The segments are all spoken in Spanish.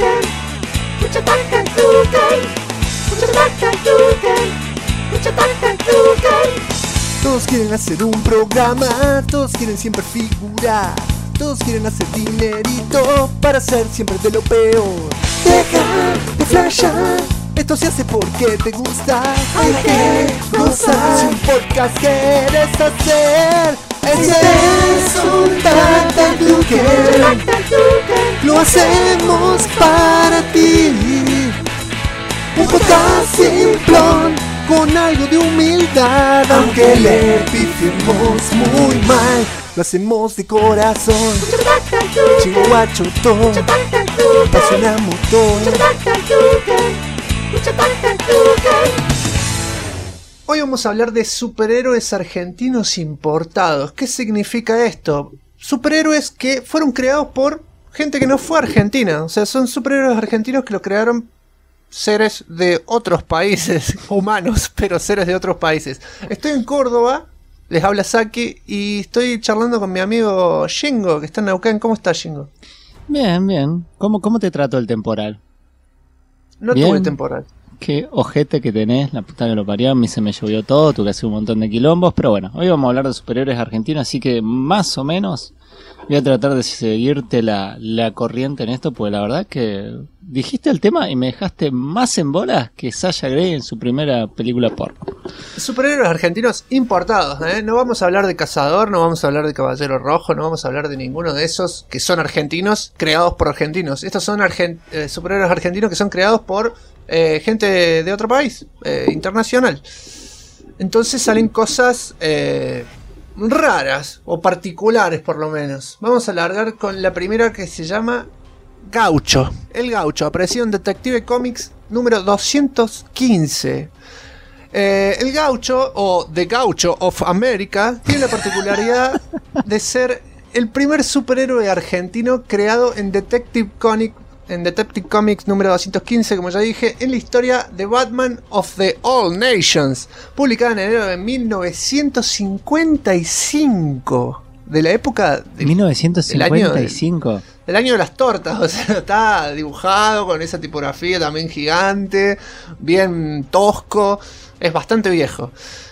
Todos quieren hacer un programa, todos quieren siempre figurar, todos quieren hacer dinerito para ser siempre de lo peor. Deja de flashar, esto se hace porque te gusta, hay que gozar. Si un podcast quieres hacer, ese es un Tactacluken. Lo hacemos para ti. Un podcast simplón, con algo de humildad. Aunque le pifiemos muy mal, lo hacemos de corazón. Chihuachotón, apasiona motor. Hoy vamos a hablar de superhéroes argentinos importados. ¿Qué significa esto? Superhéroes que fueron creados por gente que no fue argentina. O sea, son superhéroes argentinos que lo crearon seres de otros países, humanos, pero seres de otros países. Estoy en Córdoba, les habla Saki y estoy charlando con mi amigo Shingo, que está en Neuquén. ¿Cómo estás, Shingo? Bien, bien. ¿Cómo te trató el temporal? No Bien. tuve temporal. Qué ojete que tenés, la puta que lo parió. A mí se me llovió todo, tuve que hacer un montón de quilombos. Pero bueno, hoy vamos a hablar de superhéroes argentinos, así que más o menos voy a tratar de seguirte la corriente en esto, porque la verdad que dijiste el tema y me dejaste más en bolas que Sasha Grey en su primera película porno. Superhéroes argentinos importados, ¿eh? No vamos a hablar de Cazador, no vamos a hablar de Caballero Rojo, no vamos a hablar de ninguno de esos que son argentinos, creados por argentinos. Estos son superhéroes argentinos que son creados por gente de otro país, internacional. Entonces salen cosas raras o particulares, por lo menos. Vamos a largar con la primera, que se llama Gaucho. El Gaucho apareció en Detective Comics número 215. El Gaucho, o The Gaucho of America, tiene la particularidad de ser el primer superhéroe argentino creado en Detective Comics número 215, como ya dije, en la historia de Batman of the All Nations, publicada en enero de 1955, de la época de 1955. del año de las tortas. O sea, está dibujado con esa tipografía también gigante, bien tosco, es bastante viejo.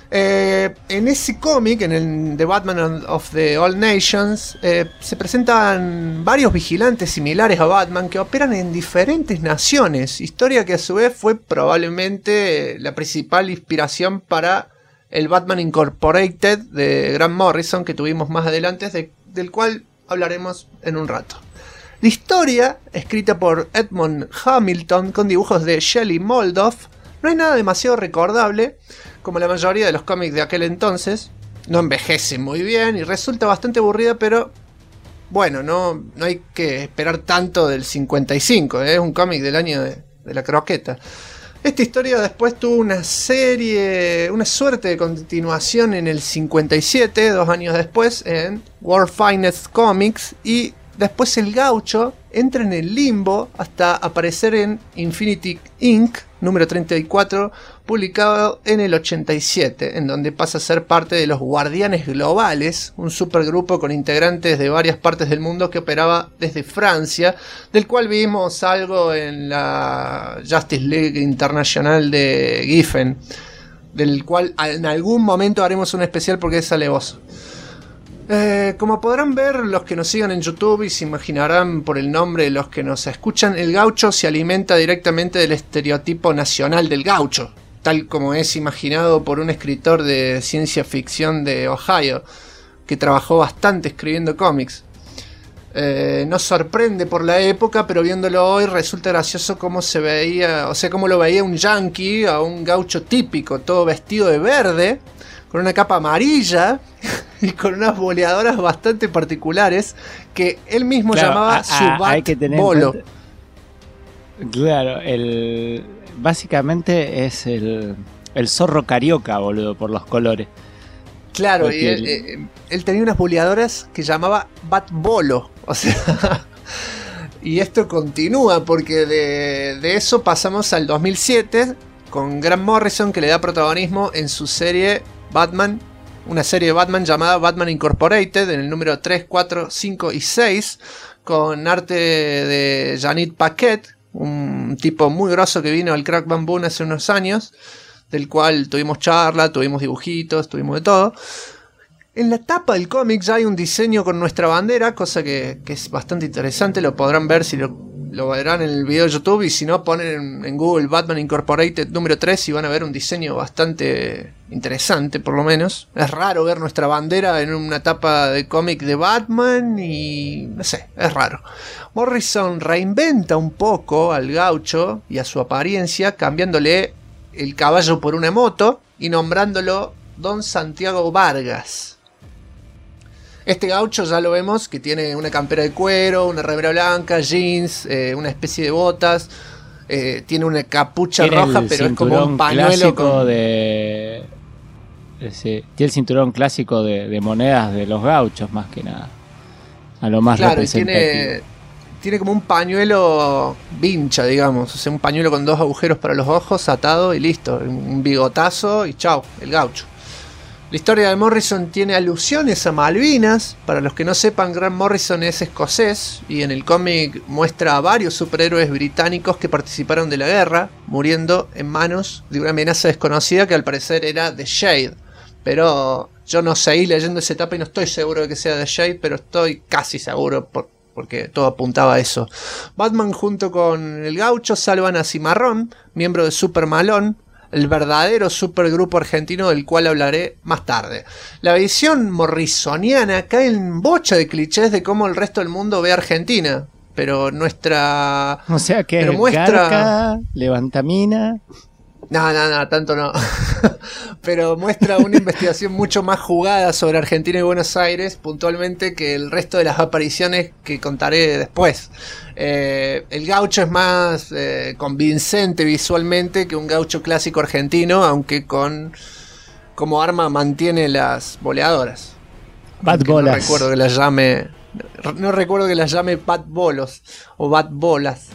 En ese cómic, en el The Batman of the All Nations, se presentan varios vigilantes similares a Batman que operan en diferentes naciones, historia que a su vez fue probablemente la principal inspiración para el Batman Incorporated de Grant Morrison, que tuvimos más adelante, del cual hablaremos en un rato. La historia, escrita por Edmond Hamilton con dibujos de Shelley Moldoff, no hay nada demasiado recordable, como la mayoría de los cómics de aquel entonces. No envejece muy bien y resulta bastante aburrida, pero bueno, no hay que esperar tanto del 55, es un cómic del año de la croqueta. Esta historia después tuvo una suerte de continuación en el 57, 2 años después, en World Finest Comics, y después el Gaucho entra en el limbo hasta aparecer en Infinity Inc. número 34, publicado en el 87, en donde pasa a ser parte de los Guardianes Globales, un supergrupo con integrantes de varias partes del mundo que operaba desde Francia, del cual vimos algo en la Justice League Internacional de Giffen, del cual en algún momento haremos un especial porque es alevoso. Como podrán ver los que nos sigan en YouTube y se imaginarán por el nombre de los que nos escuchan, el gaucho se alimenta directamente del estereotipo nacional del gaucho, tal como es imaginado por un escritor de ciencia ficción de Ohio, que trabajó bastante escribiendo cómics. No sorprende por la época, pero viéndolo hoy resulta gracioso cómo se veía, o sea, cómo lo veía un yankee, a un gaucho típico, todo vestido de verde, con una capa amarilla y con unas boleadoras bastante particulares que él mismo llamaba su Bat-Bolo. Claro, básicamente es el zorro carioca, boludo, por los colores. Claro, y él tenía unas boleadoras que llamaba Bat-Bolo, o sea... Y esto continúa porque de eso pasamos al 2007 con Grant Morrison, que le da protagonismo en su serie Batman, una serie de Batman llamada Batman Incorporated, en el número 3, 4, 5 y 6, con arte de Janet Paquette, un tipo muy grosso que vino al Crack Bamboo hace unos años, del cual tuvimos charla, tuvimos dibujitos, tuvimos de todo. En la tapa del cómic ya hay un diseño con nuestra bandera, cosa que es bastante interesante. Lo podrán ver si lo verán en el video de YouTube, y si no, ponen en Google Batman Incorporated número 3 y van a ver un diseño bastante interesante, por lo menos. Es raro ver nuestra bandera en una tapa de cómic de Batman y no sé, es raro. Morrison reinventa un poco al gaucho y a su apariencia, cambiándole el caballo por una moto y nombrándolo Don Santiago Vargas. Este gaucho ya lo vemos que tiene una campera de cuero, una remera blanca, jeans, una especie de botas, tiene una capucha roja, pero es como un pañuelo tiene el cinturón clásico de monedas de los gauchos, más que nada. A lo más representativo. Tiene como un pañuelo vincha, digamos, o sea, un pañuelo con 2 agujeros para los ojos, atado y listo, un bigotazo y chau, el gaucho. La historia de Morrison tiene alusiones a Malvinas. Para los que no sepan, Grant Morrison es escocés y en el cómic muestra a varios superhéroes británicos que participaron de la guerra, muriendo en manos de una amenaza desconocida que al parecer era The Shade. Pero yo no seguí leyendo esa etapa y no estoy seguro de que sea The Shade, pero estoy casi seguro porque todo apuntaba a eso. Batman junto con el gaucho salvan a Cimarrón, miembro de Super Malone, el verdadero supergrupo argentino del cual hablaré más tarde. La visión morrisoniana cae en bocha de clichés de cómo el resto del mundo ve a Argentina, pero nuestra... O sea que pero muestra... Garca, levantamina... No, tanto no. Pero muestra una investigación mucho más jugada sobre Argentina y Buenos Aires, puntualmente, que el resto de las apariciones que contaré después. El gaucho es más convincente visualmente que un gaucho clásico argentino, aunque como arma mantiene las boleadoras. Batbolas. No recuerdo que las llame Batbolos o Batbolas.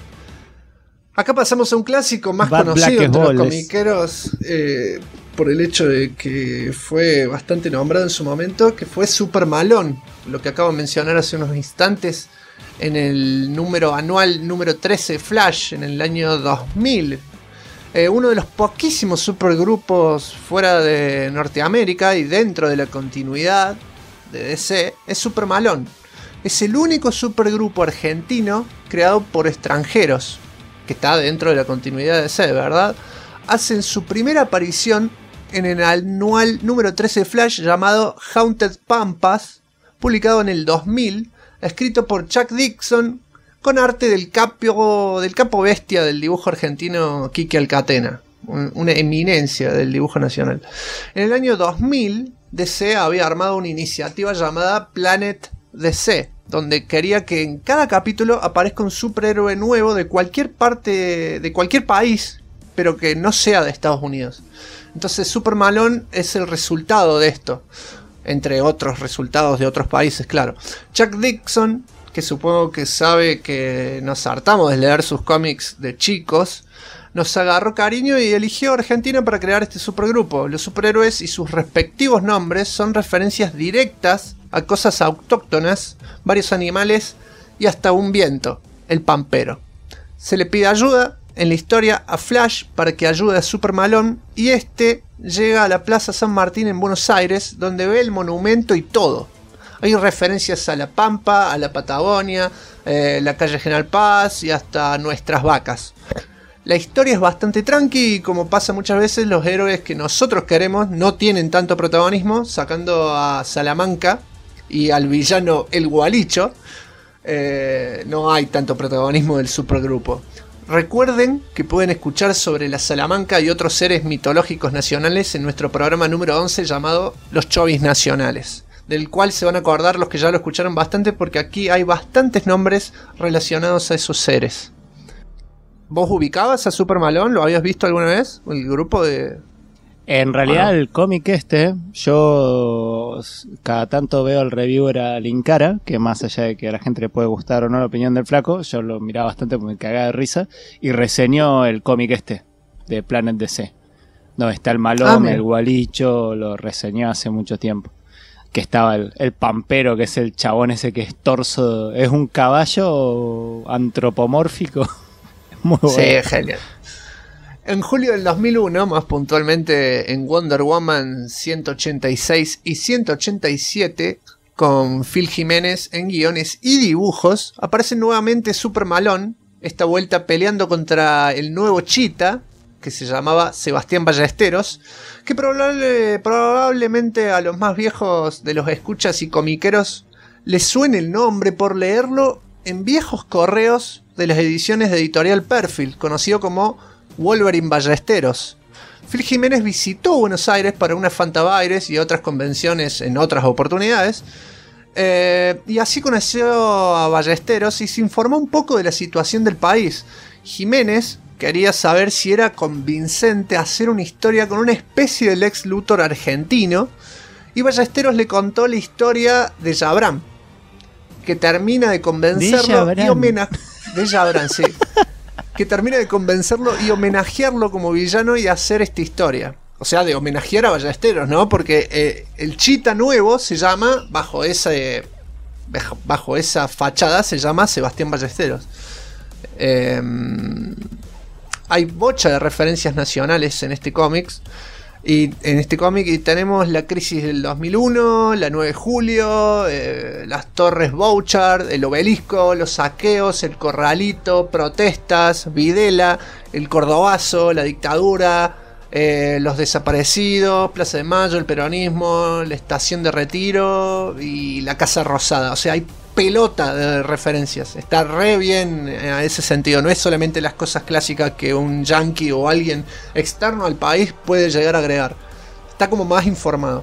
Acá pasamos a un clásico más conocido entre los comiqueros por el hecho de que fue bastante nombrado en su momento, que fue Super Malone, lo que acabo de mencionar hace unos instantes en el número anual número 13 Flash en el año 2000. Uno de los poquísimos supergrupos fuera de Norteamérica y dentro de la continuidad de DC es Super Malone. Es el único supergrupo argentino creado por extranjeros, que está dentro de la continuidad de DC, ¿verdad? Hacen su primera aparición en el anual número 13 de Flash llamado Haunted Pampas, publicado en el 2000, escrito por Chuck Dixon, con arte del capo bestia del dibujo argentino Quique Alcatena, una eminencia del dibujo nacional. En el año 2000, DC había armado una iniciativa llamada Planet DC, donde quería que en cada capítulo aparezca un superhéroe nuevo de cualquier parte, de cualquier país, pero que no sea de Estados Unidos. Entonces Super Malone es el resultado de esto, entre otros resultados de otros países, claro. Chuck Dixon, que supongo que sabe que nos hartamos de leer sus cómics de chicos, nos agarró cariño y eligió a Argentina para crear este supergrupo. Los superhéroes y sus respectivos nombres son referencias directas a cosas autóctonas, varios animales y hasta un viento, el pampero. Se le pide ayuda en la historia a Flash para que ayude a Super Malone y este llega a la Plaza San Martín en Buenos Aires, donde ve el monumento y todo. Hay referencias a la Pampa, a la Patagonia, la calle General Paz y hasta nuestras vacas. La historia es bastante tranqui y, como pasa muchas veces, los héroes que nosotros queremos no tienen tanto protagonismo, sacando a Salamanca y al villano El Gualicho. No hay tanto protagonismo del supergrupo. Recuerden que pueden escuchar sobre la Salamanca y otros seres mitológicos nacionales en nuestro programa número 11 llamado Los Chovis Nacionales, del cual se van a acordar los que ya lo escucharon bastante, porque aquí hay bastantes nombres relacionados a esos seres. ¿Vos ubicabas a Super Malone? ¿Lo habías visto alguna vez? El grupo de... En realidad el cómic yo cada tanto veo el reviewer a Linkara, que más allá de que a la gente le puede gustar o no la opinión del flaco, yo lo miraba bastante porque me cagaba de risa, y reseñó el cómic de Planet DC, donde está el Malone, el Gualicho, lo reseñó hace mucho tiempo. Que estaba el pampero, que es el chabón ese que es torso, es un caballo antropomórfico. Muy bueno. Sí, genial. En julio del 2001, más puntualmente en Wonder Woman 186 y 187, con Phil Jiménez en guiones y dibujos, aparece nuevamente Super Malone, esta vuelta peleando contra el nuevo Cheetah, que se llamaba Sebastián Ballesteros, que probablemente a los más viejos de los escuchas y comiqueros les suene el nombre por leerlo en viejos correos de las ediciones de Editorial Perfil, conocido como Wolverine Ballesteros. Phil Jiménez visitó Buenos Aires para unas Fantabaires y otras convenciones en otras oportunidades, y así conoció a Ballesteros y se informó un poco de la situación del país. Jiménez quería saber si era convincente hacer una historia con una especie de Lex Luthor argentino, y Ballesteros le contó la historia de Jabram, que termina de convencerlo de Jabram, sí. Que termina de convencerlo y homenajearlo como villano y hacer esta historia. O sea, de homenajear a Ballesteros, ¿no? Porque el Cheetah nuevo se llama, bajo esa fachada, se llama Sebastián Ballesteros. Hay bocha de referencias nacionales en este cómic. Y tenemos la crisis del 2001, la 9 de julio, las torres Bouchard, el obelisco, los saqueos, el corralito, protestas, Videla, el cordobazo, la dictadura, los desaparecidos, Plaza de Mayo, el peronismo, la estación de retiro y la Casa Rosada. O sea, hay pelota de referencias. Está re bien en ese sentido. No es solamente las cosas clásicas que un yankee o alguien externo al país puede llegar a agregar. Está como más informado.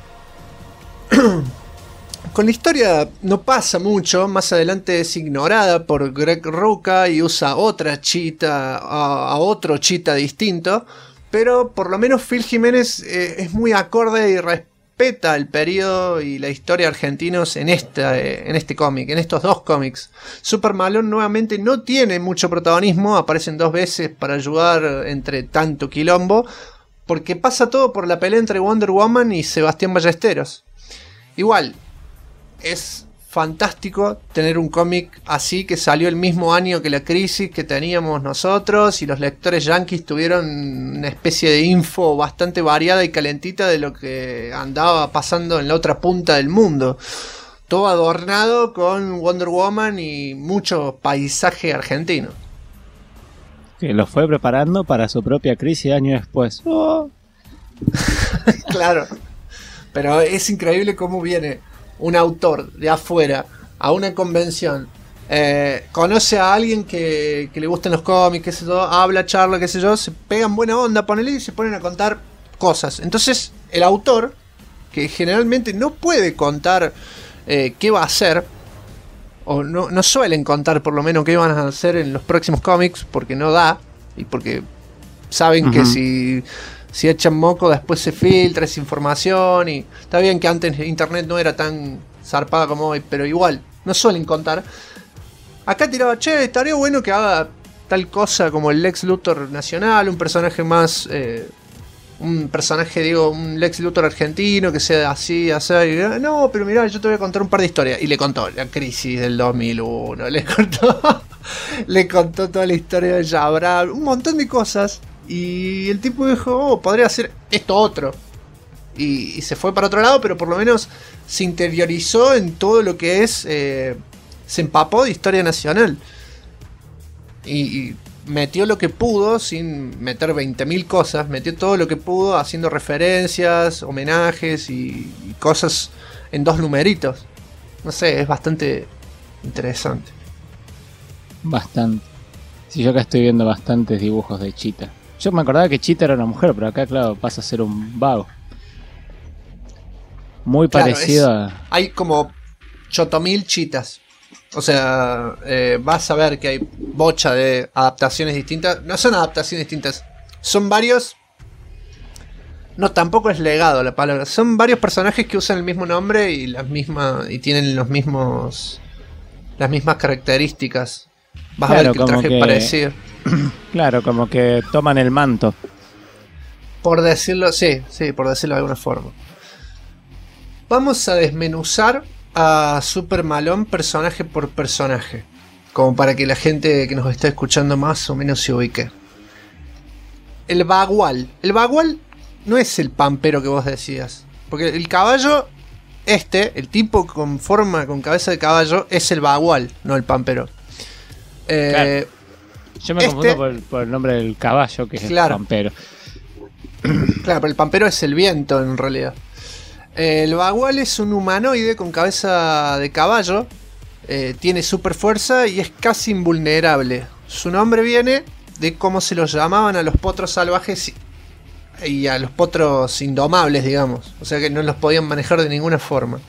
Con la historia no pasa mucho. Más adelante es ignorada por Greg Rucka y usa otra Cheetah a otro Cheetah distinto. Pero por lo menos Phil Jiménez es muy acorde y respeta el periodo y la historia argentinos en este cómic, en estos dos cómics. Super Malone nuevamente no tiene mucho protagonismo, aparecen 2 veces para ayudar entre tanto quilombo, porque pasa todo por la pelea entre Wonder Woman y Sebastián Ballesteros. Igual, es fantástico tener un cómic así que salió el mismo año que la crisis que teníamos nosotros, y los lectores yankees tuvieron una especie de info bastante variada y calentita de lo que andaba pasando en la otra punta del mundo. Todo adornado con Wonder Woman y mucho paisaje argentino. Que lo fue preparando para su propia crisis años después. Oh. Claro. Pero es increíble cómo viene un autor de afuera a una convención, conoce a alguien que le gusten los cómics, qué sé yo, habla, charla, qué sé yo, se pegan buena onda, ponele, y se ponen a contar cosas. Entonces el autor, que generalmente no puede contar qué va a hacer, o no suelen contar por lo menos qué van a hacer en los próximos cómics, porque no da, y porque saben que si echan moco después se filtra esa información. Y está bien que antes internet no era tan zarpada como hoy, pero igual no suelen contar. Acá tiraba, che, estaría bueno que haga tal cosa como el Lex Luthor nacional, un personaje más, un Lex Luthor argentino que sea así, así. No, pero mirá, yo te voy a contar un par de historias. Y le contó la crisis del 2001, le contó toda la historia de Jabram, un montón de cosas. Y el tipo dijo, oh, podría hacer esto otro. Y se fue para otro lado, pero por lo menos se interiorizó en todo lo que es... se empapó de historia nacional. Y metió lo que pudo, sin meter 20.000 cosas. Metió todo lo que pudo, haciendo referencias, homenajes y cosas en 2 numeritos. No sé, es bastante interesante. Bastante. Sí, yo acá estoy viendo bastantes dibujos de Cheetah. Yo me acordaba que Cheetah era una mujer, pero acá, claro, pasa a ser un vago. Muy parecido a... Hay como 8.000 Cheetahs. O sea, vas a ver que hay bocha de adaptaciones distintas. No son adaptaciones distintas, son varios... No, tampoco es legado la palabra. Son varios personajes que usan el mismo nombre y tienen las mismas características. Vas a ver que el traje es parecido. Claro, como que toman el manto. Por decirlo, sí, por decirlo de alguna forma. Vamos a desmenuzar a Super Malone personaje por personaje. como para que la gente que nos está escuchando más o menos se ubique. El bagual. El bagual no es el pampero que vos decías. Porque el caballo, el tipo con forma, con cabeza de caballo, es el bagual, no el pampero. Claro. Yo me confundo por el nombre del caballo, que es el pampero. Claro, pero el pampero es el viento en realidad. El bagual es un humanoide con cabeza de caballo. Tiene super fuerza y es casi invulnerable. Su nombre viene de cómo se los llamaban a los potros salvajes y a los potros indomables, digamos. O sea que no los podían manejar de ninguna forma.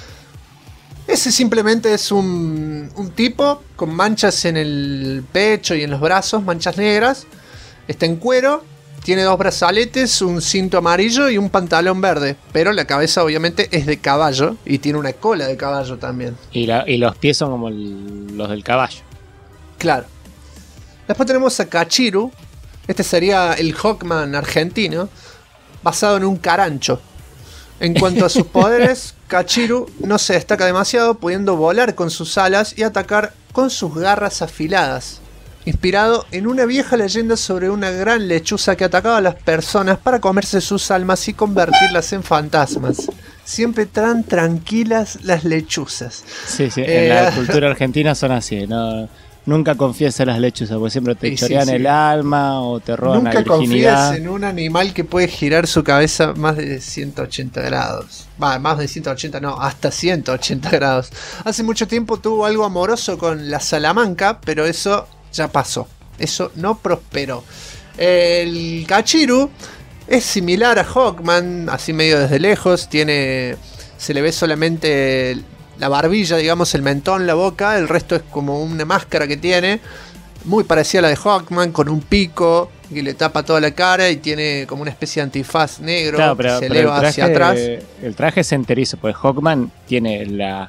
Ese simplemente es un tipo con manchas en el pecho y en los brazos, manchas negras. Está en cuero, tiene 2 brazaletes, un cinto amarillo y un pantalón verde. Pero la cabeza obviamente es de caballo y tiene una cola de caballo también. Y los pies son como los del caballo. Claro. Después tenemos a Kachiru. Este sería el Hawkman argentino, basado en un carancho. En cuanto a sus poderes, Kachiru no se destaca demasiado, pudiendo volar con sus alas y atacar con sus garras afiladas. Inspirado en una vieja leyenda sobre una gran lechuza que atacaba a las personas para comerse sus almas y convertirlas en fantasmas. Siempre tan tranquilas las lechuzas. Sí, en la cultura argentina son así, ¿no? Nunca confíes en las lechuzas, porque siempre te chorean el alma o te roban la virginidad. Nunca confíes en un animal que puede girar su cabeza más de 180 grados. Más de 180 no, hasta 180 grados. Hace mucho tiempo tuvo algo amoroso con la Salamanca, pero eso ya pasó. Eso no prosperó. El Kachiru es similar a Hawkman, así medio desde lejos. Se le ve solamente la barbilla, digamos, el mentón, la boca. El resto es como una máscara que tiene, muy parecida a la de Hawkman, con un pico que le tapa toda la cara y tiene como una especie de antifaz negro, claro, que se eleva hacia atrás. El traje es enterizo, porque Hawkman tiene la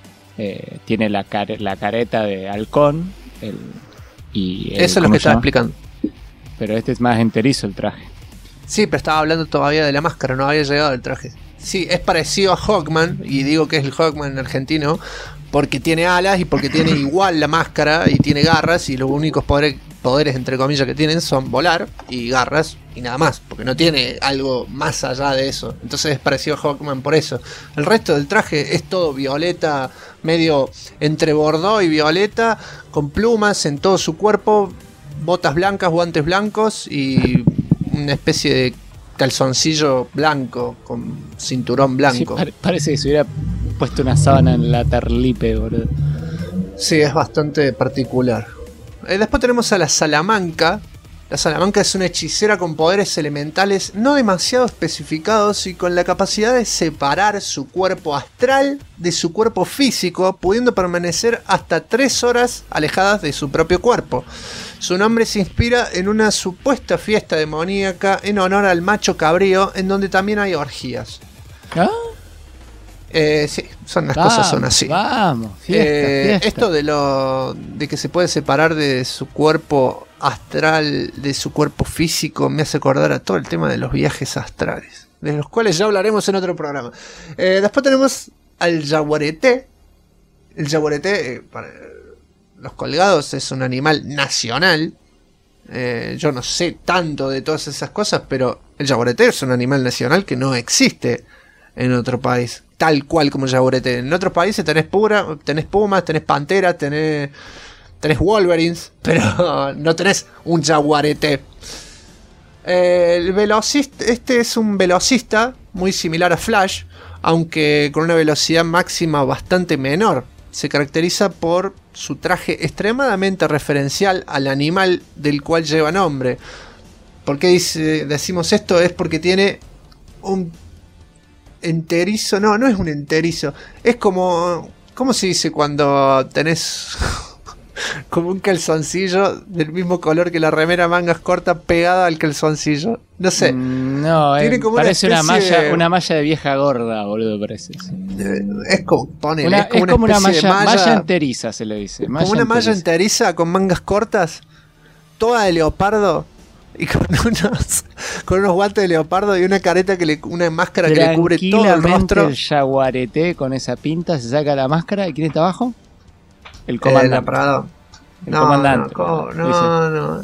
careta de halcón. Eso es lo que estaba explicando. Pero este es más enterizo el traje. Sí, pero estaba hablando todavía de la máscara, no había llegado el traje. Sí, es parecido a Hawkman, y digo que es el Hawkman argentino, porque tiene alas y porque tiene igual la máscara y tiene garras, y los únicos poderes entre comillas que tienen son volar y garras y nada más, porque no tiene algo más allá de eso. Entonces es parecido a Hawkman por eso. El resto del traje es todo violeta, medio entre bordó y violeta, con plumas en todo su cuerpo, botas blancas, guantes blancos y una especie de calzoncillo blanco con cinturón blanco. Sí, parece que se hubiera puesto una sábana en la tarlipe, boludo. Sí, es bastante particular. Después tenemos a la Salamanca. La Salamanca es una hechicera con poderes elementales no demasiado especificados y con la capacidad de separar su cuerpo astral de su cuerpo físico, pudiendo permanecer hasta 3 horas alejadas de su propio cuerpo. Su nombre se inspira en una supuesta fiesta demoníaca en honor al macho cabrío, en donde también hay orgías. ¿Ah? Sí, las cosas son así. Vamos, fiesta. Esto de que se puede separar de su cuerpo astral, de su cuerpo físico, me hace acordar a todo el tema de los viajes astrales, de los cuales ya hablaremos en otro programa. Después tenemos al yaguareté. El yaguareté, para los colgados, es un animal nacional. Yo no sé tanto de todas esas cosas, pero el yaguareté es un animal nacional que no existe en otro país, tal cual como el yaguareté. En otros países tenés pumas, tenés panteras, tenés wolverines, pero no tenés un yaguareté. El velocista, este es un velocista muy similar a Flash, aunque con una velocidad máxima bastante menor. Se caracteriza por su traje extremadamente referencial al animal del cual lleva nombre. ¿Por qué decimos esto? Es porque tiene un enterizo. No es un enterizo. Es como... ¿Cómo se dice cuando tenés como un calzoncillo del mismo color que la remera, mangas cortas, pegada al calzoncillo? No sé. No, tiene como parece una malla de vieja gorda, boludo, parece. Sí. Es como, ponele, es como una malla enteriza, se le dice. Como una malla enteriza con mangas cortas, toda de leopardo. Y con unos guantes de leopardo y una careta una máscara que le cubre todo el rostro. El yaguareté con esa pinta se saca la máscara. ¿Y quién está abajo? El comandante. El comandante. No.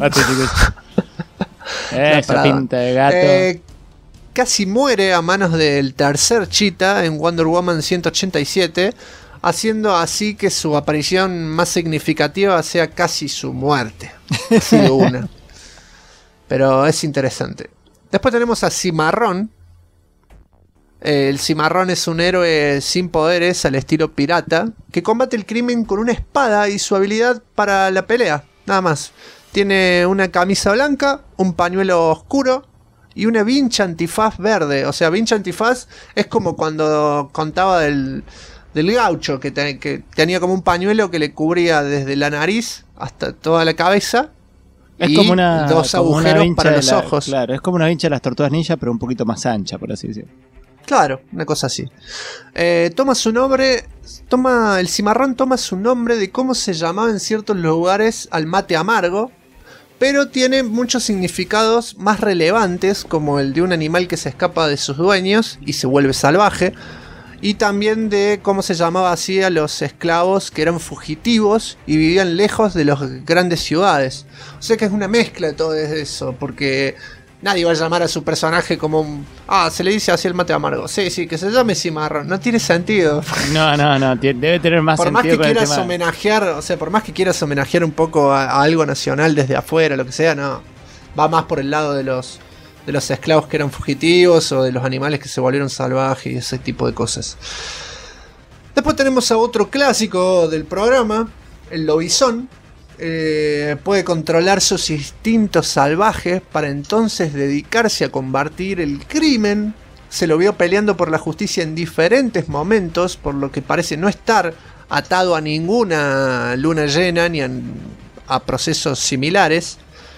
Esa pinta de gato. Casi muere a manos del tercer Cheetah en Wonder Woman 187, haciendo así que su aparición más significativa sea casi su muerte. Ha sido una. Pero es interesante. Después tenemos a Cimarrón. El Cimarrón es un héroe sin poderes al estilo pirata, que combate el crimen con una espada y su habilidad para la pelea, nada más. Tiene una camisa blanca, un pañuelo oscuro y una vincha antifaz verde. O sea, vincha antifaz es como cuando contaba del gaucho, que tenía como un pañuelo que le cubría desde la nariz hasta toda la cabeza. Es y como dos agujeros para los ojos. Claro, es como una vincha de las tortugas ninja, pero un poquito más ancha, por así decirlo. Claro, una cosa así. El Cimarrón toma su nombre de cómo se llamaba en ciertos lugares al mate amargo, pero tiene muchos significados más relevantes, como el de un animal que se escapa de sus dueños y se vuelve salvaje, y también de cómo se llamaba así a los esclavos que eran fugitivos y vivían lejos de las grandes ciudades. O sea que es una mezcla de todo eso, porque nadie va a llamar a su personaje como se le dice así el mate amargo. Sí, que se llame Cimarrón. No tiene sentido. No, debe tener más por sentido. Por más que quieras homenajear un poco a algo nacional desde afuera, lo que sea, no. Va más por el lado de los esclavos que eran fugitivos o de los animales que se volvieron salvajes y ese tipo de cosas. Después tenemos a otro clásico del programa, el lobizón. Puede controlar sus instintos salvajes para entonces dedicarse a combatir el crimen. Se lo vio peleando por la justicia en diferentes momentos, por lo que parece no estar atado a ninguna luna llena ni a procesos similares.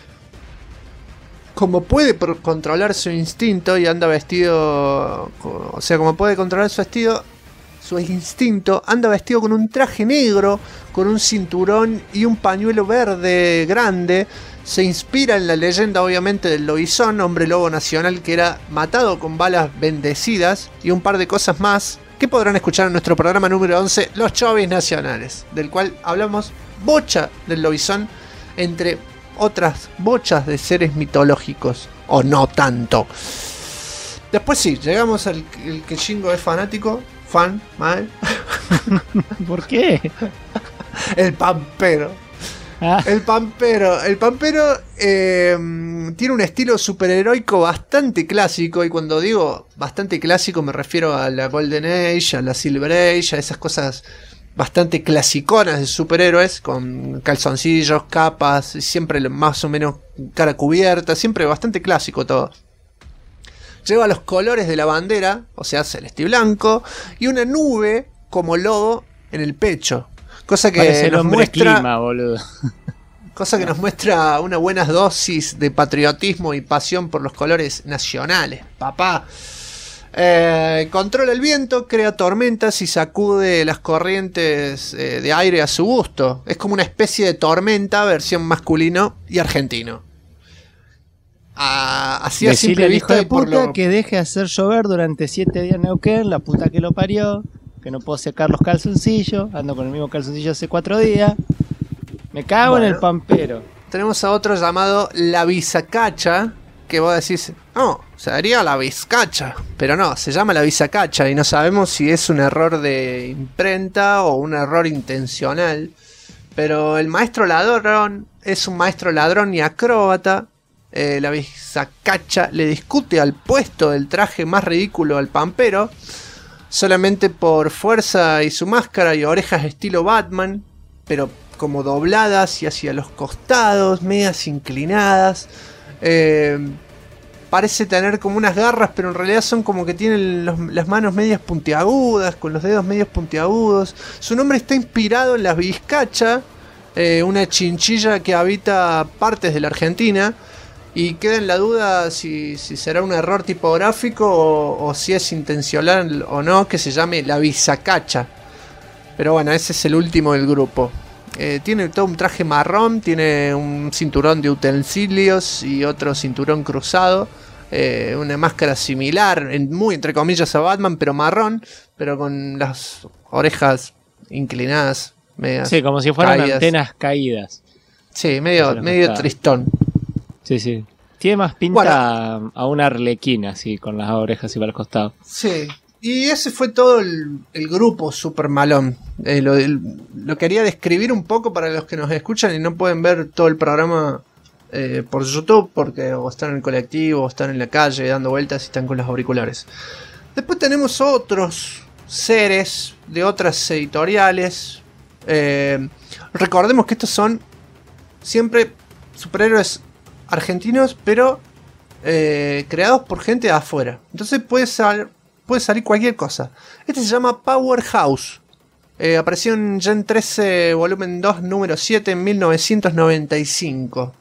Como puede controlar su instinto y anda vestido, o sea, como puede controlar su instinto, anda vestido con un traje negro, con un cinturón y un pañuelo verde grande. Se inspira en la leyenda, obviamente, del lobizón, hombre lobo nacional que era matado con balas bendecidas, y un par de cosas más que podrán escuchar en nuestro programa número 11, Los Chovis Nacionales, del cual hablamos bocha del lobizón, entre otras bochas de seres mitológicos, o no tanto. Después sí, llegamos al que Shingo es fanático. Mal. ¿Por qué? El Pampero. El Pampero tiene un estilo superheroico bastante clásico, y cuando digo bastante clásico me refiero a la Golden Age, a la Silver Age, a esas cosas bastante clasiconas de superhéroes, con calzoncillos, capas, siempre más o menos cara cubierta, siempre bastante clásico todo. Lleva los colores de la bandera, o sea, celeste y blanco, y una nube como logo en el pecho. Cosa que nos muestra clima, boludo. Cosa que nos muestra una buena dosis de patriotismo y pasión por los colores nacionales. Papá. Controla el viento, crea tormentas y sacude las corrientes de aire a su gusto. Es como una especie de tormenta, versión masculino y argentino. Así a simple vista, hijo de puta que deje de hacer llover durante 7 días en Neuquén, la puta que lo parió, que no puedo secar los calzoncillos, ando con el mismo calzoncillo hace 4 días, me cago en el Pampero. Tenemos a otro llamado la Bisacacha, que vos decís, no, sería la Vizcacha, pero no, se llama la Bisacacha y no sabemos si es un error de imprenta o un error intencional, pero el maestro ladrón es un maestro ladrón y acróbata. La Bisacacha le discute al puesto del traje más ridículo al Pampero, solamente por fuerza y su máscara y orejas estilo Batman, pero como dobladas y hacia los costados, medias inclinadas. Parece tener como unas garras, pero en realidad son como que tienen las manos medias puntiagudas, con los dedos medios puntiagudos. Su nombre está inspirado en la Vizcacha, una chinchilla que habita partes de la Argentina. Y queda en la duda si será un error tipográfico o si es intencional o no que se llame la Bisacacha. Pero bueno, ese es el último del grupo. Tiene todo un traje marrón, tiene un cinturón de utensilios y otro cinturón cruzado. Una máscara similar, muy entre comillas a Batman, pero marrón, pero con las orejas inclinadas. Sí, como si fueran caídas. Antenas caídas. Sí, medio tristón. Sí. Tiene más pinta a una arlequina, así, con las orejas y para el costado. Sí. Y ese fue todo el grupo Super Malón. Lo quería describir un poco para los que nos escuchan y no pueden ver todo el programa por YouTube, porque o están en el colectivo, o están en la calle dando vueltas y están con los auriculares. Después tenemos otros seres de otras editoriales. Recordemos que estos son siempre superhéroes argentinos, pero creados por gente de afuera. Entonces puede salir cualquier cosa. Este se llama Powerhouse. Apareció en Gen 13 volumen 2 número 7 en 1995.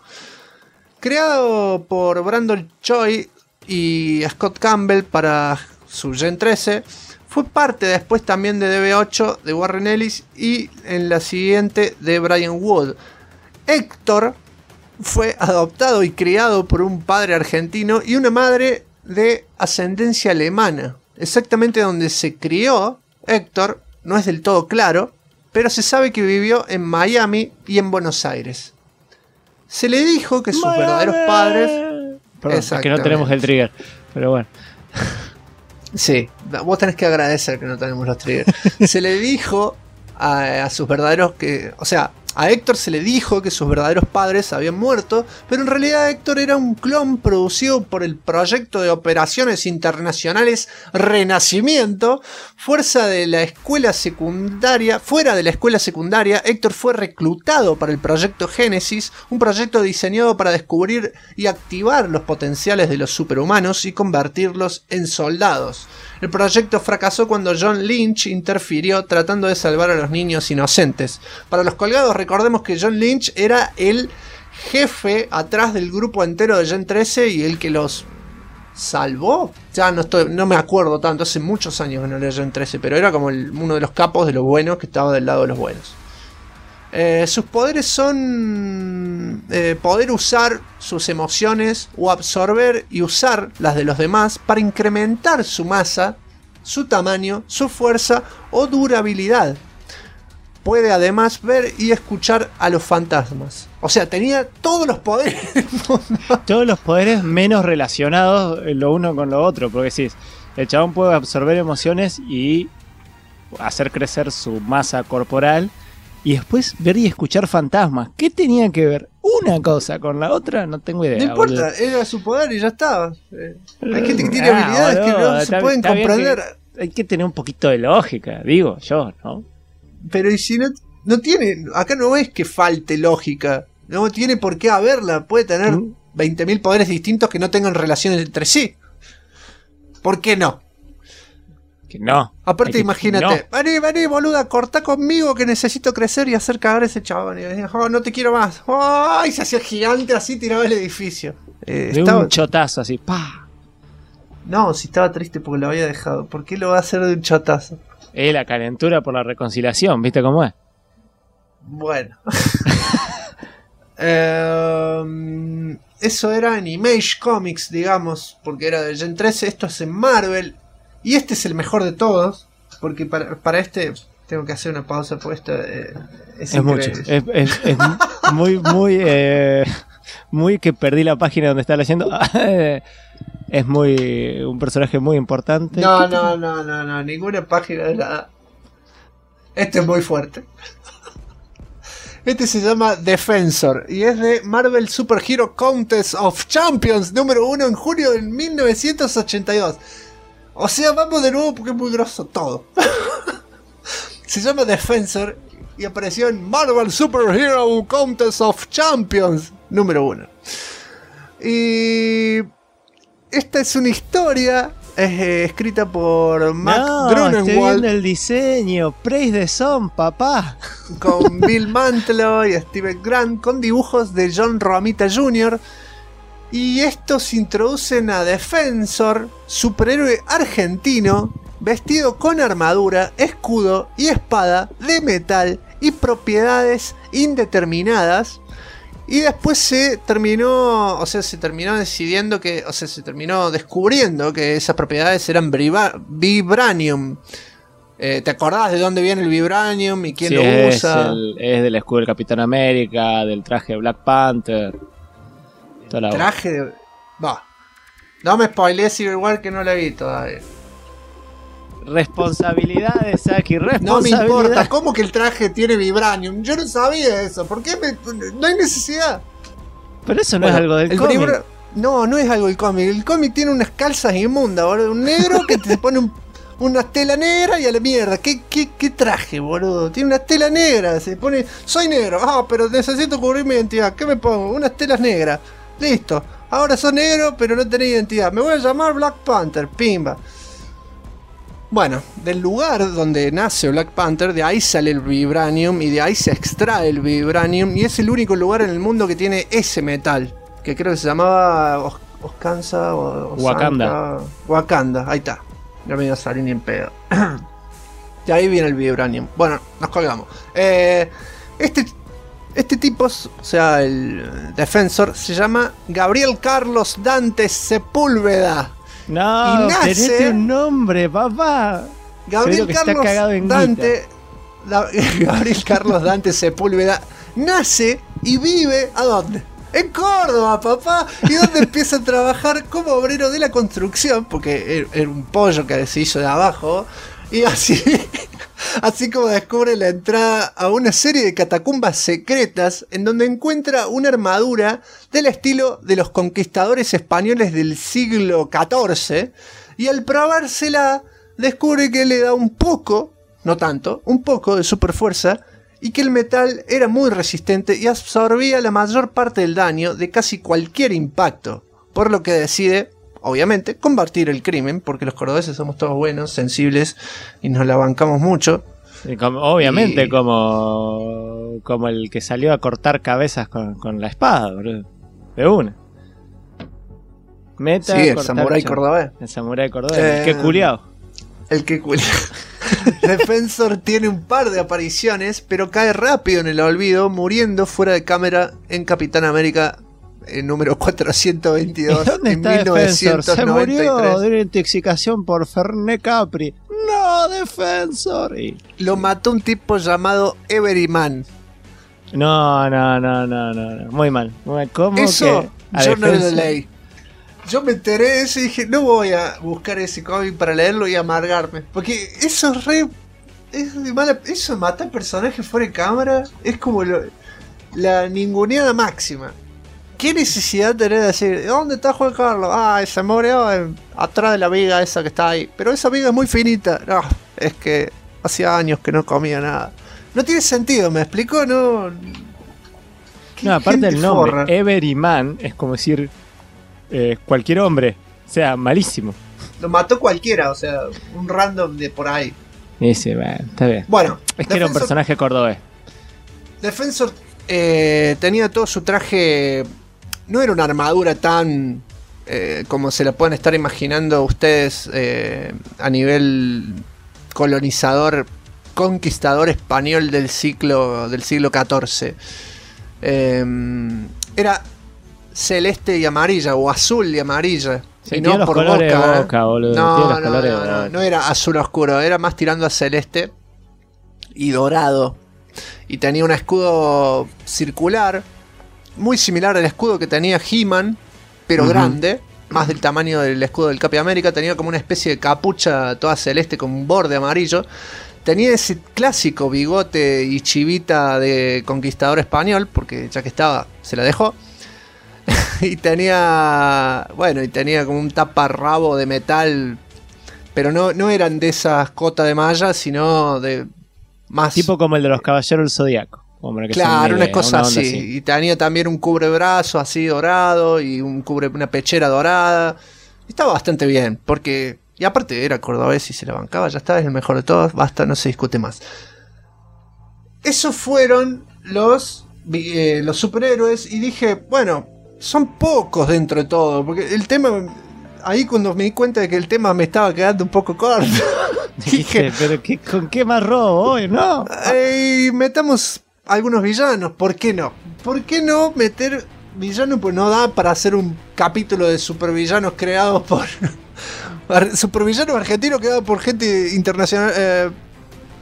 Creado por Brandon Choi y Scott Campbell para su Gen 13. Fue parte después también de DB8 de Warren Ellis y en la siguiente de Brian Wood. Héctor fue adoptado y criado por un padre argentino y una madre de ascendencia alemana. Exactamente donde se crió Héctor no es del todo claro, pero se sabe que vivió en Miami y en Buenos Aires. Se le dijo que sus verdaderos padres... Perdón, es que no tenemos el trigger, pero bueno. Sí, vos tenés que agradecer que no tenemos los triggers. Se le dijo a sus verdaderos a Héctor se le dijo que sus verdaderos padres habían muerto, pero en realidad Héctor era un clon producido por el proyecto de operaciones internacionales Renacimiento. Fuera de la escuela secundaria, Héctor fue reclutado para el proyecto Génesis, un proyecto diseñado para descubrir y activar los potenciales de los superhumanos y convertirlos en soldados. El proyecto fracasó cuando John Lynch interfirió tratando de salvar a los niños inocentes. Para los colgados, recordemos que John Lynch era el jefe atrás del grupo entero de Gen 13 y el que los salvó. Ya no me acuerdo tanto, hace muchos años que no leí Gen 13, pero era como uno de los capos de los buenos que estaba del lado de los buenos. Sus poderes son poder usar sus emociones o absorber y usar las de los demás para incrementar su masa, su tamaño, su fuerza o durabilidad. Puede además ver y escuchar a los fantasmas. O sea, tenía todos los poderes del mundo. Todos los poderes menos relacionados lo uno con lo otro, porque decís, el chabón puede absorber emociones y hacer crecer su masa corporal. Y después ver y escuchar fantasmas. ¿Qué tenía que ver una cosa con la otra? No tengo idea. No importa, boludo. Era su poder y ya estaba. Hay gente que tiene habilidades que no se pueden comprender. Hay que tener un poquito de lógica, digo yo, ¿no? Pero y si no tiene, acá no es que falte lógica. No tiene por qué haberla. Puede tener 20.000 poderes distintos que no tengan relaciones entre sí. ¿Por qué no? No. Aparte, imagínate, vení, boluda, cortá conmigo que necesito crecer y hacer cagar a ese chabón. Y decía, no te quiero más. Y se hacía gigante así, tiraba el edificio. Un chotazo así, ¡pah! No, si estaba triste porque lo había dejado. ¿Por qué lo va a hacer de un chotazo? La calentura por la reconciliación, ¿viste cómo es? Bueno. Eso era en Image Comics, digamos, porque era de Gen 13. Esto es en Marvel. Y este es el mejor de todos, porque para este tengo que hacer una pausa, porque esto es mucho. Es muy que perdí la página donde está leyendo. Es un personaje muy importante. No, ninguna página de nada. Este es muy fuerte. Este se llama Defensor y es de Marvel Super Hero Contest of Champions número 1 en junio de 1982. O sea, vamos de nuevo porque es muy grosso todo. Se llama Defensor y apareció en Marvel Super Hero Contest of Champions número 1. Y esta es una historia escrita por Matt Grunenwald. Estoy viendo el diseño. Praise the Sun, papá. Con Bill Mantlo y Steven Grant, con dibujos de John Romita Jr., y estos introducen a Defensor, superhéroe argentino, vestido con armadura, escudo y espada de metal y propiedades indeterminadas. Y después se terminó descubriendo que esas propiedades eran vibranium. ¿Te acordás de dónde viene el Vibranium y quién Sí, lo es, usa? es del escudo del Capitán América, del traje de Black Panther. Toda la Traje de... Va. No me spoilees Civil War que no la vi todavía. responsabilidades, Saki, No me responsabilidades. importa, ¿cómo que el traje tiene Vibranium? Yo no sabía eso. ¿Por qué no hay necesidad? Pero eso no Bueno, es algo del el cómic. No, no es algo del cómic. El cómic tiene unas calzas inmundas, boludo. Un negro que te pone una tela negra y a la mierda. ¿Qué traje, boludo? Tiene una tela negra. Se pone, soy negro. Ah, pero necesito cubrir mi identidad. ¿Qué me pongo? Unas telas negras. Listo. Ahora sos negro, pero no tenés identidad. Me voy a llamar Black Panther. Pimba. Bueno, del lugar donde nace Black Panther, de ahí sale el Vibranium y de ahí se extrae el Vibranium. Y es el único lugar en el mundo que tiene ese metal. Que creo que se llamaba Oscansa o Wakanda. Santa. Wakanda, ahí está. No me iba a salir ni en pedo. De ahí viene el Vibranium. Bueno, nos colgamos. Este tipo, o sea, el Defensor, se llama Gabriel Carlos Dante Sepúlveda. No, Y nace- tenete un nombre, papá. Gabriel Seguro que está Carlos cagado en Dante. Gabriel Carlos Dante Sepúlveda nace y vive ¿a dónde? En Córdoba, papá. ¿Y dónde empieza a trabajar como obrero de la construcción? Porque era un pollo que se hizo de abajo. Y así como descubre la entrada a una serie de catacumbas secretas en donde encuentra una armadura del estilo de los conquistadores españoles del siglo XIV. Y al probársela, descubre que le da un poco, no tanto, un poco de superfuerza. Y que el metal era muy resistente y absorbía la mayor parte del daño de casi cualquier impacto. Por lo que decide, obviamente, combatir el crimen, porque los cordobeses somos todos buenos, sensibles y nos la bancamos mucho. Y obviamente, Y- como el que salió a cortar cabezas con la espada, boludo. De una. Meta, Sí, el cortar samurái cha- cordobés. El samurái cordobés. Qué culiao. El que culia. Defensor tiene un par de apariciones, pero cae rápido en el olvido, muriendo fuera de cámara en Capitán América número 422 ¿Dónde en está Defensor? Se murió 1993. de una intoxicación por Fernet Capri. No, Defensor. Lo mató un tipo llamado Everyman. No. Muy mal. ¿Cómo Eso que a yo no lo Defensor? leí. Yo me enteré de eso y dije, no voy a buscar ese cómic para leerlo y amargarme. Porque eso es re... Es de mala, eso de matar personajes fuera de cámara es como la ninguneada máxima. ¿Qué necesidad tenés de decir, ¿dónde está Juan Carlos? Ah, se murió atrás de la viga esa que está ahí. Pero esa viga es muy finita. No, es que hacía años que no comía nada. No tiene sentido, ¿me explico? No... Qué No, aparte gente del nombre, forra. Everyman es como decir cualquier hombre. O sea, malísimo. Lo mató cualquiera, o sea, un random de por ahí. Ese, bueno, está bien. Bueno, Es que era un personaje cordobés. Defensor tenía todo su traje. No era una armadura tan como se la pueden estar imaginando ustedes a nivel colonizador, conquistador español del siglo XIV. Era celeste y amarilla, o azul y amarilla. Sí, y tiene no los por colores de Boca, Boca, boludo. Tiene No, los colores de Boca. no era azul oscuro, era más tirando a celeste y dorado. Y tenía un escudo circular, muy similar al escudo que tenía He-Man, pero Ujú. grande, más del tamaño del escudo del Capi América. Tenía como una especie de capucha toda celeste con un borde amarillo. Tenía ese clásico bigote y chivita de conquistador español, porque ya que estaba, se la dejó. y tenía como un taparrabo de metal, pero no eran de esas cotas de malla, sino de más... Tipo como el de los caballeros del Zodíaco. Claro, una cosa así. Y tenía también un cubrebrazo así dorado y una pechera dorada. Estaba bastante bien, porque... Y aparte era cordobés y se la bancaba, ya está, es el mejor de todos, basta, no se discute más. Esos fueron los superhéroes y dije, bueno, son pocos dentro de todo, porque el tema... Ahí cuando me di cuenta de que el tema me estaba quedando un poco corto, dije, pero ¿con qué más robo hoy? No. metamos algunos villanos, ¿por qué no? ¿Por qué no meter villanos? Pues no da para hacer un capítulo de supervillanos creados por... supervillanos argentinos creados por gente internacional,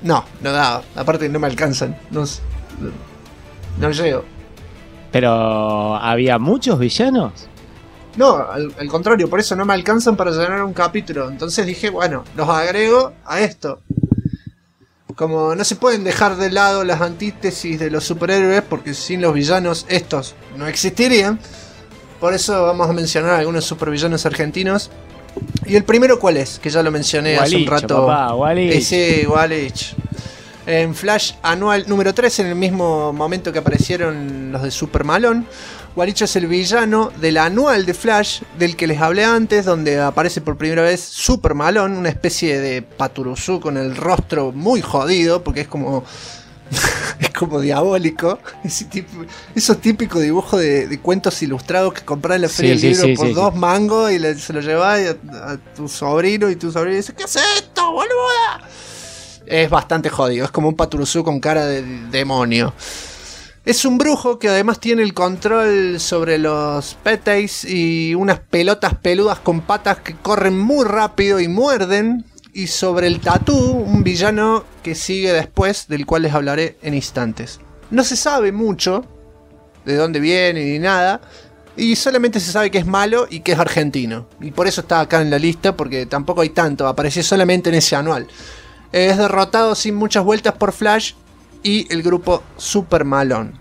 No daba. Aparte no me alcanzan. No llego. Pero había muchos villanos. No, al contrario, por eso no me alcanzan para llenar un capítulo. Entonces dije, bueno, los agrego a esto. Como no se pueden dejar de lado las antítesis de los superhéroes, porque sin los villanos estos no existirían. Por eso vamos a mencionar algunos supervillanos argentinos. ¿Y el primero cuál es? Que ya lo mencioné hace un rato. Papá, Walich. Sí, Walich. En Flash anual número 3, en el mismo momento que aparecieron los de Super Malone, Walich es el villano del anual de Flash, del que les hablé antes, donde aparece por primera vez Super Malone, una especie de Paturuzú con el rostro muy jodido, porque es como es como diabólico. Esos típicos dibujos de cuentos ilustrados que compras en la feria del libro por 2 mangos y se lo llevas a tu sobrino, y tu sobrino dice: ¿qué es esto, boluda? Es bastante jodido, es como un Paturuzú con cara de demonio. Es un brujo que además tiene el control sobre los péteis y unas pelotas peludas con patas que corren muy rápido y muerden. Y sobre el Tatú, un villano que sigue después, del cual les hablaré en instantes. No se sabe mucho de dónde viene ni nada, y solamente se sabe que es malo y que es argentino. Y por eso está acá en la lista, porque tampoco hay tanto, apareció solamente en ese anual. Es derrotado sin muchas vueltas por Flash y el grupo Super Malone.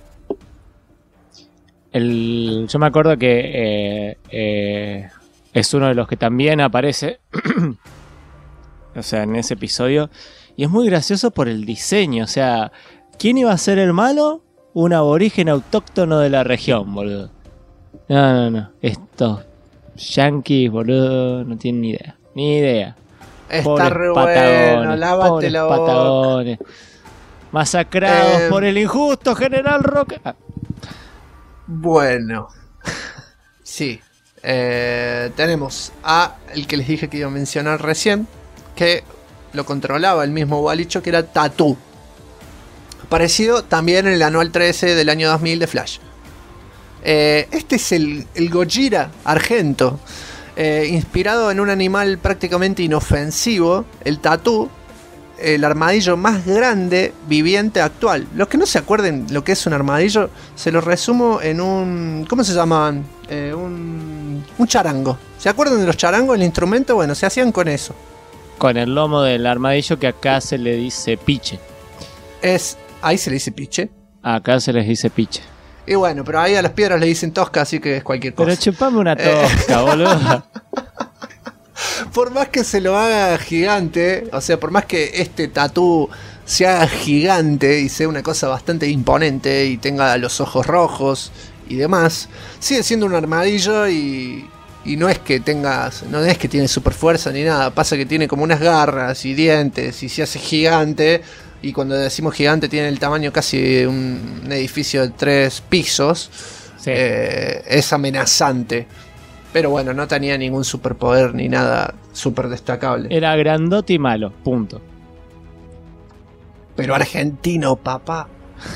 Yo me acuerdo que es uno de los que también aparece, o sea, en ese episodio. Y es muy gracioso por el diseño. O sea, ¿quién iba a ser el malo? Un aborigen autóctono de la región, boludo. No. Estos yankees, boludo, no tienen ni idea. Ni idea. Está pobres re patagones, bueno, lávate pobres la boca. patagones. Masacrados por el injusto General Roca. Bueno. Sí. Tenemos a el que les dije que iba a mencionar recién, que lo controlaba el mismo Walich, que era Tatú. Aparecido también en el anual 13 del año 2000 de Flash. Este es el Gojira argento. Inspirado en un animal prácticamente inofensivo, el Tatú, el armadillo más grande viviente actual. Los que no se acuerden lo que es un armadillo, se lo resumo en un... ¿cómo se llamaban? Un charango. ¿Se acuerdan de los charangos, el instrumento? Bueno, se hacían con eso. Con el lomo del armadillo, que acá se le dice piche. Ahí se le dice piche. Acá se les dice piche. Y bueno, pero ahí a las piedras le dicen tosca, así que es cualquier cosa. Pero chupame una tosca, boludo. Por más que se lo haga gigante, o sea, por más que este Tatú se haga gigante y sea una cosa bastante imponente y tenga los ojos rojos y demás, sigue siendo un armadillo y no es que tiene super fuerza ni nada. Pasa que tiene como unas garras y dientes y se hace gigante. Y cuando decimos gigante, tiene el tamaño casi de un edificio de 3 pisos. Sí. Es amenazante. Pero bueno, no tenía ningún superpoder ni nada súper destacable. Era grandote y malo, punto. Pero argentino, papá.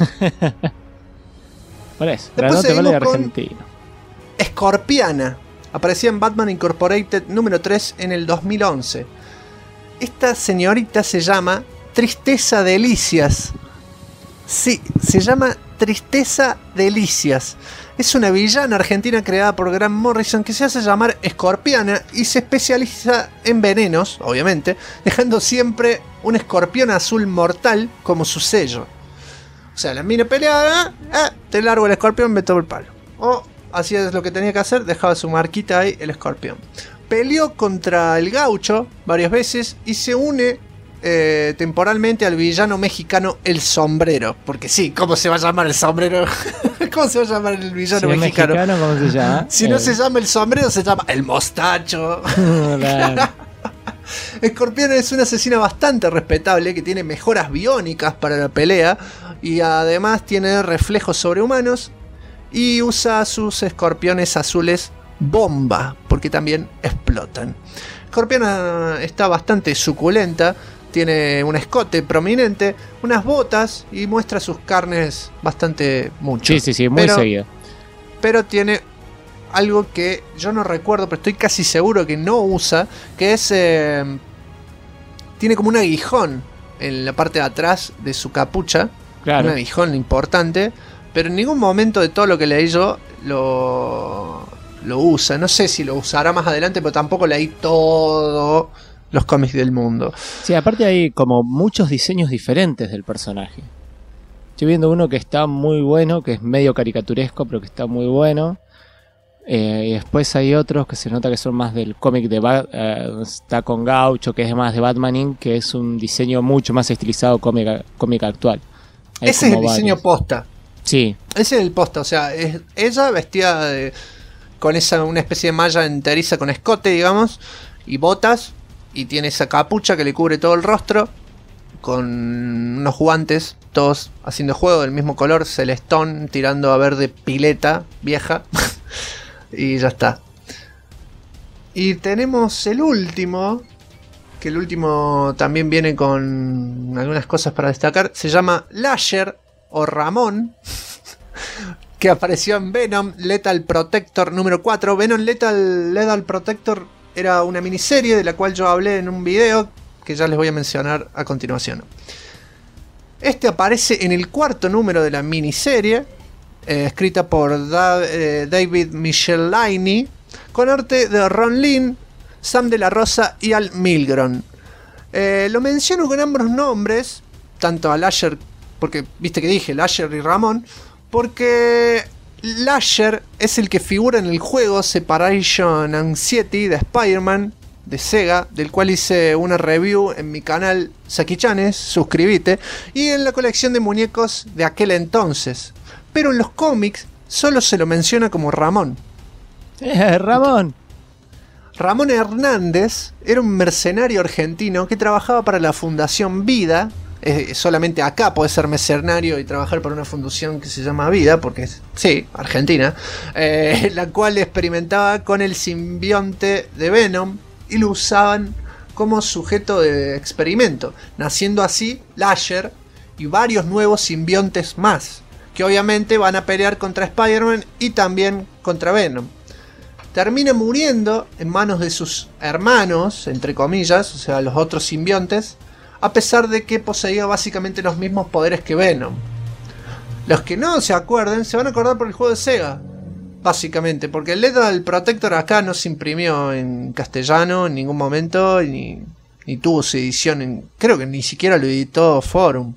¿Cuál es? Grandote, malo y argentino. Escorpiana. Aparecía en Batman Incorporated número 3 en el 2011. Esta señorita se llama Tristeza Delicias. Sí, se llama Tristeza Delicias. Es una villana argentina creada por Grant Morrison que se hace llamar Escorpiana y se especializa en venenos, obviamente, dejando siempre un escorpión azul mortal como su sello. O sea, la mina peleada, te largo el escorpión, me tomo el palo. O hacía lo que tenía que hacer, dejaba su marquita ahí, el escorpión. Peleó contra el Gaucho varias veces y se une temporalmente al villano mexicano El Sombrero. Porque sí, ¿cómo se va a llamar El Sombrero? ¿Cómo se va a llamar el villano mexicano? ¿Cómo se llama? Si no se llama El Sombrero, se llama El Mostacho. Escorpión es una asesina bastante respetable que tiene mejoras biónicas para la pelea y además tiene reflejos sobrehumanos y usa sus escorpiones azules bomba porque también explotan. Escorpiona está bastante suculenta, tiene un escote prominente, unas botas y muestra sus carnes bastante mucho. Sí, muy seguido. Pero tiene algo que yo no recuerdo, pero estoy casi seguro que no usa, que es... tiene como un aguijón en la parte de atrás de su capucha. Claro. Un aguijón importante. Pero en ningún momento de todo lo que leí yo lo usa. No sé si lo usará más adelante, pero tampoco leí todos los cómics del mundo. Sí, aparte hay como muchos diseños diferentes del personaje. Estoy viendo uno que está muy bueno, que es medio caricaturesco, pero que está muy bueno. Y después hay otros que se nota que son más del cómic de está con Gaucho, que es más de Batman Inc., que es un diseño mucho más estilizado cómic actual. Hay ese es el varios. diseño posta. Sí. Ese es el posta, o sea, es ella vestida con una especie de malla enteriza con escote, digamos, y botas, y tiene esa capucha que le cubre todo el rostro, con unos guantes, todos haciendo juego del mismo color, celestón, tirando a verde pileta vieja, y ya está. Y tenemos el último, que el último también viene con algunas cosas para destacar, se llama Lasher o Ramón, que apareció en Venom Lethal Protector número 4. Venom Lethal Protector era una miniserie de la cual yo hablé en un video que ya les voy a mencionar a continuación. Este aparece en el cuarto número de la miniserie, escrita por David Michelinie, con arte de Ron Lim, Sam de la Rosa y Al Milgrom. Lo menciono con ambos nombres, tanto a Lasher, porque viste que dije Lasher y Ramón, porque Lasher es el que figura en el juego Separation Anxiety de Spider-Man de Sega, del cual hice una review en mi canal Saki-chanes, suscríbete, y en la colección de muñecos de aquel entonces. Pero en los cómics solo se lo menciona como Ramón. Ramón. Ramón Hernández era un mercenario argentino que trabajaba para la Fundación Vida. Solamente acá podés ser mercenario y trabajar para una fundación que se llama Vida, porque es, sí, Argentina, la cual experimentaba con el simbionte de Venom y lo usaban como sujeto de experimento, naciendo así Lasher y varios nuevos simbiontes más, que obviamente van a pelear contra Spider-Man y también contra Venom. Termina muriendo en manos de sus hermanos, entre comillas, o sea, los otros simbiontes, a pesar de que poseía básicamente los mismos poderes que Venom. Los que no se acuerden, se van a acordar por el juego de Sega, básicamente, porque el Lethal Protector acá no se imprimió en castellano en ningún momento, ni tuvo su edición, creo que ni siquiera lo editó Forum.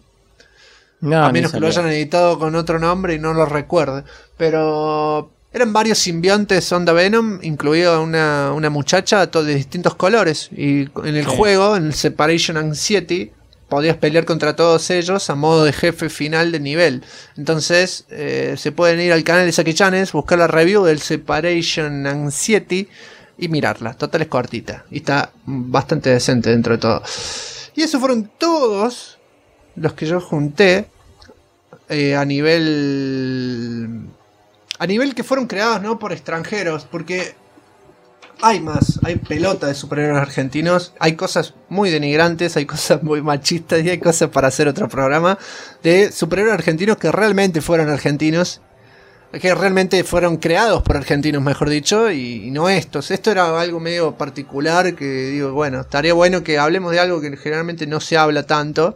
No, a menos que lo hayan editado con otro nombre y no lo recuerde. Pero eran varios simbiontes Onda Venom, incluida una muchacha de distintos colores. Y en el juego, en el Separation Anxiety, podías pelear contra todos ellos a modo de jefe final de nivel. Entonces, se pueden ir al canal de Saki-chanes, buscar la review del Separation Anxiety y mirarla. Total, es cortita y está bastante decente dentro de todo. Y esos fueron todos los que yo junté a nivel que fueron creados, ¿no?, por extranjeros, porque hay pelota de superhéroes argentinos, hay cosas muy denigrantes, hay cosas muy machistas y hay cosas para hacer otro programa de superhéroes argentinos que realmente fueron argentinos, que realmente fueron creados por argentinos, mejor dicho, y no estos. Esto era algo medio particular que digo, bueno, estaría bueno que hablemos de algo que generalmente no se habla tanto,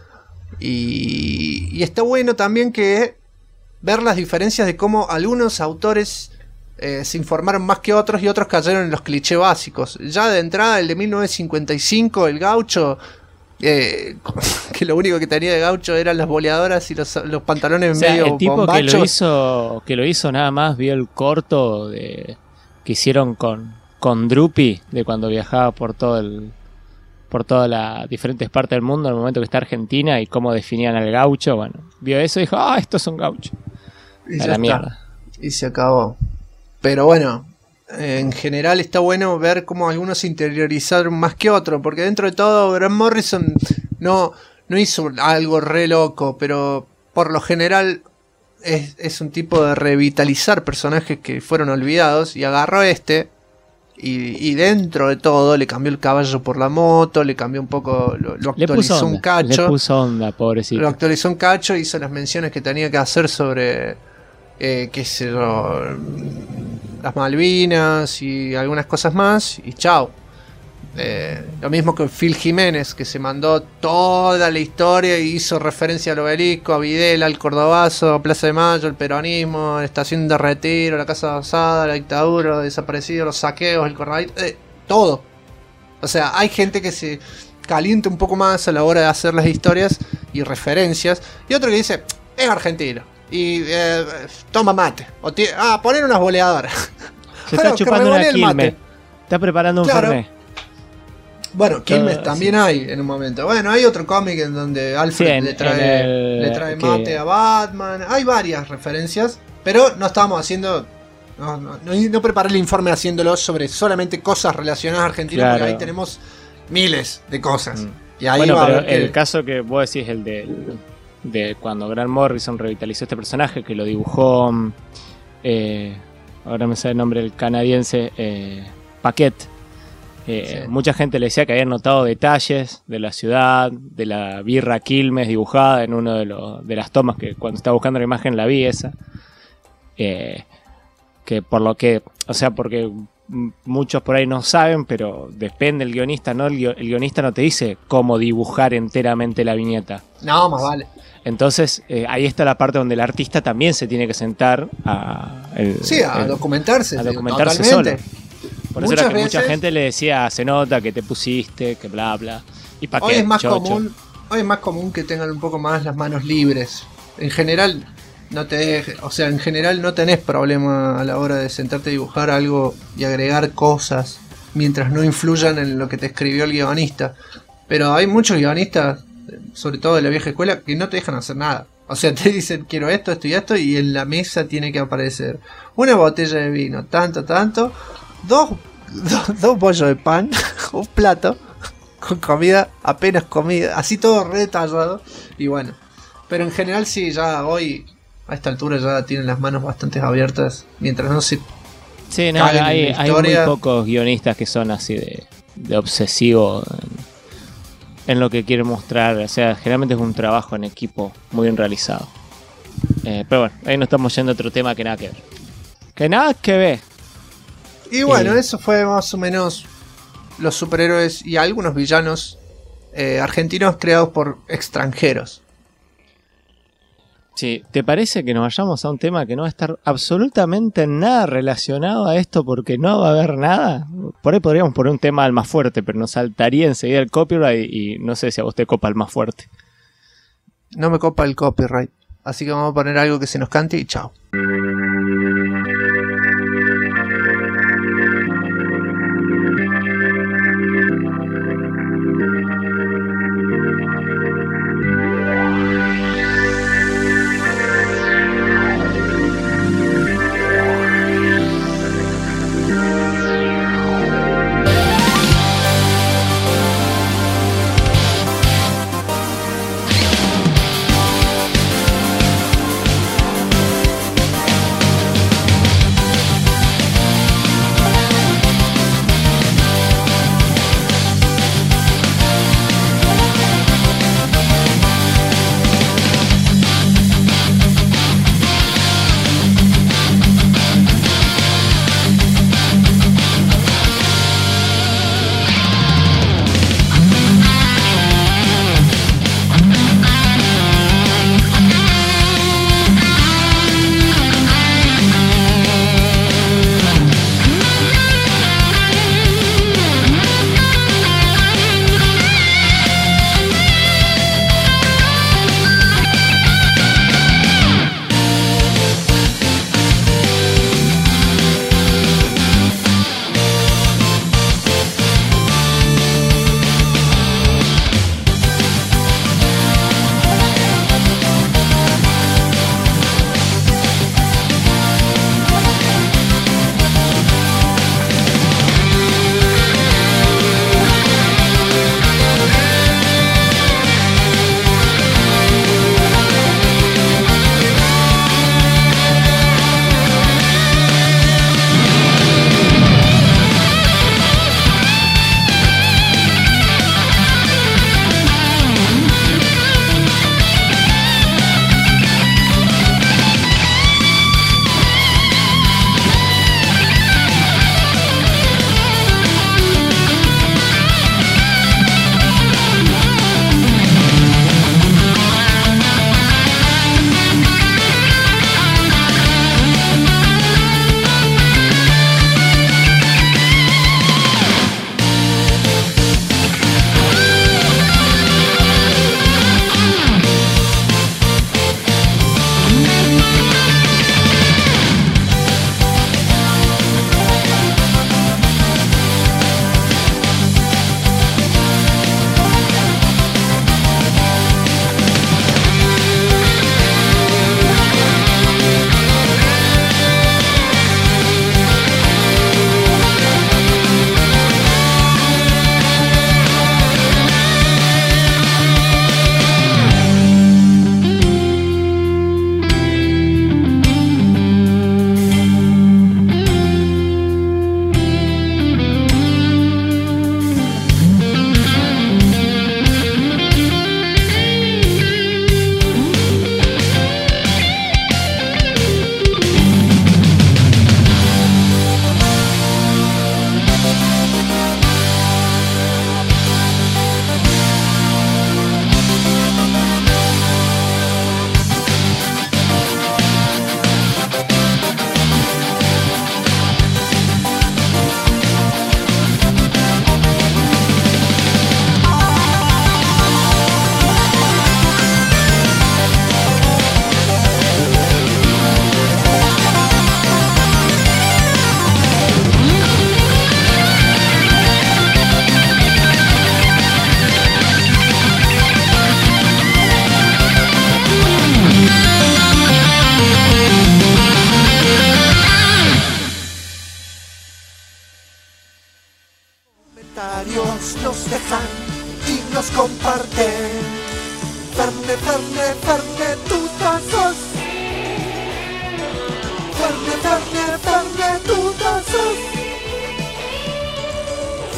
y está bueno también que ver las diferencias de cómo algunos autores se informaron más que otros y otros cayeron en los clichés básicos. Ya de entrada, el de 1955, el Gaucho, que lo único que tenía de Gaucho eran las boleadoras y los pantalones, o sea, medio el tipo bombachos. que lo hizo nada más vio el corto que hicieron con Drupi, de cuando viajaba por todas las diferentes partes del mundo en el momento que está Argentina y cómo definían al gaucho. Bueno, vio eso y dijo, estos son gauchos. Y a la mierda. Y se acabó. Pero bueno, en general está bueno ver cómo algunos se interiorizaron más que otros, porque dentro de todo Grant Morrison no hizo algo re loco, pero por lo general es un tipo de revitalizar personajes que fueron olvidados, y agarró y dentro de todo le cambió el caballo por la moto, le cambió un poco, lo actualizó un cacho. Le puso onda, pobrecito. Lo actualizó un cacho, hizo las menciones que tenía que hacer sobre, qué sé yo, las Malvinas y algunas cosas más, y chao. Lo mismo que Phil Jiménez, que se mandó toda la historia y hizo referencia al Obelisco, a Videla, al Cordobazo, a Plaza de Mayo, el peronismo, la estación de retiro, la Casa Rosada, la dictadura, los desaparecidos, los saqueos, el corralito, todo. O sea, hay gente que se calienta un poco más a la hora de hacer las historias y referencias, y otro que dice, es argentino, y toma mate, o poner unas boleadoras. Se está chupando una Quilmes, está preparando un Fernet. Bueno, Quilmes también hay en un momento. Bueno, hay otro cómic en donde Alfred le trae mate a Batman. Hay varias referencias, pero no estábamos haciendo... No preparé el informe haciéndolo sobre solamente cosas relacionadas a Argentina, claro, porque ahí tenemos miles de cosas. Y ahí bueno, va pero a ver el caso que vos decís, el de cuando Grant Morrison revitalizó este personaje, que lo dibujó... ahora me sale el nombre del canadiense, Paquette. Sí. Mucha gente le decía que habían notado detalles de la ciudad, de la birra Quilmes dibujada en uno de las tomas, que cuando estaba buscando la imagen la vi esa. Que por lo que, o sea, porque muchos por ahí no saben, pero depende del guionista, ¿no? El guionista no te dice cómo dibujar enteramente la viñeta. No, más vale. Entonces, ahí está la parte donde el artista también se tiene que sentar a documentarse. A documentarse solo. Por eso era que mucha gente le decía, se nota que te pusiste, que bla bla. Y pa' hoy es más común que tengan un poco más las manos libres. En general no tenés problema a la hora de sentarte a dibujar algo y agregar cosas mientras no influyan en lo que te escribió el guionista. Pero hay muchos guionistas, sobre todo de la vieja escuela, que no te dejan hacer nada. O sea, te dicen quiero esto, esto y esto, y en la mesa tiene que aparecer una botella de vino, tanto, dos bollos de pan, un plato con comida, apenas comida, así todo re detallado. Y bueno, pero en general sí, ya hoy a esta altura ya tienen las manos bastante abiertas, mientras no se... Sí, no, hay muy pocos guionistas que son así de obsesivo en lo que quieren mostrar. O sea, generalmente es un trabajo en equipo muy bien realizado. Pero bueno, ahí nos estamos yendo a otro tema que nada que ver. Que nada que ver. Y bueno, eso fue más o menos los superhéroes y algunos villanos argentinos creados por extranjeros. Sí, ¿te parece que nos vayamos a un tema que no va a estar absolutamente nada relacionado a esto porque no va a haber nada? Por ahí podríamos poner un tema al más fuerte, pero nos saltaría enseguida el copyright y no sé si a vos te copa el más fuerte. No me copa el copyright, así que vamos a poner algo que se nos cante y chao.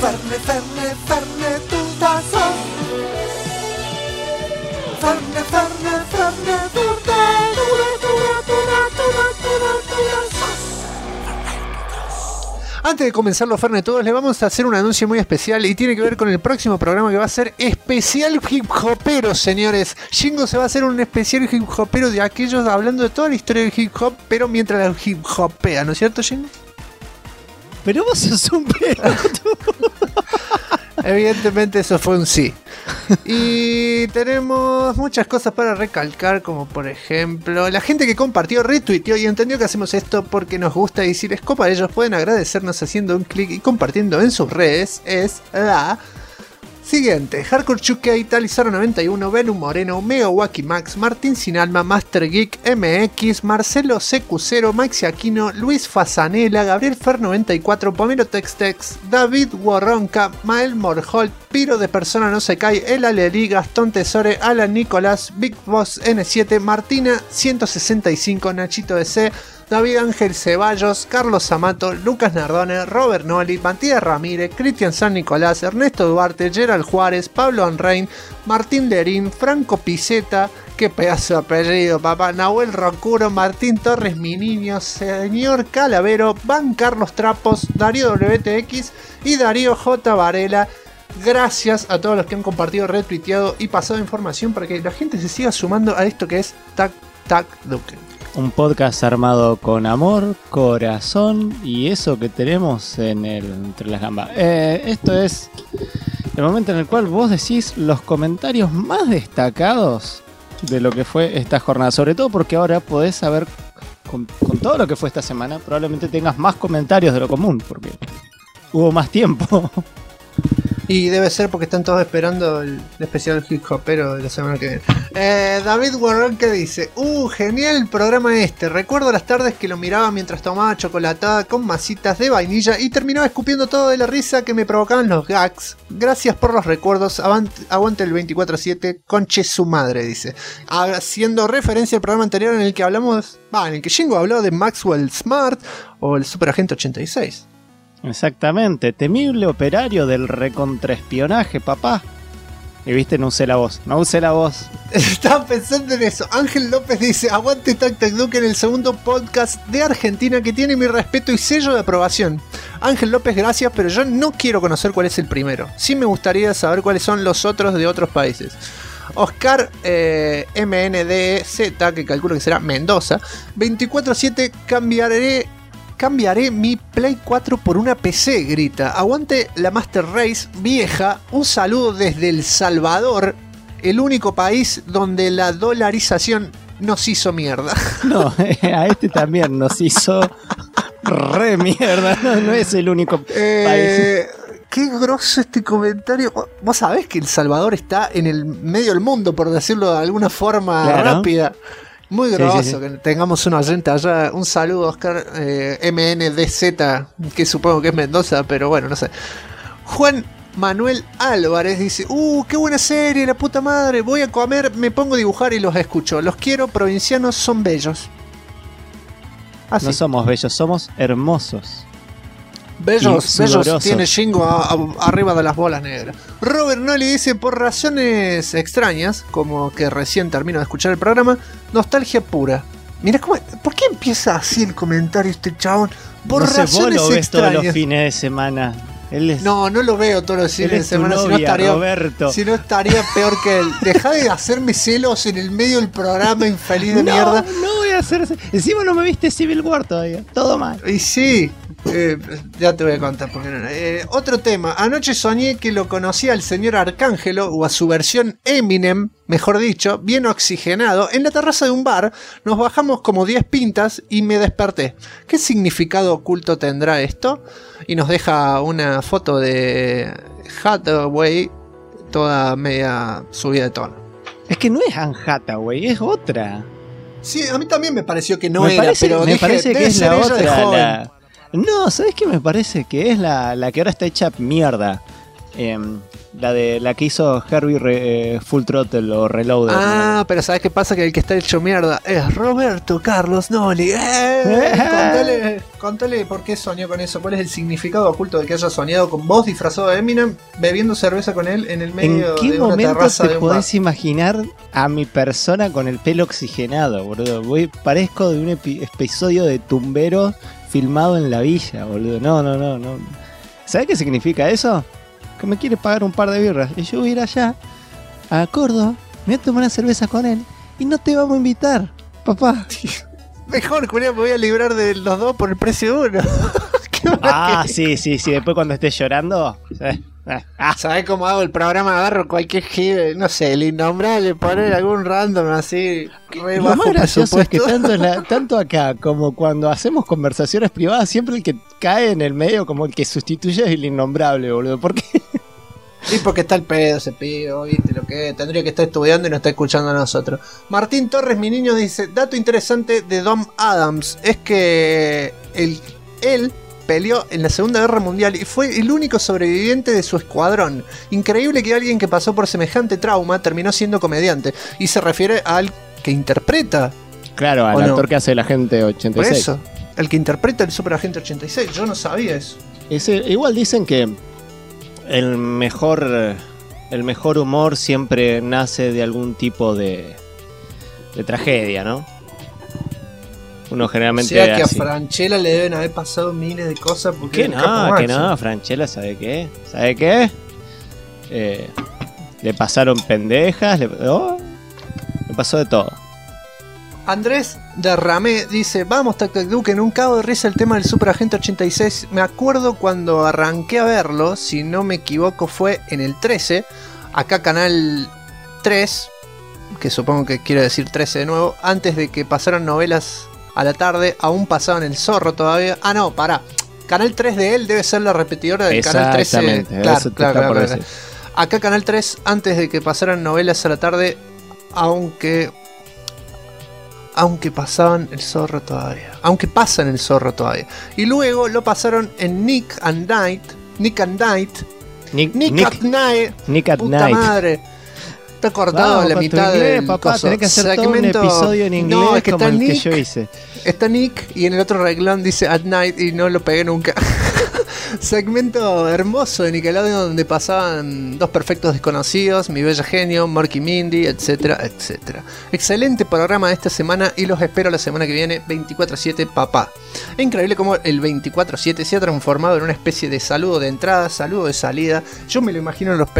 Ferne, Ferne, Ferne, turta sos. Ferne, Ferne, Ferne, turta, Antes de comenzar los Fernetudos, le vamos a hacer un anuncio muy especial y tiene que ver con el próximo programa que va a ser especial hip hopero, señores. Shingo se va a hacer un especial hip hopero de aquellos hablando de toda la historia del hip hop, pero mientras la hip hopea, ¿no es cierto, Shingo? Pero vos sos un pelotudo. Evidentemente eso fue un sí. Y tenemos muchas cosas para recalcar, como por ejemplo la gente que compartió, retuiteó y entendió que hacemos esto porque nos gusta y si les copa, ellos pueden agradecernos haciendo un clic y compartiendo en sus redes. Es la siguiente: Hardcore Chuque, Italizaro91, Venus Moreno, Mega Wacky Max, Martín Sin Alma, Master Geek MX, Marcelo CQ0, Maxi Aquino, Luis Fasanela, Gabriel Fer94, Pomero Textex, David Warronca, Mael Morholt, Piro de Persona No Se Cae, El Alerí, Gastón Tesore, Alan Nicolás, Big Boss N7, Martina 165, Nachito DC, David Ángel Ceballos, Carlos Amato, Lucas Nardone, Robert Noli, Matías Ramírez, Cristian San Nicolás, Ernesto Duarte, Gerald Juárez, Pablo Anrein, Martín Derín, Franco Piceta, qué pedazo de apellido, papá, Nahuel Rocuro, Martín Torres, mi niño, señor Calavero, Van Carlos Trapos, Darío WTX y Darío J. Varela. Gracias a todos los que han compartido, retuiteado y pasado información para que la gente se siga sumando a esto que es Tac Tac Duque. Un podcast armado con amor, corazón y eso que tenemos entre las gambas. Esto es el momento en el cual vos decís los comentarios más destacados de lo que fue esta jornada. Sobre todo porque ahora podés saber, con todo lo que fue esta semana, probablemente tengas más comentarios de lo común, porque hubo más tiempo. Y debe ser porque están todos esperando el especial hip hopero de la semana que viene. David Warren que dice: genial el programa este. Recuerdo las tardes que lo miraba mientras tomaba chocolatada con masitas de vainilla y terminaba escupiendo todo de la risa que me provocaban los gags. Gracias por los recuerdos. Aguante el 24/7. Conche su madre, dice. Haciendo referencia al programa anterior en el que hablamos. En el que Shingo habló de Maxwell Smart o el Superagente 86. Exactamente, temible operario del recontraespionaje, papá. Y viste, no usé la voz. Estaba pensando en eso. Ángel López dice: aguante Tac Tac Duque en el segundo podcast de Argentina que tiene mi respeto y sello de aprobación. Ángel López, gracias, pero yo no quiero conocer cuál es el primero. Sí me gustaría saber cuáles son los otros de otros países. Oscar MNDZ, que calculo que será Mendoza, 24/7, cambiaré mi Play 4 por una PC, grita. Aguante la Master Race vieja. Un saludo desde El Salvador, el único país donde la dolarización nos hizo mierda. No, a este también nos hizo re mierda. No es el único país. Qué grosso este comentario. Vos sabés que El Salvador está en el medio del mundo, por decirlo de alguna forma, claro, rápida. Muy groso, sí. Que tengamos un oyente allá. Un saludo, Oscar MNDZ, que supongo que es Mendoza, pero bueno, no sé. Juan Manuel Álvarez dice: qué buena serie, la puta madre. Voy a comer, me pongo a dibujar y los escucho. Los quiero, provincianos son bellos. Así. No somos bellos, somos hermosos. Bellos tiene Shingo arriba de las bolas negras. Robert Noli dice: por razones extrañas, como que recién termino de escuchar el programa, nostalgia pura. Mira cómo, ¿por qué empieza así el comentario este chabón? Por razones vos lo ves extrañas. Todos los fines de semana. No lo veo todos los fines de semana. Si no estaría peor que él. Dejá de hacerme celos en el medio del programa, infeliz de mierda. No voy a hacer. Encima no me viste Civil War todavía. Todo mal. Y sí. Ya te voy a contar porque no. Otro tema. Anoche soñé que lo conocía al señor Arcángelo, o a su versión Eminem, mejor dicho, bien oxigenado, en la terraza de un bar. Nos bajamos como 10 pintas y me desperté. ¿Qué significado oculto tendrá esto? Y nos deja una foto de Hathaway toda media subida de tono. Es que no es Anne Hathaway, es otra. Sí, a mí también me pareció que no era, pero me dije, parece que es la otra. joven. No, ¿sabes qué me parece? Que es la que ahora está hecha mierda. La que hizo Herbie Full Throttle o Reloaded. Ah, pero ¿sabes qué pasa? Que el que está hecho mierda es Roberto Carlos Noli. Contale por qué soñó con eso. ¿Cuál es el significado oculto de que haya soñado con vos disfrazado de Eminem bebiendo cerveza con él en el medio ¿En qué de una terraza momento te de un bar? podés imaginar a mi persona con el pelo oxigenado, boludo? Parezco de un episodio de Tumbero filmado en la villa, boludo. No. ¿Sabés qué significa eso? Que me quiere pagar un par de birras y yo voy a ir allá a Córdoba, me voy a tomar una cerveza con él y no te vamos a invitar, papá. Mejor, Julián, me voy a librar de los dos por el precio de uno. Sí, después cuando estés llorando. ¿Sabés cómo hago el programa? Agarro cualquier gibe, no sé, el innombrable, poner algún random así. Lo más gracioso es que tanto acá como cuando hacemos conversaciones privadas, siempre el que cae en el medio como el que sustituye es el innombrable, boludo. ¿Por qué? Sí, porque está el pedo ese pibe, viste lo que es. Tendría que estar estudiando y no está escuchando a nosotros. Martín Torres, mi niño, dice: dato interesante de Dom Adams es que él peleó en la Segunda Guerra Mundial y fue el único sobreviviente de su escuadrón. Increíble que alguien que pasó por semejante trauma terminó siendo comediante. Y se refiere al que interpreta. Claro, al actor que hace el Agente 86. Por eso, el que interpreta el Super Agente 86. Yo no sabía eso. Igual dicen que el mejor humor siempre nace de algún tipo de tragedia, ¿no? Uno generalmente. O sea que a Franchella le deben haber pasado miles de cosas. Porque que no, Franchella, ¿sabe qué? Le pasaron pendejas, le pasó de todo. Andrés Derramé dice: vamos, Tac Tac Duke, en un cago de risa el tema del Super Agente 86. Me acuerdo cuando arranqué a verlo, si no me equivoco fue en el 13, acá Canal 3, que supongo que quiere decir 13 de nuevo, antes de que pasaran novelas a la tarde, aún pasaban El Zorro todavía. Ah, no, pará. Canal 3 de él debe ser la repetidora del Canal 13. Exactamente, claro. Acá Canal 3, antes de que pasaran novelas a la tarde, aunque pasaban El Zorro todavía. Aunque pasan El Zorro todavía. Y luego lo pasaron en Nick at Night. Puta madre. Está cortado la mitad del papá, tenés que hacer todo un episodio en inglés, no, es que como el Nick, que yo hice. Está Nick y en el otro reglón dice At Night y no lo pegué nunca. Segmento hermoso de Nickelodeon donde pasaban Dos Perfectos Desconocidos, Mi Bella Genio, Morky Mindy, etcétera, etcétera. Excelente programa de esta semana y los espero la semana que viene, 24/7 papá. Es increíble cómo el 24/7 se ha transformado en una especie de saludo de entrada, saludo de salida. Yo me lo imagino a los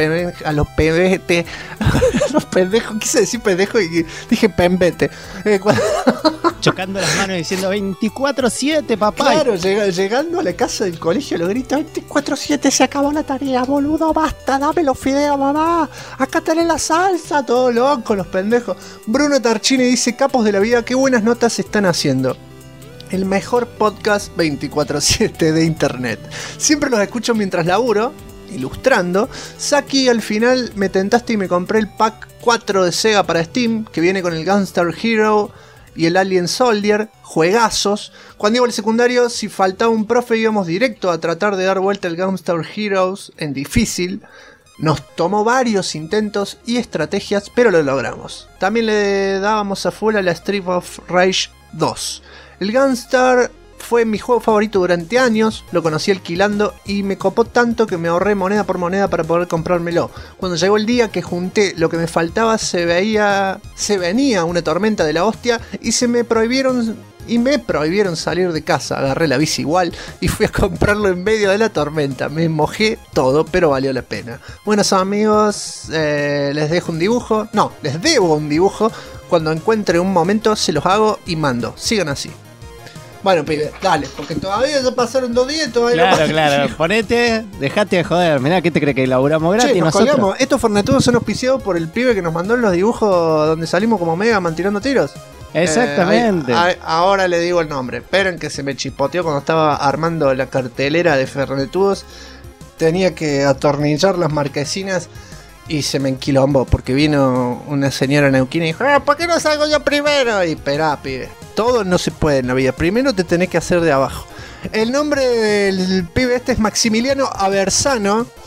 pendejos, quise decir pendejo y dije pembete. Chocando las manos diciendo 24/7 papá. Claro, llegando a la casa del colegio lo grita: 24/7 se acabó la tarea, boludo, basta, dame los fideos, mamá, acá tenés la salsa, todo loco, los pendejos. Bruno Tarchini dice: capos de la vida, qué buenas notas están haciendo. El mejor podcast 24/7 de internet. Siempre los escucho mientras laburo, ilustrando. Saki, al final me tentaste y me compré el pack 4 de Sega para Steam, que viene con el Gunstar Hero y el Alien Soldier, juegazos. Cuando iba al secundario, si faltaba un profe íbamos directo a tratar de dar vuelta el Gunstar Heroes en difícil. Nos tomó varios intentos y estrategias, pero lo logramos. También le dábamos a full a la Street of Rage 2. El Gunstar fue mi juego favorito durante años, lo conocí alquilando y me copó tanto que me ahorré moneda por moneda para poder comprármelo. Cuando llegó el día que junté lo que me faltaba, se venía una tormenta de la hostia y me prohibieron salir de casa. Agarré la bici igual y fui a comprarlo en medio de la tormenta. Me mojé todo, pero valió la pena. Buenos amigos, les dejo un dibujo. No, les debo un dibujo. Cuando encuentre un momento se los hago y mando. Sigan así. Bueno, pibe, dale, porque todavía ya pasaron 2 días y todavía Claro, ponete, dejate de joder. Mirá, ¿qué te crees que laburamos gratis? Nos colgamos. Estos fornetudos son auspiciados por el pibe que nos mandó en los dibujos donde salimos como Mega Man tirando tiros. Exactamente. Ahora le digo el nombre. Esperen que se me chispoteó cuando estaba armando la cartelera de Fernetudos. Tenía que atornillar las marquesinas y se me enquilombó porque vino una señora neuquina y dijo: ¿por qué no salgo yo primero? Y esperá, pibe. Todo no se puede en la vida. Primero te tenés que hacer de abajo. El nombre del pibe este es Maximiliano Aversano.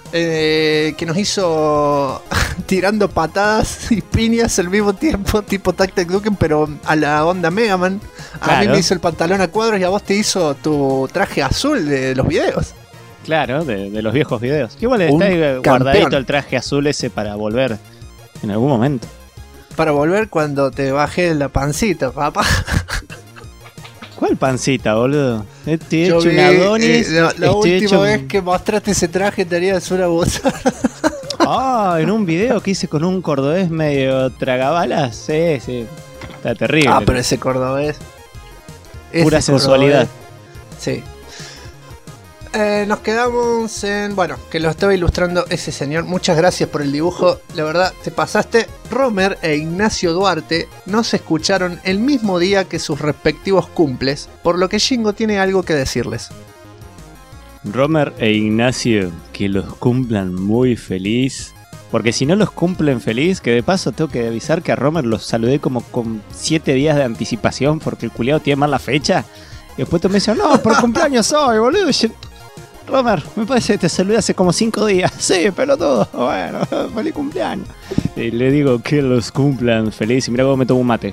que nos hizo tirando patadas y piñas al mismo tiempo, tipo Tac Tac Duken, pero a la onda Mega Man. A mí Claro. me hizo el pantalón a cuadros y a vos te hizo tu traje azul de los videos. Claro, de los viejos videos. Que igual Un está ahí guardadito campeón. el traje azul ese para volver en algún momento. Para volver cuando te bajé la pancita, papá. ¿Cuál pancita, boludo? Estoy Yo hecho vi, un Adonis. la estoy última hecho vez un- que mostraste ese traje tenías una bolsa. Ah, en un video que hice con un cordobés medio tragabalas. Sí, sí. Está terrible. Ah, pero ese cordobés. Pura ese sensualidad. Sí. Nos quedamos en... Bueno, que lo estaba ilustrando ese señor. Muchas gracias por el dibujo. La verdad, te pasaste. Romer e Ignacio Duarte no se escucharon el mismo día que sus respectivos cumples, por lo que Shingo tiene algo que decirles. Romer e Ignacio, que los cumplan muy feliz. Porque si no los cumplen feliz, que de paso tengo que avisar que a Romer los saludé como con 7 días de anticipación porque el culiado tiene mal la fecha. Y después tú me dices, no, por cumpleaños hoy, boludo. Y yo, Romer, me parece que te saludé hace como 5 días. Sí, pelotudo. Bueno, feliz cumpleaños. Y le digo que los cumplan feliz. Y mira cómo me tomo un mate.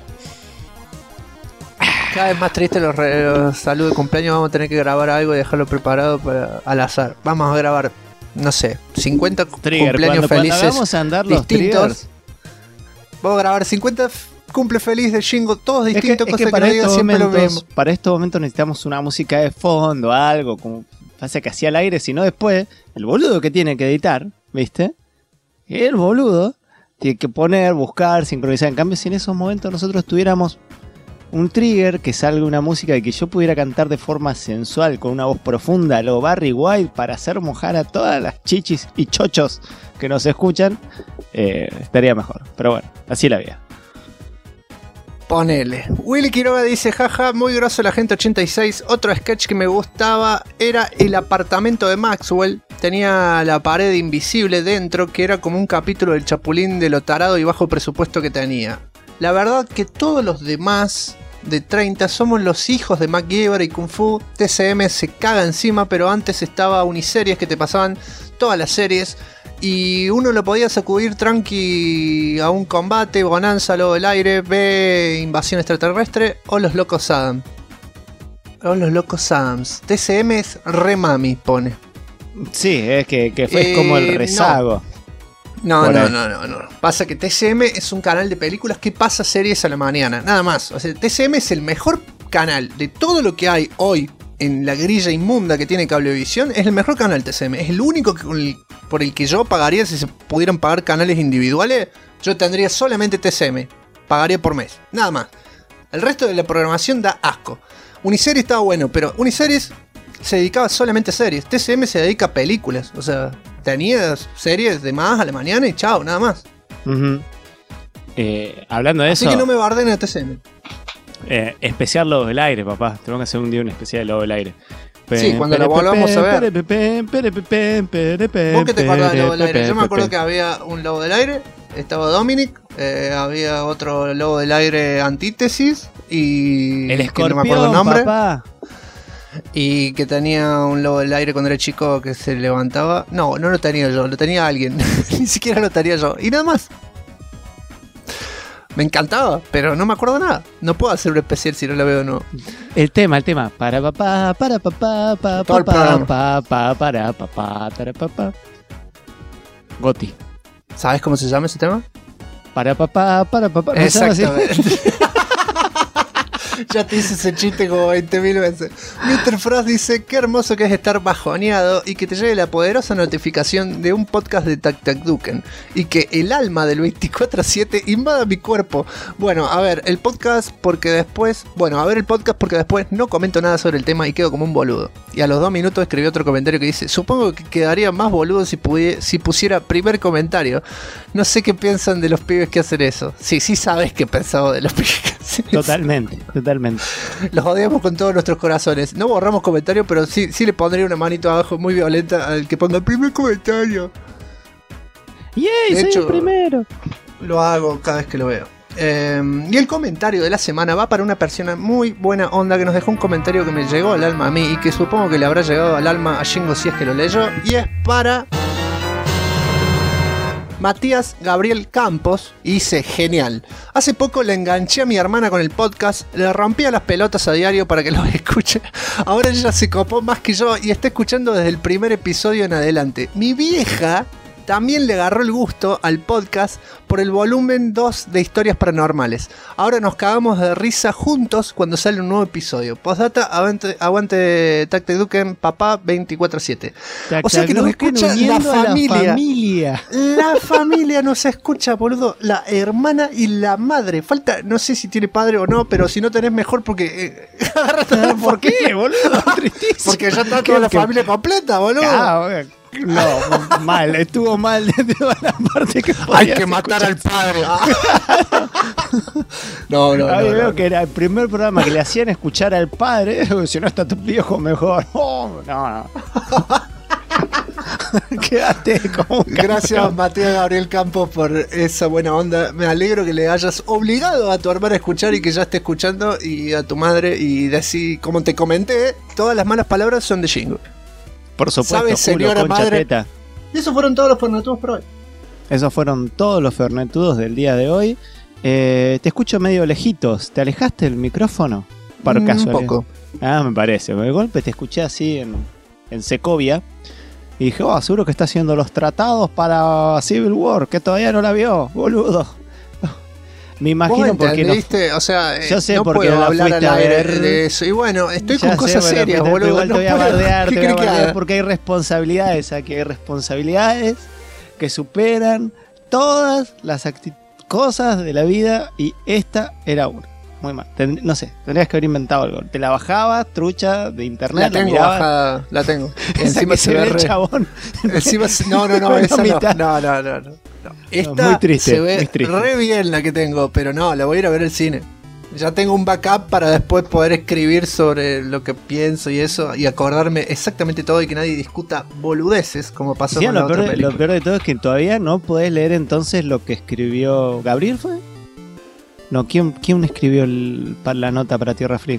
Cada vez más triste los saludos de cumpleaños. Vamos a tener que grabar algo y dejarlo preparado para, al azar. Vamos a grabar, no sé, 50 Trigger, cumpleaños cuando felices hagamos a andar los distintos. triggers. Vamos a grabar 50 cumple feliz de Shingo, todos distintos, es cosas que, para no digan estos siempre lo momentos, mismo. para estos momentos necesitamos una música de fondo, algo como pasa que hacía al aire, si no después el boludo que tiene que editar, ¿viste? El boludo tiene que poner, buscar, sincronizar. En cambio, si en esos momentos nosotros tuviéramos un trigger que salga una música y que yo pudiera cantar de forma sensual con una voz profunda, lo Barry White, para hacer mojar a todas las chichis y chochos que nos escuchan, estaría mejor. Pero bueno, así la vida. Ponele. Willy Quiroga dice, jaja, muy grosso la gente 86. Otro sketch que me gustaba era el apartamento de Maxwell. Tenía la pared invisible dentro, que era como un capítulo del Chapulín de lo tarado y bajo presupuesto que tenía. La verdad que todos los demás de 30 somos los hijos de MacGyver y Kung Fu. TCM se caga encima, pero antes estaba Uniseries que te pasaban todas las series. Y uno lo podía sacudir tranqui a un combate, Bonanza, Lobo del Aire, B, Invasión Extraterrestre o Los Locos Adams. O Los Locos Adams. TCM es re mami, pone. Sí, es que fue como el rezago. No. Por No, ahí. no, no, no. Pasa que TCM es un canal de películas que pasa series a la mañana, nada más. O sea, TCM es el mejor canal de todo lo que hay hoy en la grilla inmunda que tiene Cablevisión. Es el mejor canal TCM. Es el único por el que yo pagaría. Si se pudieran pagar canales individuales, yo tendría solamente TCM. Pagaría por mes, nada más. El resto de la programación da asco. Uniseries estaba bueno, pero Uniseries se dedicaba solamente a series. TCM se dedica a películas. O sea, tenía series de más a la mañana y chao, nada más. Ujú. Hablando de Así eso, que no me barden a TCM. especial Lobo del Aire, papá. Tenemos que hacer un día un especial de Lobo del Aire. Sí, cuando lo volvamos a ver. ¿Vos qué te acordás del Lobo del Aire? Yo me acuerdo que había un Lobo del Aire, estaba Dominic, había otro Lobo del Aire Antítesis y el que no me acuerdo escorpión, el nombre. papá. Y que tenía un Lobo del Aire cuando era chico que se levantaba. No, no lo tenía yo, lo tenía alguien. Ni siquiera lo tenía yo. Y nada más. Me encantaba, pero no me acuerdo nada. No puedo hacer un especial si no la veo o no. El tema. Para papá, para papá, Todo el programa. para papá. Goti. ¿Sabes cómo se llama ese tema? Para papá. ¿No se llama así? Exactamente. Ya te hice ese chiste como 20.000 veces. Mr. Frost dice, qué hermoso que es estar bajoneado y que te llegue la poderosa notificación de un podcast de Tac Tac Duken y que el alma del 24/7 invada mi cuerpo. Bueno, a ver el podcast porque después no comento nada sobre el tema y quedo como un boludo. Y a los 2 minutos escribí otro comentario que dice, supongo que quedaría más boludo si pusiera primer comentario. No sé qué piensan de los pibes que hacen eso. Sí sabes qué pensaba de los pibes que hacen eso. Totalmente. Los odiamos con todos nuestros corazones. No borramos comentarios, pero sí le pondría una manito abajo muy violenta al que ponga el primer comentario. ¡Yay! De Soy hecho, el primero. Lo hago cada vez que lo veo. Y el comentario de la semana va para una persona muy buena onda que nos dejó un comentario que me llegó al alma a mí y que supongo que le habrá llegado al alma a Shingo si es que lo leyó. Y es para Matías Gabriel Campos, y dice: genial. Hace poco le enganché a mi hermana con el podcast, le rompía las pelotas a diario para que lo escuche. Ahora ella se copó más que yo y está escuchando desde el primer episodio en adelante. Mi vieja también le agarró el gusto al podcast por el volumen 2 de Historias Paranormales. Ahora nos cagamos de risa juntos cuando sale un nuevo episodio. Postdata, aguante Tacte Duken, papá 24/7. O sea que nos escucha la familia. La familia nos escucha, boludo. La hermana y la madre. Falta, no sé si tiene padre o no, pero si no tenés mejor porque... ¿Por qué, boludo? Tristísimo. Porque ya está toda la familia completa, boludo. No, mal, estuvo mal de toda la parte que podía. Hay que matar al padre. No. Veo que era el primer programa que le hacían escuchar al padre. Si no está tu viejo, mejor. No. Quédate como un Gracias, Matías Gabriel Campos, por esa buena onda. Me alegro que le hayas obligado a tu hermana a escuchar y que ya esté escuchando, y a tu madre. Y así, como te comenté, todas las malas palabras son de Jingo. Por supuesto, ¿Sabe, señora Julio, madre? Teta. Y esos fueron todos los fornetudos por hoy. Esos fueron todos los fernetudos del día de hoy. Te escucho medio lejitos. ¿Te alejaste del micrófono? Por casualidad. Un poco. Me parece. De golpe te escuché así en Secovia. Y dije, seguro que está haciendo los tratados para Civil War, que todavía no la vio, boludo. Me imagino porque no, o sea, yo sé no porque puedo no hablar fuiste al a aire ver. de eso. Y bueno, estoy Ya con cosas sé, serias, pero boludo. igual te voy a bardear, ¿Qué crees que haga? porque hay responsabilidades aquí, hay responsabilidades que superan todas las cosas de la vida, y esta era una. Muy mal. No sé, tendrías que haber inventado algo. Te la bajabas, trucha, de internet. La tengo bajada, la tengo. Encima se ve el chabón. Encima no, esa no. Esta muy triste, se ve muy triste. Re bien la que tengo, pero no, la voy a ir a ver al cine. Ya tengo un backup para después poder escribir sobre lo que pienso y eso, y acordarme exactamente todo y que nadie discuta boludeces como pasó con la otra película. Lo peor de todo es que todavía no podés leer entonces lo que escribió Gabriel, ¿fue? No, ¿quién escribió la nota para Tierra Freak?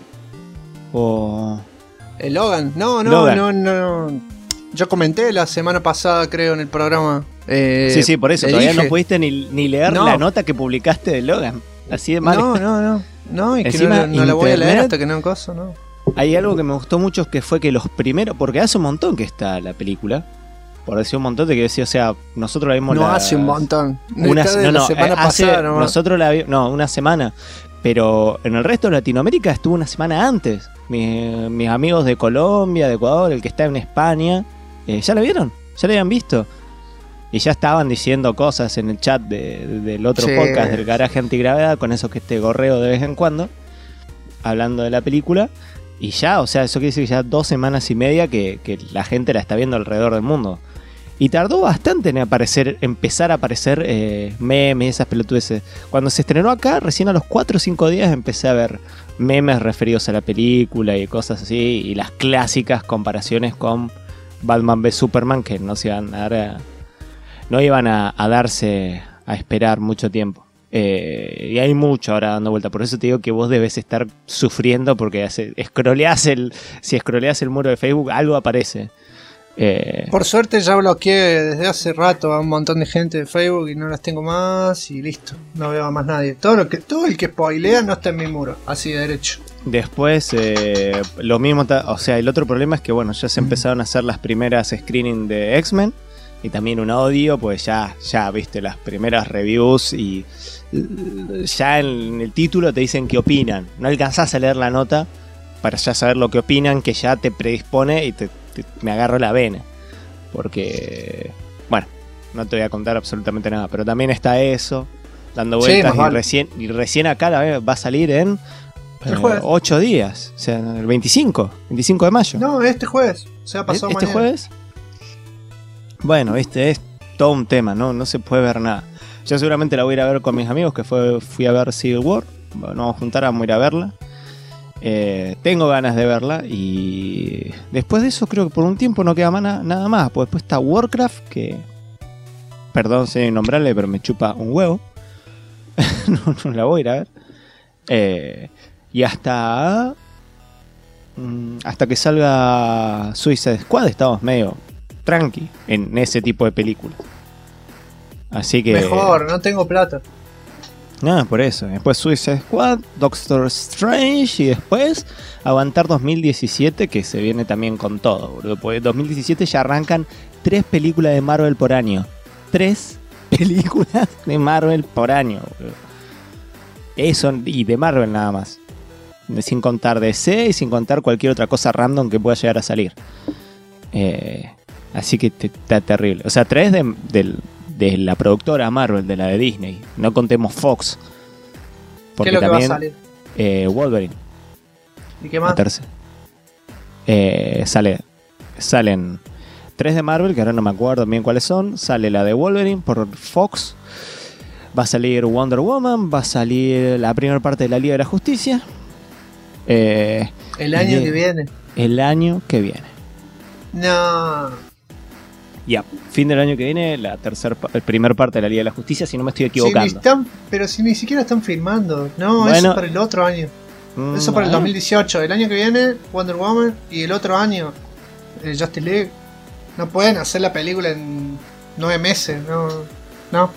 ¿El Logan? Logan. No. Yo comenté la semana pasada, creo, en el programa. Sí, por eso. Todavía no pudiste ni leer la nota que publicaste de Logan. Así de mal. No, y encima, que no la voy a leer hasta que no coso, ¿no? Hay algo que me gustó mucho, que fue que los primeros... Porque hace un montón que está la película. Por decir un montón de que decía, o sea, nosotros la vimos No hace un montón. La semana pasada, ¿no? Nosotros la vimos, una semana. Pero en el resto de Latinoamérica estuvo una semana antes. Mis amigos de Colombia, de Ecuador, el que está en España, ¿ya la vieron? ¿Ya la habían visto? Y ya estaban diciendo cosas en el chat del otro podcast del Garaje Antigravedad, con eso que te gorreo de vez en cuando, hablando de la película. Y ya, o sea, eso quiere decir que ya 2 semanas y media que la gente la está viendo alrededor del mundo. Y tardó bastante en empezar a aparecer memes, esas pelotudeces. Cuando se estrenó acá, recién a los 4 o 5 días empecé a ver memes referidos a la película y cosas así. Y las clásicas comparaciones con Batman v Superman, que no iban a darse a esperar mucho tiempo. Y hay mucho ahora dando vuelta. Por eso te digo que vos debes estar sufriendo, porque si scrolleás el muro de Facebook, algo aparece. Por suerte ya bloqueé desde hace rato a un montón de gente de Facebook y no las tengo más y listo, no veo a más nadie. Todo el que spoilea no está en mi muro, así de derecho. Después, lo mismo, o sea, el otro problema es que bueno, ya se empezaron a hacer las primeras screenings de X-Men. Y también un odio, pues ya viste las primeras reviews y ya en el título te dicen qué opinan. No alcanzás a leer la nota para ya saber lo que opinan, que ya te predispone y me agarro la vena. Porque, bueno, no te voy a contar absolutamente nada. Pero también está eso, dando vueltas. Sí, y recién acá va a salir en 8 días. O sea, el 25 de mayo. No, este jueves. O sea, pasó mañana. ¿Este jueves? Bueno, este es todo un tema, no se puede ver nada. Yo seguramente la voy a ir a ver con mis amigos, que fui a ver Civil War. Nos vamos a juntar, vamos a ir a verla. Tengo ganas de verla. Y después de eso creo que por un tiempo no queda nada más. Pues después está Warcraft, que... Perdón sin nombrarle, pero me chupa un huevo. no la voy a ir a ver. Y hasta que salga Suicide Squad estamos medio tranqui en ese tipo de películas. Así que... Mejor, no tengo plata. No, por eso. Después Suicide Squad, Doctor Strange y después aguantar 2017 que se viene también con todo, boludo. Porque 2017 ya arrancan 3 películas de Marvel por año. 3 películas de Marvel por año, boludo. Eso, y de Marvel nada más. Sin contar DC y sin contar cualquier otra cosa random que pueda llegar a salir. Así que está terrible. O sea, 3 de la productora Marvel, de la de Disney. No contemos Fox. Porque ¿Qué es lo también, que va a salir? Wolverine. ¿Y qué más? Salen 3 de Marvel, que ahora no me acuerdo bien cuáles son. Sale la de Wolverine por Fox. Va a salir Wonder Woman. Va a salir la primera parte de la Liga de la Justicia. El año que viene. El año que viene. No. Ya, fin del año que viene, la primera parte de la Liga de la Justicia, si no me estoy equivocando. Pero si ni siquiera están filmando. No, bueno, eso para el otro año. Eso para el 2018. El año que viene, Wonder Woman. Y el otro año, Justice League. No pueden hacer la película en 9 meses. No.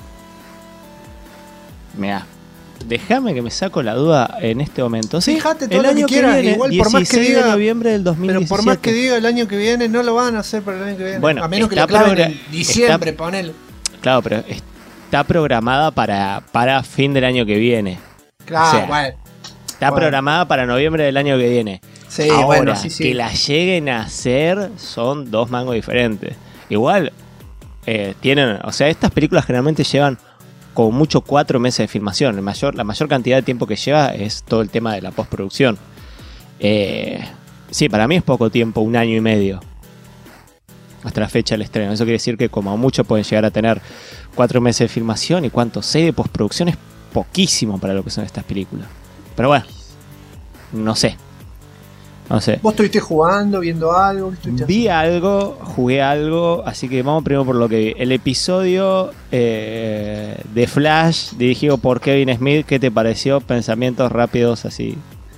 Mirá, déjame que me saco la duda en este momento. Sí, fíjate todo el año que quieras, viene, igual por más que diga de noviembre del 2017. Pero por más que diga el año que viene, no lo van a hacer para el año que viene. Bueno, a menos que lo claven en diciembre, ponele. Claro, pero está programada para fin del año que viene. Claro, o sea, bueno. Está programada para noviembre del año que viene. Sí, ahora, bueno, sí. Que la lleguen a hacer son 2 mangos diferentes. Igual, tienen, o sea, estas películas generalmente llevan como mucho 4 meses de filmación. La mayor cantidad de tiempo que lleva es todo el tema de la postproducción. Sí, para mí es poco tiempo, 1 año y medio. Hasta la fecha del estreno. Eso quiere decir que como mucho pueden llegar a tener 4 meses de filmación. ¿Y cuánto? 6 de postproducción es poquísimo para lo que son estas películas. Pero bueno, no sé. ¿Vos estuviste jugando, viendo algo? Vi algo, jugué algo, así que vamos primero por lo que vi. El episodio de Flash, dirigido por Kevin Smith, ¿qué te pareció? Pensamientos rápidos así.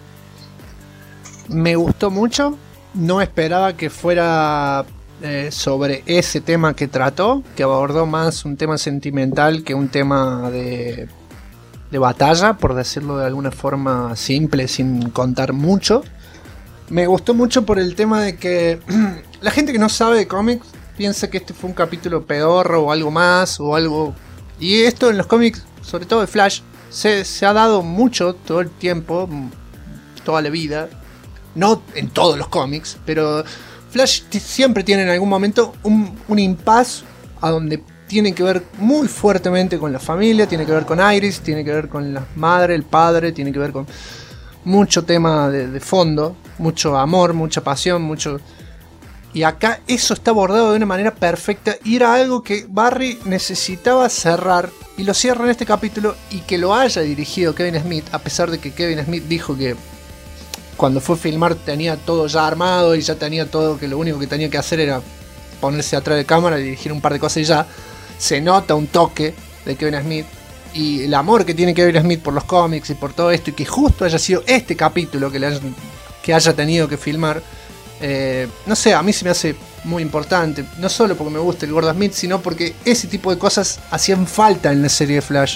Me gustó mucho. No esperaba que fuera sobre ese tema que trató, que abordó más un tema sentimental que un tema de batalla, por decirlo de alguna forma simple, sin contar mucho. Me gustó mucho por el tema de que la gente que no sabe de cómics piensa que este fue un capítulo pedorro o algo más o algo. Y esto en los cómics, sobre todo de Flash, se ha dado mucho todo el tiempo, toda la vida. No en todos los cómics, pero Flash siempre tiene en algún momento un impasse a donde tiene que ver muy fuertemente con la familia, tiene que ver con Iris, tiene que ver con la madre, el padre, tiene que ver con mucho tema de fondo, mucho amor, mucha pasión, mucho... Y acá eso está abordado de una manera perfecta y era algo que Barry necesitaba cerrar y lo cierra en este capítulo, y que lo haya dirigido Kevin Smith, a pesar de que Kevin Smith dijo que cuando fue a filmar tenía todo ya armado y ya tenía todo, que lo único que tenía que hacer era ponerse atrás de cámara y dirigir un par de cosas y ya. Se nota un toque de Kevin Smith y el amor que tiene Kevin Smith por los cómics y por todo esto, y que justo haya sido este capítulo que haya tenido que filmar. No sé, a mí se me hace muy importante, no solo porque me gusta el Gordo Smith, sino porque ese tipo de cosas hacían falta en la serie de Flash.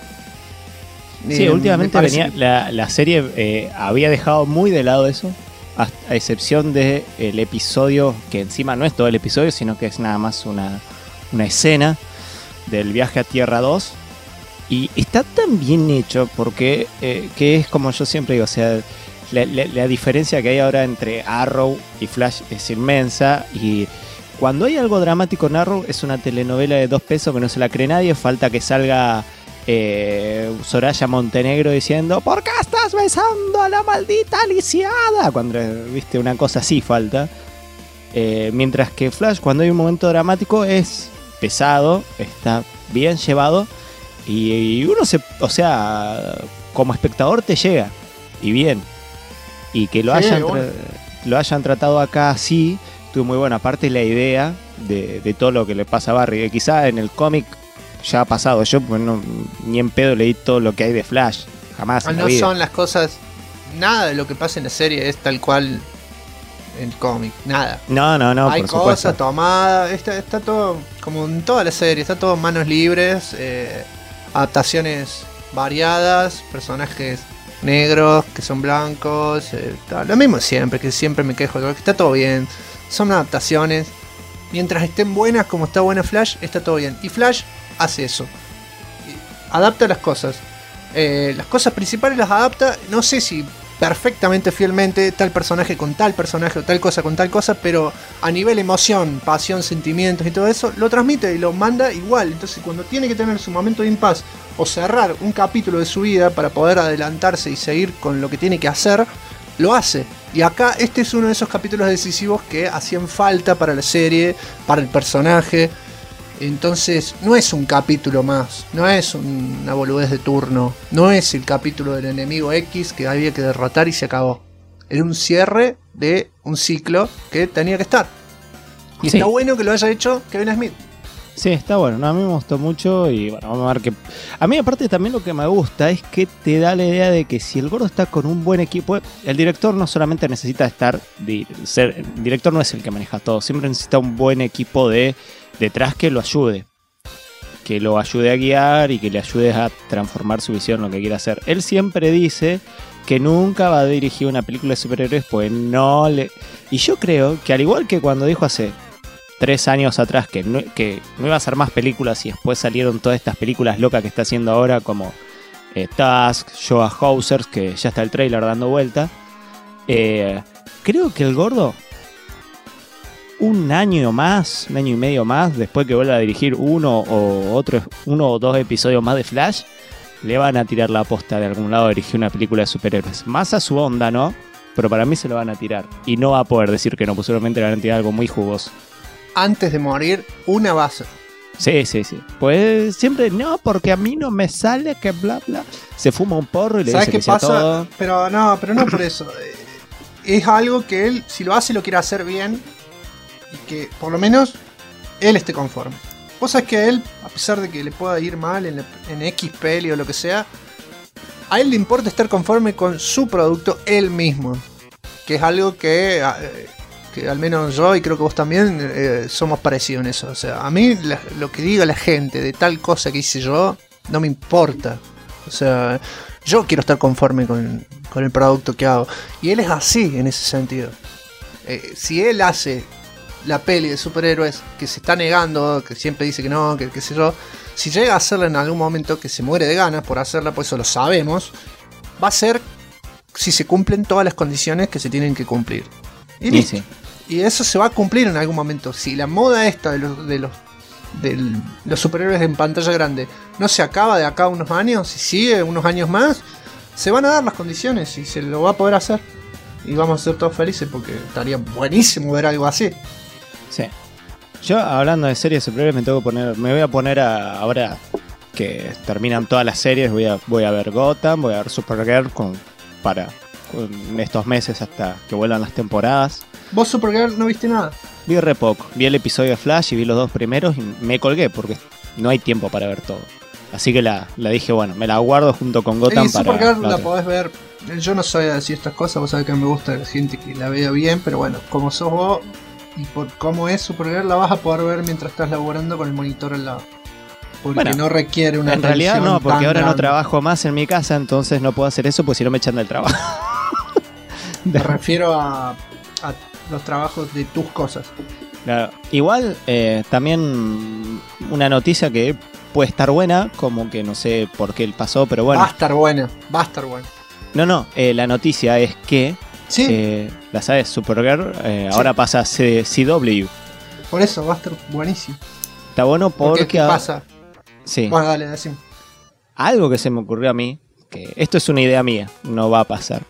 Sí, últimamente la serie había dejado muy de lado eso, a excepción de el episodio, que encima no es todo el episodio, sino que es nada más una escena del viaje a Tierra 2. Y está tan bien hecho porque que es como yo siempre digo, o sea, la diferencia que hay ahora entre Arrow y Flash es inmensa, y cuando hay algo dramático en Arrow es una telenovela de 2 pesos que no se la cree nadie. Falta que salga Soraya Montenegro diciendo ¿por qué estás besando a la maldita lisiada? Cuando viste una cosa así falta. Mientras que Flash, cuando hay un momento dramático, es pesado, está bien llevado, y uno o sea, como espectador te llega y bien. Y que lo hayan tratado acá así, estuvo muy bueno. Aparte la idea de todo lo que le pasa a Barry, que quizá en el cómic ya ha pasado. Yo pues ni en pedo leí todo lo que hay de Flash, jamás. No son las cosas, nada de lo que pasa en la serie es tal cual en el cómic, nada. No, Hay por cosas supuesto. tomadas, está todo como en toda la serie, está todo manos libres, adaptaciones variadas, personajes negros que son blancos, lo mismo siempre, que siempre me quejo, que está todo bien, son adaptaciones, mientras estén buenas como está buena Flash, está todo bien, y Flash hace eso, adapta las cosas principales las adapta, no sé si perfectamente fielmente, tal personaje con tal personaje o tal cosa con tal cosa, pero a nivel emoción, pasión, sentimientos y todo eso, lo transmite y lo manda igual. Entonces cuando tiene que tener su momento de impas o cerrar un capítulo de su vida para poder adelantarse y seguir con lo que tiene que hacer, lo hace. Y acá este es uno de esos capítulos decisivos que hacían falta para la serie, para el personaje. Entonces no es un capítulo más, no es una boludez de turno, no es el capítulo del enemigo X que había que derrotar y se acabó. Era un cierre de un ciclo que tenía que estar. Y sí, está bueno que lo haya hecho Kevin Smith. Sí, está bueno. No, a mí me gustó mucho y bueno, vamos a ver que... A mí aparte también lo que me gusta es que te da la idea de que si el gordo está con un buen equipo, el director no solamente necesita estar... El director no es el que maneja todo, siempre necesita un buen equipo detrás que lo ayude. Que lo ayude a guiar y que le ayude a transformar su visión, lo que quiera hacer. Él siempre dice que nunca va a dirigir una película de superhéroes, pues no le... Y yo creo que al igual que cuando dijo hace 3 años atrás que no iba a hacer más películas y después salieron todas estas películas locas que está haciendo ahora como Task, Joa Hausers, que ya está el trailer dando vuelta, creo que el gordo un año y medio más después que vuelva a dirigir uno o 2 episodios más de Flash, le van a tirar la posta de algún lado a dirigir una película de superhéroes, más a su onda, ¿no? Pero para mí se lo van a tirar y no va a poder decir que no, posiblemente le van a tirar algo muy jugoso. Antes de morir, una base. Sí. Pues siempre, no, porque a mí no me sale que bla bla. Se fuma un porro y le ¿Sabes dice qué que pasa? sea todo. Pero no por eso. Es algo que él, si lo hace, lo quiere hacer bien. Y que por lo menos él esté conforme. Vos sabés que a él, a pesar de que le pueda ir mal en X peli o lo que sea, a él le importa estar conforme con su producto él mismo. Que es algo que al menos yo y creo que vos también somos parecidos en eso. O sea, a mí lo que diga la gente de tal cosa que hice yo no me importa. O sea, yo quiero estar conforme con el producto que hago. Y él es así en ese sentido. Si él hace la peli de superhéroes que se está negando, que siempre dice que no, que qué sé yo, si llega a hacerla en algún momento, que se muere de ganas por hacerla, pues eso lo sabemos, va a ser si se cumplen todas las condiciones que se tienen que cumplir. Y listo. Sí. Y eso se va a cumplir en algún momento. Si la moda esta de los superhéroes en pantalla grande no se acaba de acá a unos años, si sigue unos años más, se van a dar las condiciones y se lo va a poder hacer. Y vamos a ser todos felices porque estaría buenísimo ver algo así. Sí. Yo, hablando de series de superhéroes, me voy a poner ahora que terminan todas las series, voy a ver Gotham, voy a ver Supergirl con estos meses hasta que vuelvan las temporadas. ¿Vos Supergirl no viste nada? Vi re poco, vi el episodio de Flash y vi los 2 primeros y me colgué porque no hay tiempo para ver todo. Así que la dije, bueno, me la guardo junto con Gotham para Supergirl la otra. podés ver. Yo no soy a decir estas cosas, vos sabés que me gusta la gente que la vea bien, pero bueno, como sos vos y por cómo es Supergirl, la vas a poder ver mientras estás laburando con el monitor al lado. Porque Bueno, no requiere una en realidad televisión no, porque tan ahora no grande. trabajo más en mi casa, entonces no puedo hacer eso, pues si no me echan del trabajo. Me refiero a los trabajos de tus cosas. Claro. Igual, también una noticia que puede estar buena, como que no sé por qué pasó, pero bueno. Va a estar buena, va a estar buena. No, la noticia es que, Sí, la sabes, Supergirl ahora pasa a CW. por eso va a estar buenísimo. Está bueno porque... ¿Qué pasa? Sí. Bueno, dale, decime. Algo que se me ocurrió a mí, que esto es una idea mía, no va a pasar,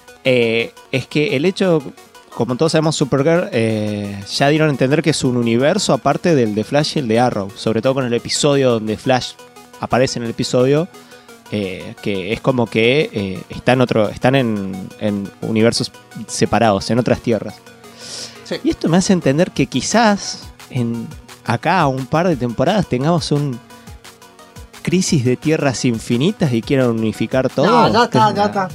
es que el hecho, como todos sabemos, Supergirl ya dieron a entender que es un universo aparte del de Flash y el de Arrow, sobre todo con el episodio donde Flash aparece en el episodio, que es como que están en universos separados, en otras tierras. Sí. Y esto me hace entender que quizás acá a un par de temporadas tengamos crisis de tierras infinitas y quieran unificar todo. No, ya está.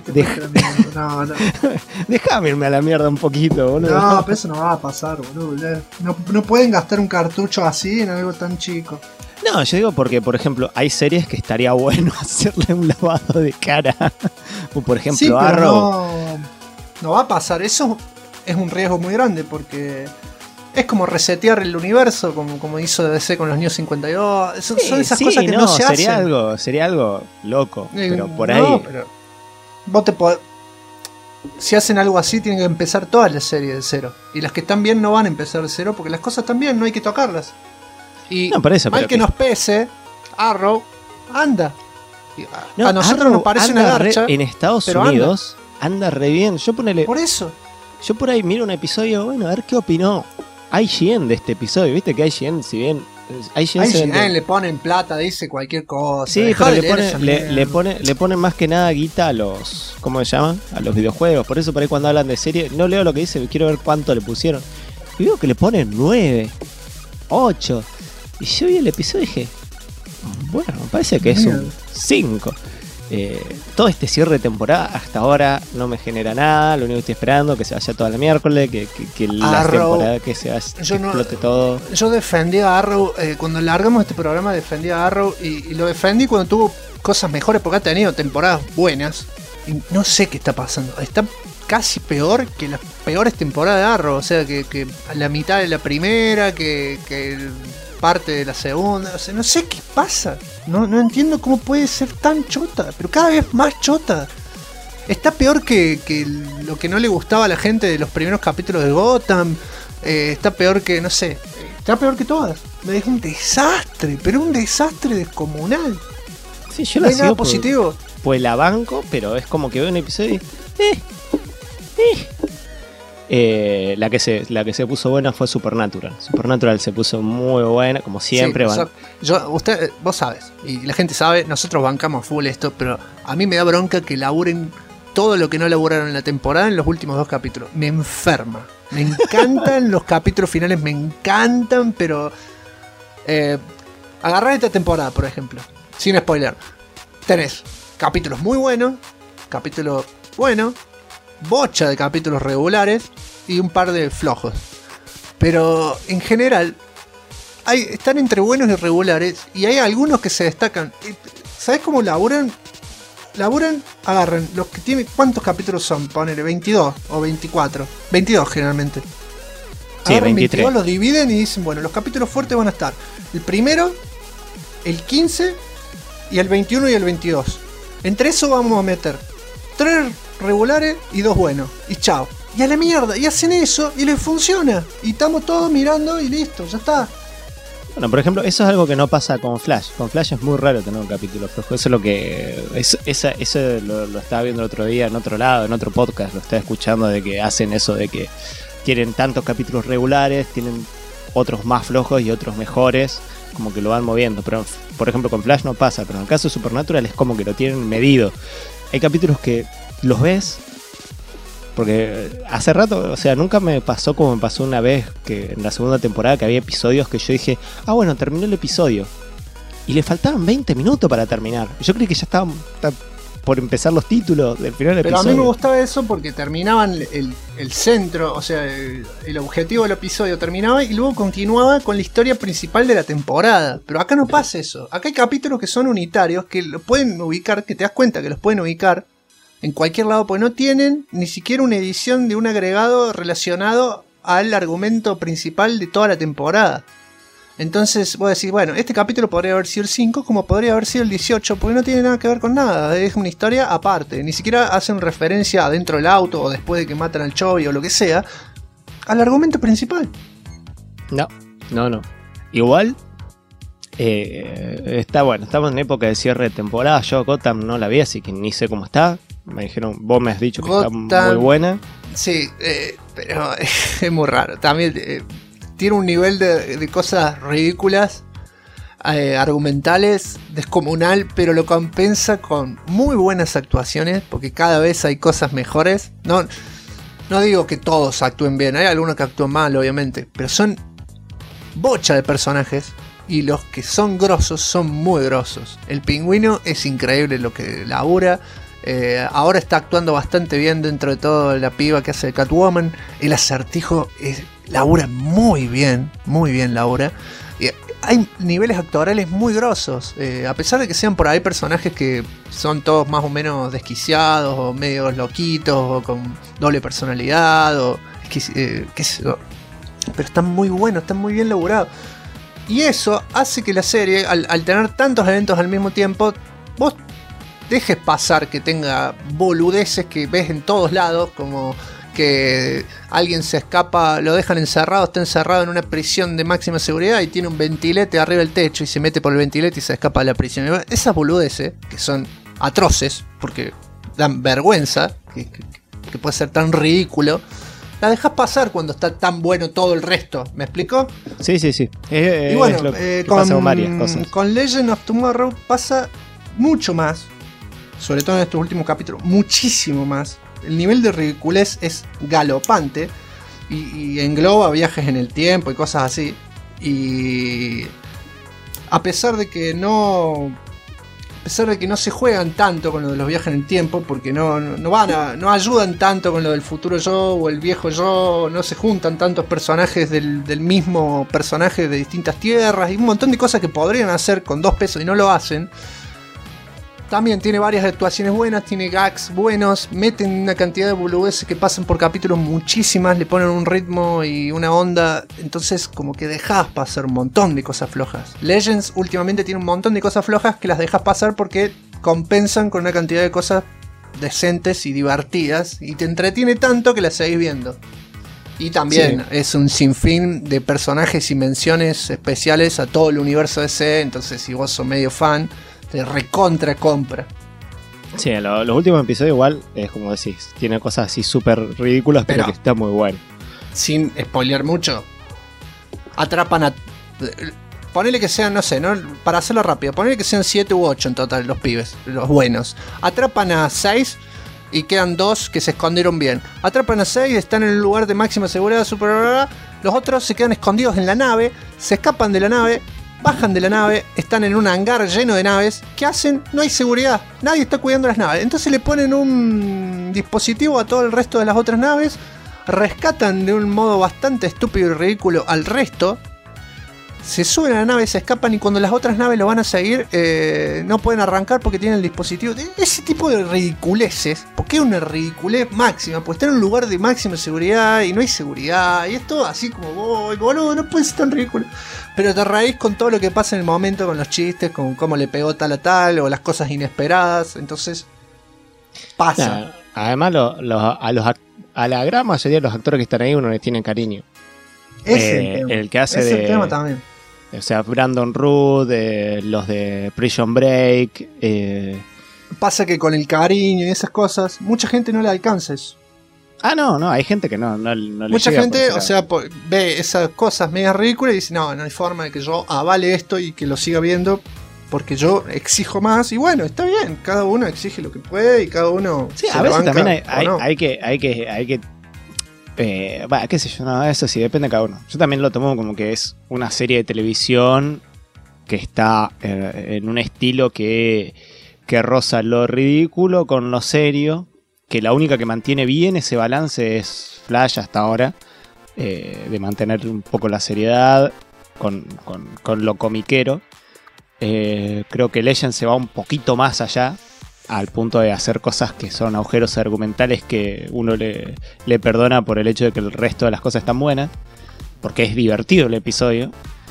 No. Déjame irme a la mierda un poquito, boludo. No, pero eso no va a pasar, boludo. No pueden gastar un cartucho así en algo tan chico. No, yo digo porque, por ejemplo, hay series que estaría bueno hacerle un lavado de cara. O por ejemplo, sí, pero Arrow. No va a pasar. Eso es un riesgo muy grande porque es como resetear el universo, como hizo DC con los New 52. Son esas cosas que no se hacen. Sería algo loco, pero por ahí. Pero vos te podés. Si hacen algo así, tienen que empezar todas las series de cero. Y las que están bien no van a empezar de cero porque las cosas están bien, no hay que tocarlas. Y no, por eso, mal que nos pese, Arrow anda. No, a nosotros Arrow nos parece una garcha. En Estados Unidos anda re bien. Por eso. Yo por ahí miro un episodio, bueno, a ver qué opinó IGN de este episodio. Viste que IGN, si bien IGN le ponen plata, dice cualquier cosa. Sí, pero le ponen más que nada guita a los, ¿cómo se llaman? A los videojuegos. Por eso por ahí cuando hablan de serie, no leo lo que dice, quiero ver cuánto le pusieron. Y veo que le ponen 9, 8. Y yo vi el episodio y dije, bueno, me parece que es un 5. Todo este cierre de temporada hasta ahora no me genera nada. Lo único que estoy esperando es que se vaya toda la miércoles, que la temporada que se explote todo. Yo defendí a Arrow, cuando largamos este programa defendí a Arrow y lo defendí cuando tuvo cosas mejores porque ha tenido temporadas buenas. Y no sé qué está pasando. Está casi peor que las peores temporadas de Arrow. O sea, que a la mitad de la primera, que parte de la segunda, o sea, no sé qué pasa, no entiendo cómo puede ser tan chota, pero cada vez más chota. Está peor que lo que no le gustaba a la gente de los primeros capítulos de Gotham, está peor que, no sé, está peor que todas. Es un desastre, pero un desastre descomunal. Sí, yo no la hay nada positivo. Pues la banco, pero es como que veo un episodio y la que se puso buena fue Supernatural. Supernatural se puso muy buena, como siempre. Sí, vos sabes, y la gente sabe, nosotros bancamos full esto, pero a mí me da bronca que laburen todo lo que no laburaron en la temporada en los últimos 2 capítulos. Me enferma. Me encantan los capítulos finales, me encantan, pero agarrar esta temporada, por ejemplo, sin spoiler. Tenés capítulos muy buenos, capítulos buenos, bocha de capítulos regulares y un par de flojos. Pero en general están entre buenos y regulares y hay algunos que se destacan. ¿Sabes cómo laburan? Agarran los que tienen... ¿Cuántos capítulos son? Ponele 22 o 24. 22 generalmente. Sí, 23. 22, los dividen y dicen, bueno, los capítulos fuertes van a estar el primero, el 15 y el 21 y el 22. Entre eso vamos a meter 3 regulares y 2 buenos. Y chao. Y a la mierda. Y hacen eso y les funciona. Y estamos todos mirando y listo, ya está. Bueno, por ejemplo, eso es algo que no pasa con Flash. Con Flash es muy raro tener un capítulo flojo. Eso es lo que... Eso lo estaba viendo el otro día en otro lado, en otro podcast. Lo estaba escuchando de que hacen eso de que tienen tantos capítulos regulares, tienen otros más flojos y otros mejores. Como que lo van moviendo. Pero, por ejemplo, con Flash no pasa. Pero en el caso de Supernatural es como que lo tienen medido. Hay capítulos que los ves... Porque hace rato, o sea, nunca me pasó como me pasó una vez que en la segunda temporada que había episodios que yo dije, bueno, terminó el episodio. Y le faltaban 20 minutos para terminar. Yo creí que ya estaban por empezar los títulos del final del episodio. Pero a mí me gustaba eso porque terminaban el centro, o sea, el objetivo del episodio terminaba y luego continuaba con la historia principal de la temporada. Pero acá no pasa eso. Acá hay capítulos que son unitarios, que lo pueden ubicar, que te das cuenta que los pueden ubicar en cualquier lado, porque no tienen ni siquiera una edición de un agregado relacionado al argumento principal de toda la temporada. Entonces vos decís, bueno, este capítulo podría haber sido el 5 como podría haber sido el 18, porque no tiene nada que ver con nada, es una historia aparte, ni siquiera hacen referencia adentro del auto o después de que matan al Chovy o lo que sea, al argumento principal. No. Igual, está bueno, estamos en época de cierre de temporada, yo Gotham no la vi, así que ni sé cómo está. Me dijeron, vos me has dicho que Gotham está muy buena. Sí, pero es muy raro. También tiene un nivel de cosas ridículas, argumentales, descomunal, pero lo compensa con muy buenas actuaciones, porque cada vez hay cosas mejores. No digo que todos actúen bien, hay algunos que actúan mal, obviamente, pero son bocha de personajes y los que son grosos son muy grosos. El Pingüino es increíble lo que labura. Ahora está actuando bastante bien dentro de todo la piba que hace de Catwoman. El Acertijo labura muy bien labura. Hay niveles actorales muy grosos, a pesar de que sean por ahí personajes que son todos más o menos desquiciados o medio loquitos o con doble personalidad o qué sé yo. Pero están muy buenos, están muy bien laburados. Y eso hace que la serie, al tener tantos eventos al mismo tiempo, vos dejes pasar que tenga boludeces que ves en todos lados, como que alguien se escapa, lo dejan encerrado, está encerrado en una prisión de máxima seguridad y tiene un ventilete arriba del techo y se mete por el ventilete y se escapa de la prisión. Esas boludeces, que son atroces, porque dan vergüenza, que puede ser tan ridículo, la dejas pasar cuando está tan bueno todo el resto. ¿Me explico? Sí. Y bueno, es lo que pasa con varias cosas. Con Legend of Tomorrow pasa mucho más, sobre todo en estos últimos capítulos, muchísimo más. El nivel de ridiculez es galopante y engloba viajes en el tiempo y cosas así. Y a pesar de que no se juegan tanto con lo de los viajes en el tiempo, porque no ayudan tanto con lo del futuro yo o el viejo yo, no se juntan tantos personajes del mismo personaje de distintas tierras y un montón de cosas que podrían hacer con 2 pesos y no lo hacen. También tiene varias actuaciones buenas, tiene gags buenos, meten una cantidad de boludeces que pasan por capítulos muchísimas, le ponen un ritmo y una onda, entonces como que dejas pasar un montón de cosas flojas. Legends últimamente tiene un montón de cosas flojas que las dejas pasar porque compensan con una cantidad de cosas decentes y divertidas y te entretiene tanto que las seguís viendo. Y también es un sinfín de personajes y menciones especiales a todo el universo DC, entonces si vos sos medio fan, te recontra compra. Sí, los últimos episodios igual, es como decís, tiene cosas así súper ridículas, pero que está muy bueno. Sin spoilear mucho, atrapan a... Ponele que sean, no sé, ¿no? Para hacerlo rápido, ponele que sean 7 u 8 en total los pibes, los buenos. Atrapan a 6 y quedan 2 que se escondieron bien. Atrapan a 6, están en un lugar de máxima seguridad, super... Los otros se quedan escondidos en la nave, se escapan de la nave, bajan de la nave, están en un hangar lleno de naves. ¿Qué hacen? No hay seguridad, nadie está cuidando las naves. Entonces le ponen un dispositivo a todo el resto de las otras naves, rescatan de un modo bastante estúpido y ridículo al resto, se suben a la nave, se escapan y cuando las otras naves lo van a seguir, no pueden arrancar porque tienen el dispositivo. Ese tipo de ridiculeces, porque es una ridiculez máxima, pues está en un lugar de máxima seguridad y no hay seguridad, y es todo así como, boludo, no puede ser tan ridículo. Pero te reís con todo lo que pasa en el momento, con los chistes, con cómo le pegó tal a tal, o las cosas inesperadas, entonces pasa. Nah, además a la gran mayoría de los actores que están ahí uno les tiene cariño. El que hace el tema también. O sea, Brandon Root, los de Prison Break. Pasa que con el cariño y esas cosas, mucha gente no le alcanza eso. No, hay gente que no le mucha llega. Gente, o sea, ve esas cosas medias ridículas y dice, no hay forma de que yo avale esto y que lo siga viendo, porque yo exijo más. Y bueno, está bien, cada uno exige lo que puede y cada uno... Sí, a veces también hay que qué sé yo, no, eso sí, depende de cada uno. Yo también lo tomo como que es una serie de televisión que está en un estilo que roza lo ridículo con lo serio, que la única que mantiene bien ese balance es Flash hasta ahora, de mantener un poco la seriedad con lo comiquero. Creo que Legend se va un poquito más allá, al punto de hacer cosas que son agujeros argumentales que uno le perdona por el hecho de que el resto de las cosas están buenas, porque es divertido el episodio.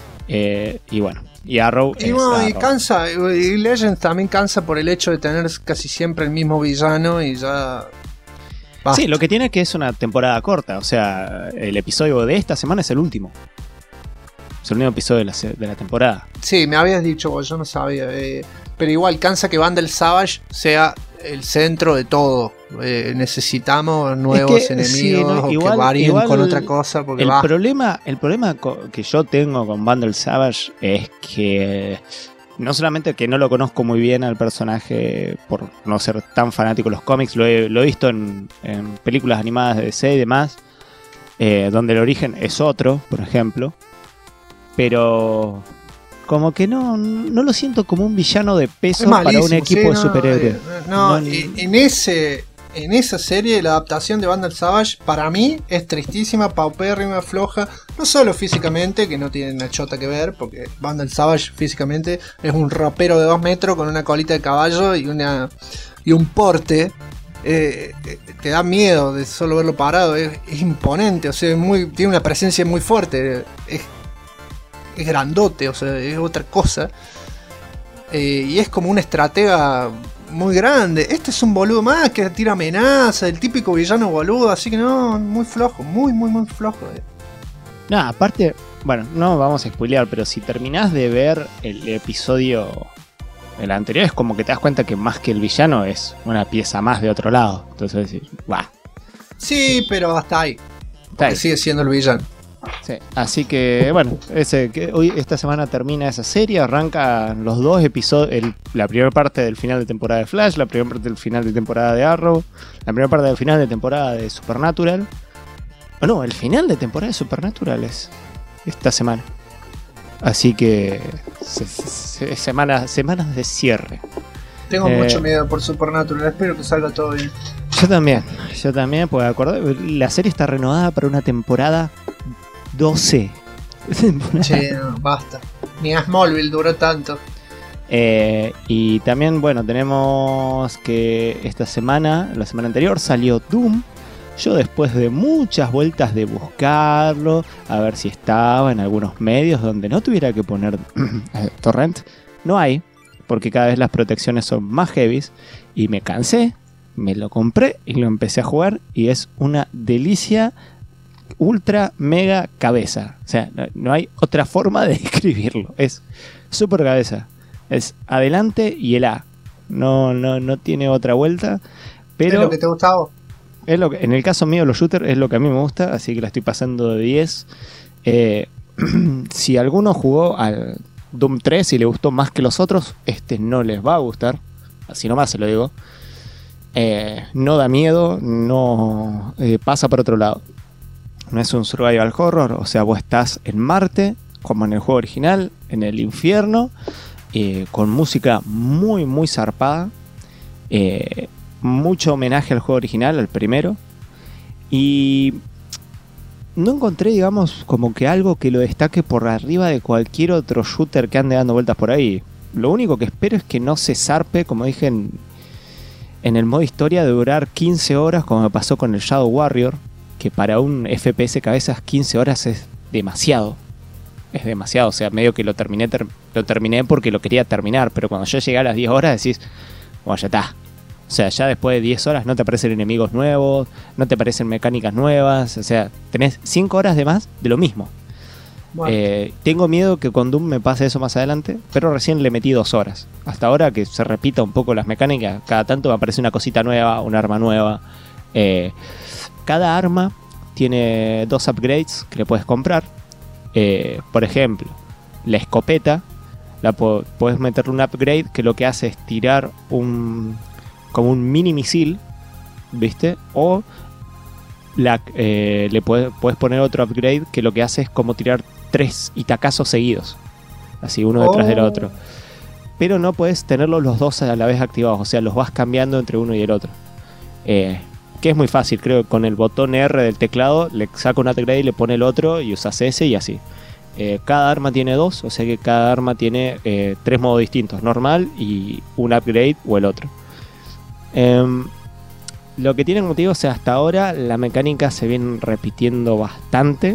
Y bueno, y Arrow y cansa, y Legends también cansa por el hecho de tener casi siempre el mismo villano y ya basta. Sí, lo que tiene es que es una temporada corta, o sea, el episodio de esta semana es el último. Es el último episodio de la temporada. Sí, me habías dicho, yo no sabía. Pero igual cansa que Vandal Savage sea el centro de todo. Necesitamos nuevos enemigos, sí, igual, que varíen con otra cosa. Porque el problema que yo tengo con Vandal Savage es que no solamente que no lo conozco muy bien al personaje por no ser tan fanático de los cómics, lo he visto en películas animadas de DC y demás, donde el origen es otro, por ejemplo. Pero como que no lo siento como un villano de peso Es para un malísimo, equipo sí, de superhéroes. En esa serie la adaptación de Vandal Savage para mí es tristísima, paupérrima, floja, no solo físicamente, que no tiene una chota que ver, porque Vandal Savage físicamente es un rapero de 2 metros con una colita de caballo y un porte. Te da miedo de solo verlo parado, es imponente, o sea, tiene una presencia muy fuerte, es grandote, o sea, es otra cosa. Y es como un estratega muy grande. Este es un boludo más que tira amenazas, el típico villano boludo, así que no, muy flojo, muy flojo. No, aparte, bueno, no vamos a spoilear, pero si terminás de ver el episodio, el anterior, es como que te das cuenta que más que el villano es una pieza más de otro lado. Entonces decís, va. Sí, pero hasta ahí. Porque sigue siendo el villano. Sí, así que bueno, esta semana termina esa serie, arrancan los 2 episodios, la primera parte del final de temporada de Flash, la primera parte del final de temporada de Arrow, la primera parte del final de temporada de Supernatural. No, el final de temporada de Supernatural es esta semana. Así que semanas de cierre. Tengo mucho miedo por Supernatural, espero que salga todo bien. Yo también, pues acordé, la serie está renovada para una temporada 12. Che, no, basta. Ni a Smallville duró tanto. Y también, bueno, tenemos que esta semana, la semana anterior, salió Doom. Yo, después de muchas vueltas de buscarlo, a ver si estaba en algunos medios donde no tuviera que poner torrent, no hay, porque cada vez las protecciones son más heavies. Y me cansé, me lo compré y lo empecé a jugar. Y es una delicia. Ultra mega cabeza. O sea, no hay otra forma de describirlo. Es super cabeza. Es adelante y el A. No tiene otra vuelta. Pero ¿es lo que te gusta a vos? En el caso mío, los shooters es lo que a mí me gusta. Así que la estoy pasando de 10. Si alguno jugó al Doom 3 y le gustó más que los otros, este no les va a gustar. Así nomás se lo digo. No da miedo. No pasa por otro lado. No es un survival horror, o sea, vos estás en Marte, como en el juego original, en el infierno, con música muy zarpada, mucho homenaje al juego original, al primero, y no encontré, digamos, como que algo que lo destaque por arriba de cualquier otro shooter que ande dando vueltas por ahí. Lo único que espero es que no se zarpe, como dije en el modo historia, de durar 15 horas, como me pasó con el Shadow Warrior, que para un FPS cabezas 15 horas es demasiado. Es demasiado, o sea, medio que lo terminé porque lo quería terminar, pero cuando yo llegué a las 10 horas decís, bueno, ya está. O sea, ya después de 10 horas no te aparecen enemigos nuevos, no te aparecen mecánicas nuevas, o sea, tenés 5 horas de más de lo mismo. Bueno. Tengo miedo que con Doom me pase eso más adelante, pero recién le metí 2 horas. Hasta ahora que se repita un poco las mecánicas, cada tanto me aparece una cosita nueva, un arma nueva. Cada arma tiene 2 upgrades que le puedes comprar. Por ejemplo, la escopeta, puedes meterle un upgrade que lo que hace es tirar como un mini misil, ¿viste? O le puedes poner otro upgrade que lo que hace es como tirar 3 itacazos seguidos, así uno detrás del otro. Pero no puedes tenerlos los 2 a la vez activados, o sea, los vas cambiando entre uno y el otro. Que es muy fácil, creo que con el botón R del teclado le saca un upgrade y le pone el otro y usas ese y así. Cada arma tiene 2, o sea que cada arma tiene 3 modos distintos, normal y un upgrade o el otro. Lo que tiene motivo, o sea, hasta ahora la mecánica se viene repitiendo bastante.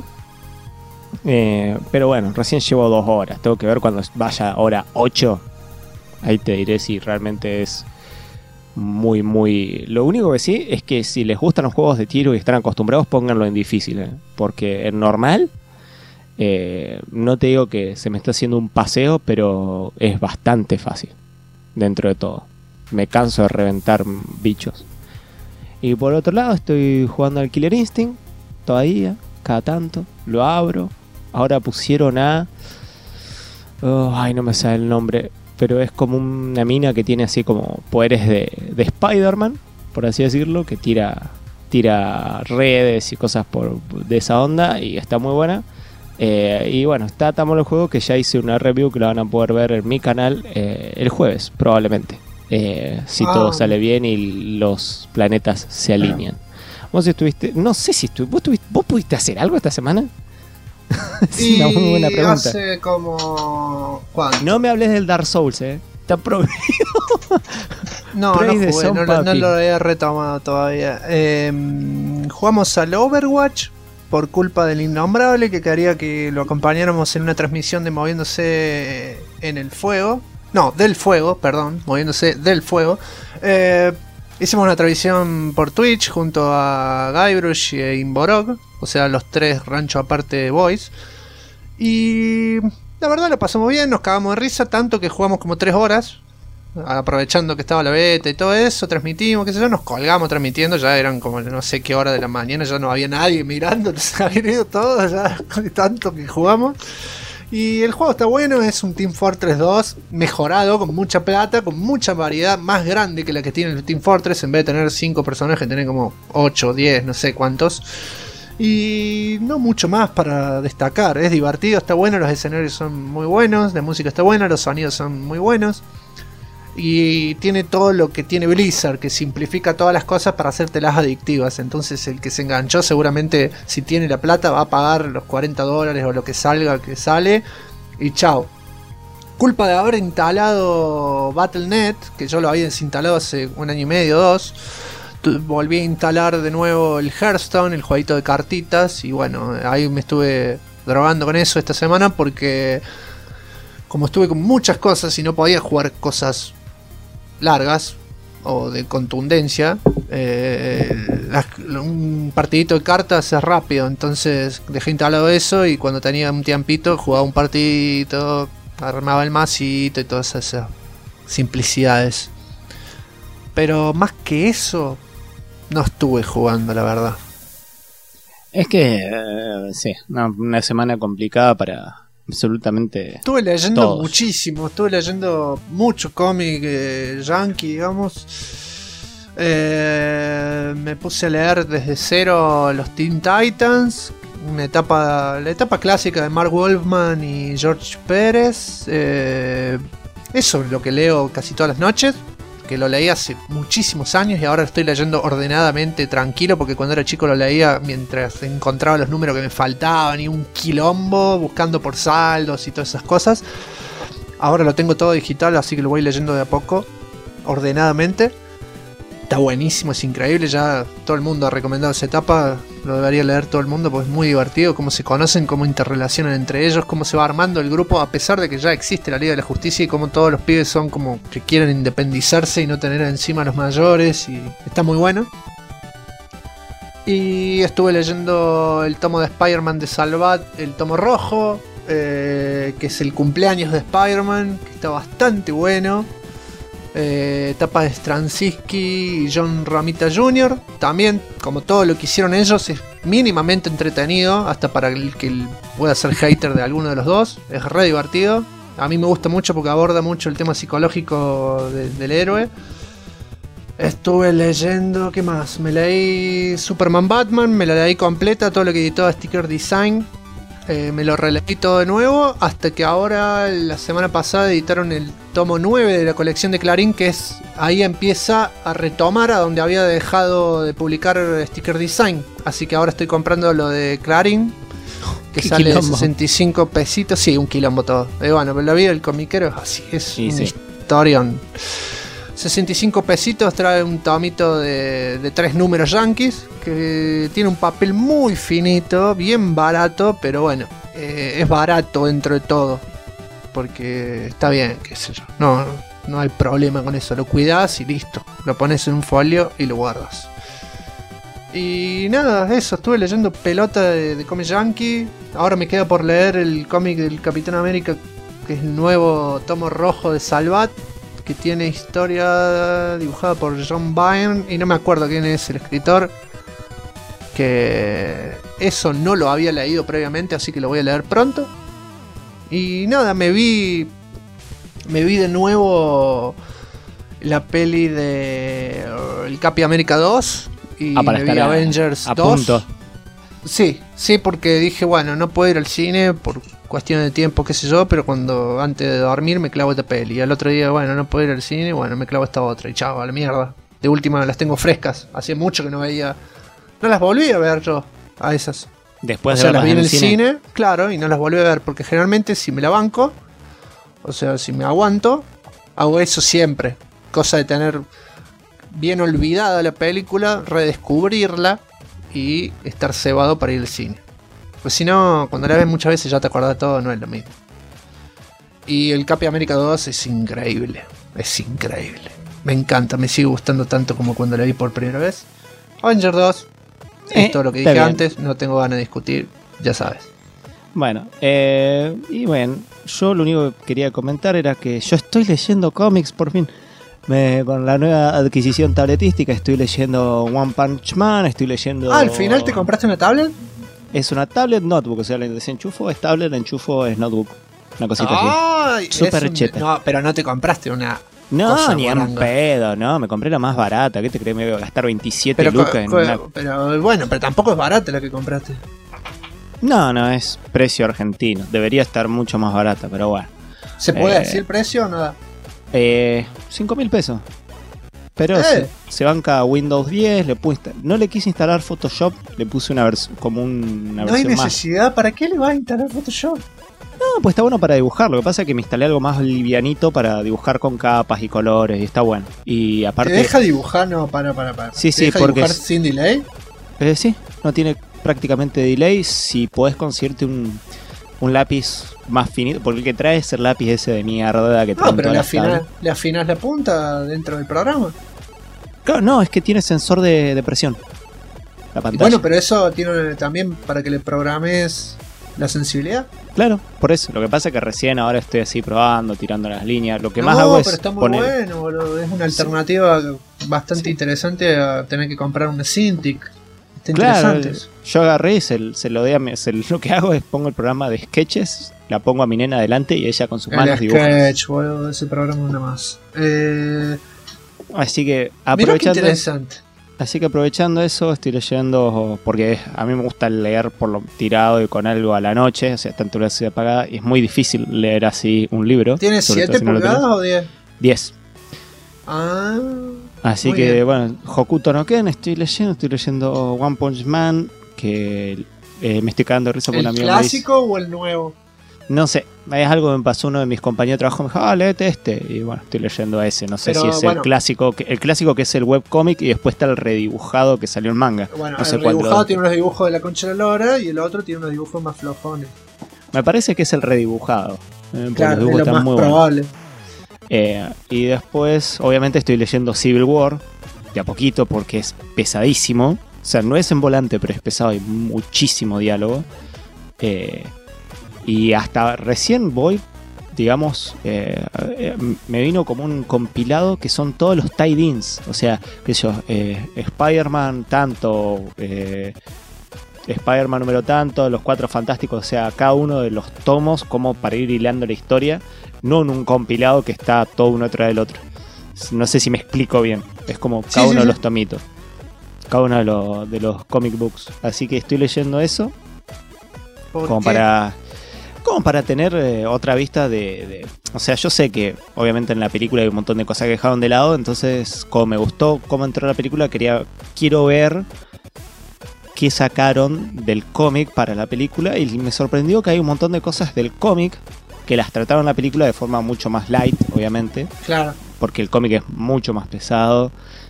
Pero bueno, recién llevo 2 horas, tengo que ver cuando vaya hora 8. Ahí te diré si realmente es muy... Lo único que sí es que si les gustan los juegos de tiro y están acostumbrados, pónganlo en difícil, porque en normal no te digo que se me está haciendo un paseo, pero es bastante fácil dentro de todo. Me canso de reventar bichos. Y por otro lado estoy jugando al Killer Instinct todavía, cada tanto lo abro. Ahora pusieron a... ay, no me sale el nombre, pero es como una mina que tiene así como poderes de Spider-Man, por así decirlo, que tira redes y cosas de esa onda, y está muy buena. Y bueno, está tan bueno el juego que ya hice una review que la van a poder ver en mi canal el jueves, probablemente. Si todo sale bien y los planetas se alinean. Vos estuviste, no sé si ¿vos pudiste hacer algo esta semana? Es una muy buena pregunta. Hace como... ¿cuánto? No me hables del Dark Souls, está prohibido. No jugué, no lo he retomado todavía. Jugamos al Overwatch por culpa del Innombrable, que quería que lo acompañáramos en una transmisión de moviéndose en el fuego. No, del fuego, perdón, moviéndose del fuego. Hicimos una transmisión por Twitch junto a Guybrush e Inborog, o sea, los tres rancho aparte de Boys. Y la verdad lo pasamos bien, nos cagamos de risa, tanto que jugamos como 3 horas, aprovechando que estaba la beta y todo eso, transmitimos, qué sé yo, nos colgamos transmitiendo, ya eran como no sé qué hora de la mañana, ya no había nadie mirando, nos habían ido todos, ya tanto que jugamos. Y el juego está bueno, es un Team Fortress 2 mejorado, con mucha plata, con mucha variedad, más grande que la que tiene el Team Fortress. En vez de tener 5 personajes, tiene como 8, 10, no sé cuántos. Y no mucho más para destacar, es divertido, está bueno, los escenarios son muy buenos, la música está buena, los sonidos son muy buenos. Y tiene todo lo que tiene Blizzard, que simplifica todas las cosas para hacértelas adictivas. Entonces el que se enganchó seguramente, si tiene la plata, va a pagar los $40 o lo que salga, que sale. Y chao. Culpa de haber instalado Battle.net, que yo lo había desinstalado hace 1 año y medio, 2. Volví a instalar de nuevo el Hearthstone, el jueguito de cartitas. Y bueno, ahí me estuve drogando con eso esta semana porque... como estuve con muchas cosas y no podía jugar cosas largas o de contundencia, un partidito de cartas es rápido, entonces dejé instalado eso y cuando tenía un tiempito jugaba un partidito, armaba el masito y todas esas simplicidades. Pero más que eso no estuve jugando, la verdad. Es que sí, una semana complicada para absolutamente. Estuve leyendo todos. muchísimo, estuve leyendo mucho cómic yankee, digamos. Me puse a leer desde cero los Teen Titans, la etapa clásica de Mark Wolfman y George Pérez. Eso es lo que leo casi todas las noches, que lo leí hace muchísimos años y ahora estoy leyendo ordenadamente, tranquilo, porque cuando era chico lo leía mientras encontraba los números que me faltaban y un quilombo buscando por saldos y todas esas cosas. Ahora lo tengo todo digital, así que lo voy leyendo de a poco, ordenadamente. Está buenísimo, es increíble, ya todo el mundo ha recomendado esa etapa, lo debería leer todo el mundo porque es muy divertido, cómo se conocen, cómo interrelacionan entre ellos, cómo se va armando el grupo a pesar de que ya existe la Liga de la Justicia y cómo todos los pibes son como que quieren independizarse y no tener encima a los mayores, y está muy bueno. Y estuve leyendo el tomo de Spider-Man de Salvat, el tomo rojo, que es el cumpleaños de Spider-Man, que está bastante bueno. Etapa de Straczynski y John Romita Jr. También, como todo lo que hicieron ellos, es mínimamente entretenido, hasta para el que pueda ser hater de alguno de los dos. Es re divertido. A mí me gusta mucho porque aborda mucho el tema psicológico del héroe. Estuve leyendo, ¿qué más? Me leí Superman Batman, me la leí completa, todo lo que editó Sticker Design. Me lo releí todo de nuevo, hasta que ahora, la semana pasada, editaron el tomo 9 de la colección de Clarín, que es ahí empieza a retomar a donde había dejado de publicar Sticker Design. Así que ahora estoy comprando lo de Clarín, que sale de 65 pesitos. Sí, un quilombo todo. Bueno, pero la vida del comiquero es así, es un historión. 65 pesitos, trae un tomito de 3 números yankees, que tiene un papel muy finito, bien barato, pero bueno, es barato dentro de todo, porque está bien, qué sé yo, no hay problema con eso, lo cuidas y listo, lo pones en un folio y lo guardas. Y nada, eso, estuve leyendo pelota de cómic yankee, ahora me queda por leer el cómic del Capitán América, que es el nuevo tomo rojo de Salvat, que tiene historia dibujada por John Byrne y no me acuerdo quién es el escritor, que eso no lo había leído previamente, así que lo voy a leer pronto. Y nada, me vi de nuevo la peli de el Capitán América 2 y me vi Avengers 2. Sí, sí, porque dije, bueno, no puedo ir al cine por cuestión de tiempo, qué sé yo, pero cuando antes de dormir me clavo esta peli. Y al otro día, bueno, no puedo ir al cine, bueno, me clavo esta otra. Y chao, a la mierda. De última las tengo frescas. Hacía mucho que no veía. No las volví a ver yo a esas. Después O de sea, las verlas vi en en el el cine. cine, claro, y no las volví a ver. Porque generalmente si me la banco, o sea, si me aguanto, hago eso siempre. Cosa de tener bien olvidada la película, redescubrirla y estar cebado para ir al cine. Pues si no, cuando la ves muchas veces ya te acordás de todo, no es lo mismo. Y el Capitán América 2 es increíble. Es increíble. Me encanta, me sigue gustando tanto como cuando la vi por primera vez. Avenger 2. Es todo lo que está dije bien. antes, no tengo ganas de discutir, ya sabes. Bueno, y bueno, yo lo único que quería comentar era que yo estoy leyendo cómics por fin. Con la nueva adquisición tabletística estoy leyendo One Punch Man, estoy leyendo... Ah, ¿al final te compraste una tablet? Es una tablet notebook, o sea, la desenchufo es tablet, la enchufo es notebook. Una cosita así. Ay, Súper es un- cheta. No, pero no te compraste una... No, cosa ni en moranga. pedo, no, me compré la más barata. ¿Qué te crees? Me voy a gastar 27 Pero, lucas en una... pero bueno, pero tampoco es barata la que compraste. No, es precio argentino. Debería estar mucho más barata, pero bueno. ¿Se puede Eh, decir el precio o nada? 5.000 pesos. Pero se banca Windows 10, no le quise instalar Photoshop, le puse una como una No hay versión más. necesidad, ¿para qué le vas a instalar Photoshop? No, pues está bueno para dibujar, lo que pasa es que me instalé algo más livianito para dibujar con capas y colores y está bueno. Y ¿Te aparte, deja dibujar? No, para. Sí, ¿Te sí, deja porque dibujar es- sin delay? sí, no tiene prácticamente delay. Si podés conseguirte un lápiz más finito, porque el que trae es el lápiz ese de mierda que trae No, pero le afinas la punta dentro del programa. Claro, no, es que tiene sensor de presión. La Y pantalla. bueno, pero eso tiene también para que le programes la sensibilidad. Claro, por eso. Lo que pasa es que recién ahora estoy así probando, tirando las líneas. Lo que No, más hago es pero está muy poner... bueno, boludo. Es una alternativa bastante interesante a tener que comprar una Cintiq. Está Claro, interesante eso. yo agarré y se lo doy lo que hago es pongo el programa de sketches, la pongo a mi nena adelante y ella con sus manos El dibuja. Sketch, boludo, ese programa una más. Así que Mirá qué interesante. aprovechando eso, estoy leyendo, porque a mí me gusta leer por lo tirado y con algo a la noche, o sea, tanto la ciudad apagada, y es muy difícil leer así un libro. ¿Tienes sobre 7 todo si no lo pulgadas tenés. o 10? 10. Ah. Así Muy que bien. bueno, Hokuto no Ken estoy leyendo One Punch Man, que me estoy cagando de risa con un ¿El amigo me dice- clásico o el nuevo? No sé, es algo que me pasó uno de mis compañeros de trabajo, me dijo, léete este. Y bueno, estoy leyendo ese, no sé Pero, si es bueno. el clásico que es el webcómic y después está el redibujado que salió en manga. Bueno, No sé el cuál de dibujado los- tiene unos dibujos de la Concha de la Lora y el otro tiene unos dibujos más flojones. Me parece que es el redibujado. Porque Claro, los es dibujos lo están más muy buenos. probable. Y después, obviamente, estoy leyendo Civil War de a poquito porque es pesadísimo. O sea, no es en volante, pero es pesado, hay muchísimo diálogo. Y hasta recién voy, digamos, me vino como un compilado que son todos los tie-ins. O sea, qué sé yo, Spider-Man tanto, Spider-Man número tanto, los Cuatro Fantásticos, o sea, cada uno de los tomos como para ir hilando la historia, no en un compilado que está todo uno tras del otro. No sé si me explico bien, es como Sí, cada sí, uno de sí. los tomitos, cada uno de los comic books. Así que estoy leyendo eso ¿Por como qué? para tener otra vista o sea, yo sé que obviamente en la película hay un montón de cosas que dejaron de lado, entonces como me gustó cómo entró la película, quiero ver qué sacaron del cómic para la película, y me sorprendió que hay un montón de cosas del cómic que las trataron en la película de forma mucho más light, obviamente, Claro. porque el cómic es mucho más pesado.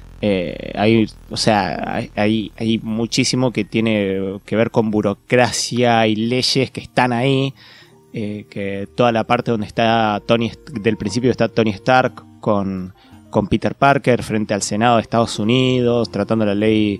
Hay muchísimo que tiene que ver con burocracia y leyes que están ahí. Que toda la parte donde está del principio está Tony Stark con Peter Parker frente al Senado de Estados Unidos, tratando la ley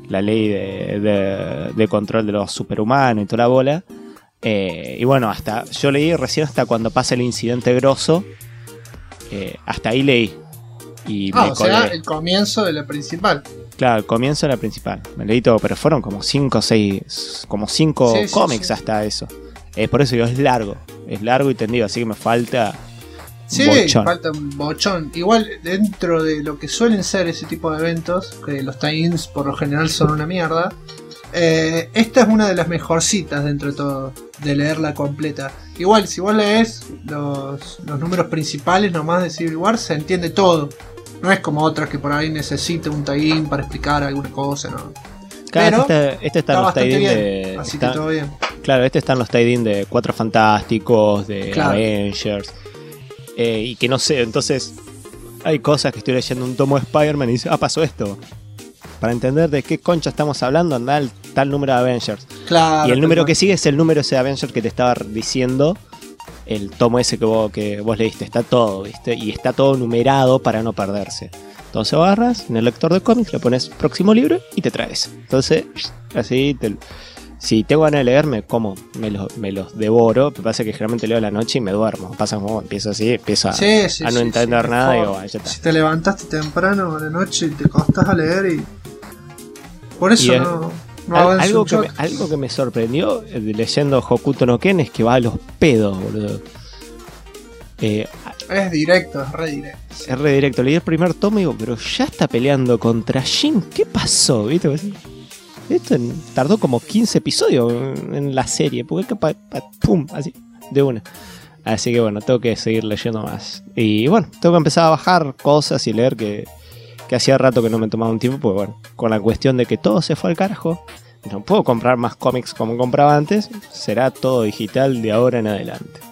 de control de los superhumanos y toda la bola. Y bueno, yo leí recién hasta cuando pasa el incidente grosso. Hasta ahí leí. Y me O sea, colgué. el comienzo de la principal. Claro, el comienzo de la principal. Me leí todo, pero fueron como 5 o 6, como 5 Sí, sí, cómics sí. hasta eso. Por eso digo, es largo y tendido, así que me falta Sí, bochón. falta un bochón. Igual dentro de lo que suelen ser ese tipo de eventos, que los tie-ins por lo general son una mierda, Esta es una de las mejorcitas dentro de todo, de leerla completa. Igual, si vos lees los números principales nomás de Civil War, se entiende todo. No es como otras que por ahí necesita un tie-in para explicar alguna cosa, ¿no? Claro, Pero este está en los bastante tie-in bien, de... así está- que todo bien. Claro, este está en los tie-in de Cuatro Fantásticos, de Claro. Avengers. Y que no sé, entonces hay cosas que estoy leyendo un tomo de Spider-Man y dice, pasó esto. Para entender de qué concha estamos hablando, anda al tal número de Avengers. Claro. Y el número tal que cual. sigue es el número ese de Avengers que te estaba diciendo. El tomo ese que vos leíste, está todo, ¿viste? Y está todo numerado para no perderse. Entonces agarras en el lector de cómics, le pones próximo libro y te traes. Entonces, así, si tengo ganas de leerme, como me los devoro. Lo que pasa es que generalmente leo a la noche y me duermo. Pasa como empiezo así, empiezo a no entender nada y digo, ya está. Si te levantaste temprano a la noche y te costás a leer y... Por eso Y no avanza algo, un choque. algo que me sorprendió leyendo Hokuto no Ken es que va a los pedos, boludo. Es directo, es re directo. Es re directo. Leí el primer tomo y digo, pero ya está peleando contra Jin. ¿Qué pasó? ¿Viste? Esto tardó como 15 episodios en la serie. Porque pum, así, de una. Así que bueno, tengo que seguir leyendo más. Y bueno, tengo que empezar a bajar cosas y leer que hacía rato que no me tomaba un tiempo. Pues bueno, con la cuestión de que todo se fue al carajo, no puedo comprar más cómics como compraba antes. Será todo digital de ahora en adelante.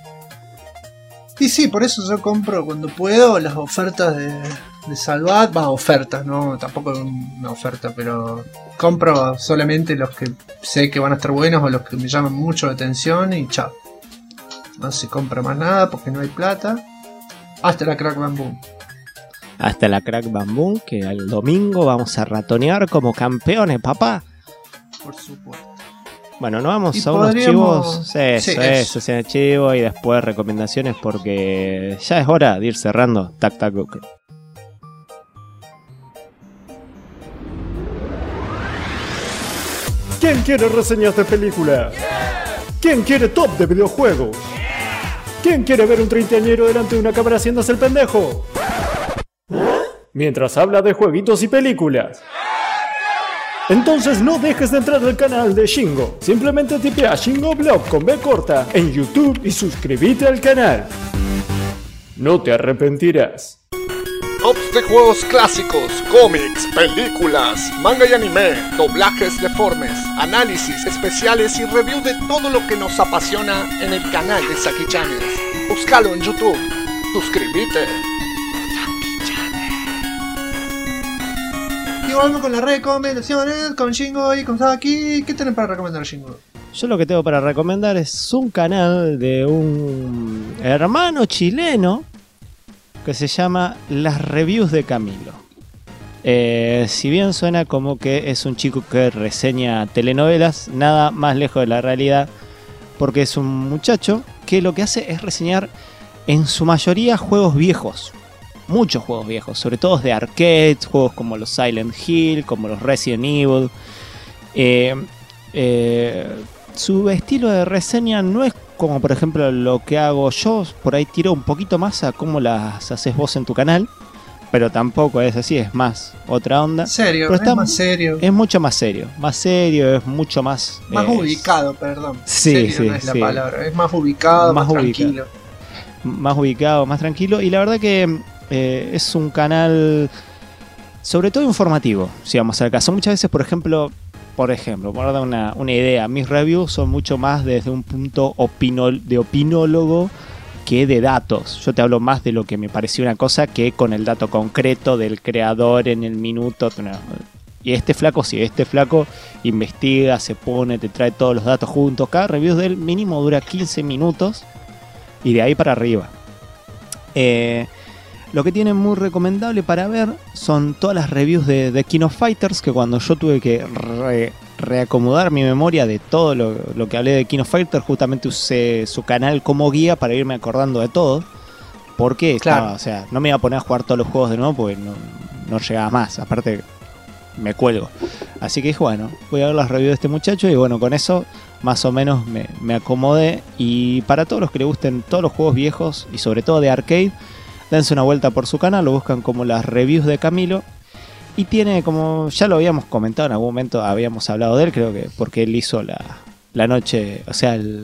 Y sí, por eso yo compro cuando puedo las ofertas de Salvat. Va, ofertas, no, tampoco una oferta, pero compro solamente los que sé que van a estar buenos o los que me llaman mucho la atención y chao. No se compra más nada porque no hay plata. Hasta la Crack Bamboo. Hasta la Crack Bamboo, que el domingo vamos a ratonear como campeones, papá. Por supuesto. Bueno, nos vamos Y a unos podríamos- chivos. Eso, sea chivo y después recomendaciones porque ya es hora de ir cerrando. Tac, tac, ok. ¿Quién quiere reseñas de película? ¿Quién quiere top de videojuegos? ¿Quién quiere ver un treintañero delante de una cámara haciéndose el pendejo? Mientras habla de jueguitos y películas. Entonces no dejes de entrar al canal de Shingo. Simplemente tipea Shingo Blog con B corta en YouTube y suscríbete al canal. No te arrepentirás. Tops de juegos clásicos, cómics, películas, manga y anime, doblajes deformes, análisis especiales y review de todo lo que nos apasiona en el canal de Saki Channels. Búscalo en YouTube. Suscríbete. Y volvemos con las recomendaciones, con Shingo y con Saki. ¿Qué tienen para recomendar, Shingo? Yo lo que tengo para recomendar es un canal de un hermano chileno que se llama Las Reviews de Camilo. Si bien suena como que es un chico que reseña telenovelas, nada más lejos de la realidad, porque es un muchacho que lo que hace es reseñar en su mayoría juegos viejos. Muchos juegos viejos, sobre todo de arcade, juegos como los Silent Hill, como los Resident Evil. Su estilo de reseña no es como por ejemplo lo que hago yo, por ahí tiro un poquito más a cómo las haces vos en tu canal, pero tampoco es así, es más otra onda. Serio, Pero es está- más serio. Es mucho más serio, es mucho más... Más ubicado, perdón. Sí, Serio sí, no es la sí. palabra. Es más ubicado, Más más, ubicado. tranquilo. Más ubicado, más tranquilo. Y la verdad que es un canal sobre todo informativo, si vamos al caso. Muchas veces, por ejemplo, por dar una idea, mis reviews son mucho más desde un punto de opinólogo que de datos. Yo te hablo más de lo que me pareció una cosa que con el dato concreto del creador en el minuto. No. Y este flaco investiga, se pone, te trae todos los datos juntos. Cada review del mínimo dura 15 minutos y de ahí para arriba. Lo que tiene muy recomendable para ver son todas las reviews de King of Fighters, que cuando yo tuve que reacomodar mi memoria de todo lo que hablé de King of Fighters, justamente usé su canal como guía para irme acordando de todo. Porque Claro. no me iba a poner a jugar todos los juegos de nuevo porque no llegaba más. Aparte, me cuelgo. Así que dije, bueno, voy a ver las reviews de este muchacho y bueno, con eso más o menos me acomodé. Y para todos los que les gusten todos los juegos viejos y sobre todo de arcade, dense una vuelta por su canal, lo buscan como las reviews de Camilo. Y tiene, como ya lo habíamos comentado en algún momento, habíamos hablado de él, creo que porque él hizo la noche, o sea, el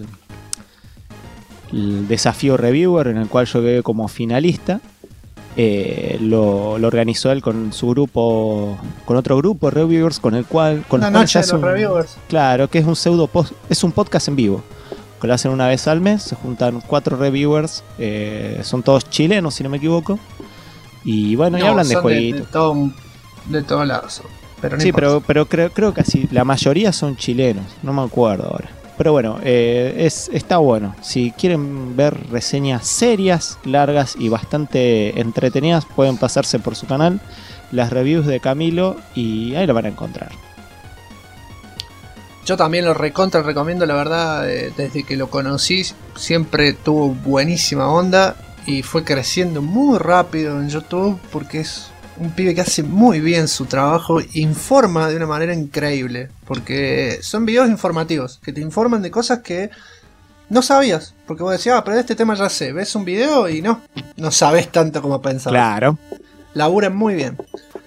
desafío reviewer en el cual yo quedé como finalista. Lo organizó él con su grupo, con otro grupo reviewers, con el cual noche de los reviewers. Claro, que es es un podcast en vivo que lo hacen una vez al mes. Se juntan 4 reviewers, son todos chilenos si no me equivoco, y bueno, y hablan de jueguitos de todos lados, pero no sí, importa. pero creo que así la mayoría son chilenos, no me acuerdo ahora. Pero bueno, está bueno. Si quieren ver reseñas serias, largas y bastante entretenidas, pueden pasarse por su canal, las reviews de Camilo, y ahí lo van a encontrar. Yo también lo recomiendo, la verdad, desde que lo conocí siempre tuvo buenísima onda y fue creciendo muy rápido en YouTube porque es un pibe que hace muy bien su trabajo, informa de una manera increíble, porque son videos informativos, que te informan de cosas que no sabías, porque vos decías, pero de este tema ya sé, ves un video y no sabes tanto como pensabas. Claro. Laburan muy bien.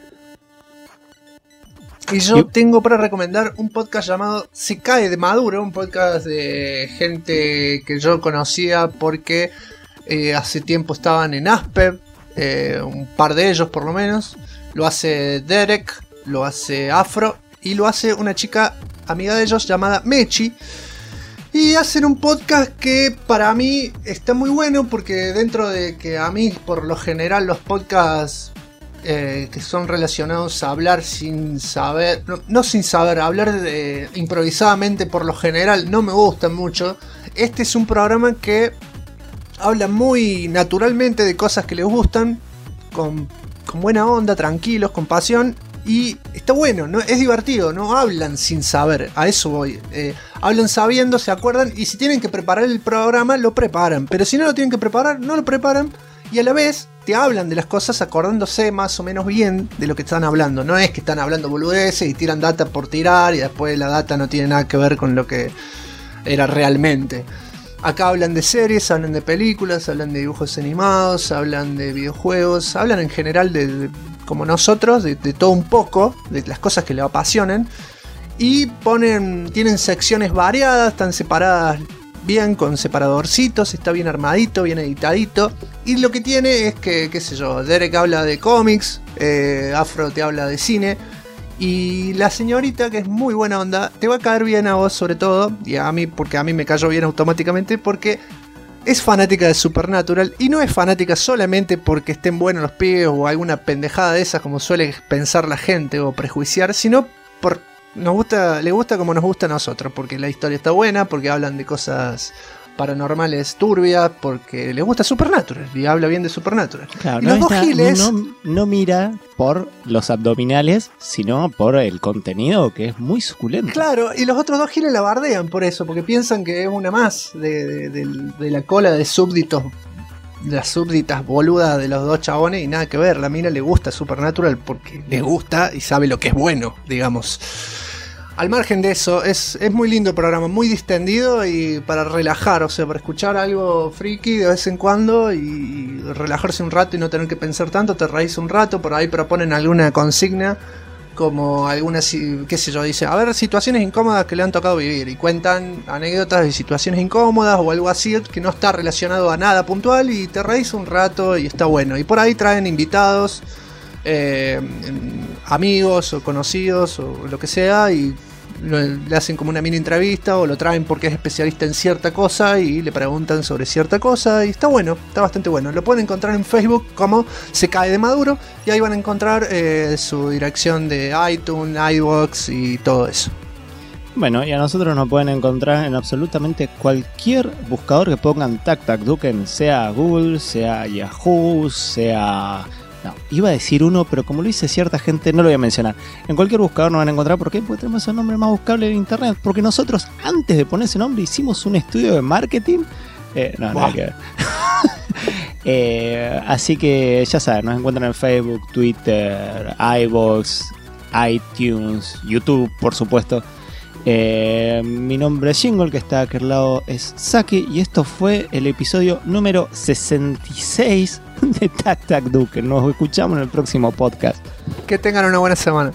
Y yo tengo para recomendar un podcast llamado Se Cae de Maduro, un podcast de gente que yo conocía porque hace tiempo estaban en Asper. Un par de ellos por lo menos. Lo hace Derek, lo hace Afro y lo hace una chica amiga de ellos llamada Mechi. Y hacen un podcast que para mí está muy bueno, porque dentro de que a mí por lo general los podcasts que son relacionados a hablar sin saber, no sin saber, hablar improvisadamente por lo general no me gustan mucho. Este es un programa que hablan muy naturalmente de cosas que les gustan, con buena onda, tranquilos, con pasión, y está bueno, ¿no? Es divertido, no hablan sin saber, a eso voy. Hablan sabiendo, se acuerdan, y si tienen que preparar el programa, lo preparan, pero si no lo tienen que preparar, no lo preparan, y a la vez te hablan de las cosas acordándose más o menos bien de lo que están hablando. No es que están hablando boludeces y tiran data por tirar, y después la data no tiene nada que ver con lo que era realmente. Acá hablan de series, hablan de películas, hablan de dibujos animados, hablan de videojuegos, hablan en general de como nosotros, de todo un poco, de las cosas que les apasionan. Y tienen secciones variadas, están separadas bien con separadorcitos, está bien armadito, bien editadito. Y lo que tiene es que, qué sé yo, Derek habla de cómics, Afro te habla de cine. Y la señorita, que es muy buena onda, te va a caer bien a vos sobre todo, y a mí, porque a mí me cayó bien automáticamente, porque es fanática de Supernatural, y no es fanática solamente porque estén buenos los pibes o alguna pendejada de esas como suele pensar la gente o prejuiciar, sino por le gusta como nos gusta a nosotros, porque la historia está buena, porque hablan de cosas paranormales turbias, porque le gusta Supernatural y habla bien de Supernatural. Claro, y los dos giles no mira por los abdominales, sino por el contenido, que es muy suculento. Claro, y los otros dos giles la bardean por eso, porque piensan que es una más de la cola de súbditos, de las súbditas boludas de los dos chabones, y nada que ver. La mina le gusta Supernatural porque le gusta y sabe lo que es bueno, digamos. Al margen de eso, es muy lindo el programa, muy distendido y para relajar, o sea, para escuchar algo friki de vez en cuando y relajarse un rato y no tener que pensar tanto, te reís un rato. Por ahí proponen alguna consigna, como alguna, qué sé yo, dice, a ver, situaciones incómodas que le han tocado vivir, y cuentan anécdotas de situaciones incómodas o algo así que no está relacionado a nada puntual, y te reís un rato y está bueno. Y por ahí traen invitados, amigos o conocidos o lo que sea, y le hacen como una mini entrevista o lo traen porque es especialista en cierta cosa y le preguntan sobre cierta cosa, y está bueno, está bastante bueno. Lo pueden encontrar en Facebook como Se Cae de Maduro, y ahí van a encontrar su dirección de iTunes, iVoox y todo eso. Bueno, y a nosotros nos pueden encontrar en absolutamente cualquier buscador que pongan TacTacDuken, sea Google, sea Yahoo, sea... No, iba a decir uno, pero como lo dice cierta gente, no lo voy a mencionar. En cualquier buscador nos van a encontrar. ¿Por qué? Porque tenemos el nombre más buscable de internet. Porque nosotros, antes de poner ese nombre, hicimos un estudio de marketing. Nada que ver. Así que ya saben, nos encuentran en Facebook, Twitter, iVoox, iTunes, YouTube, por supuesto. Mi nombre es Jingle, que está a aquel lado es Saki, y esto fue el episodio número 66 de TacTacDuken. Nos escuchamos en el próximo podcast. Que tengan una buena semana.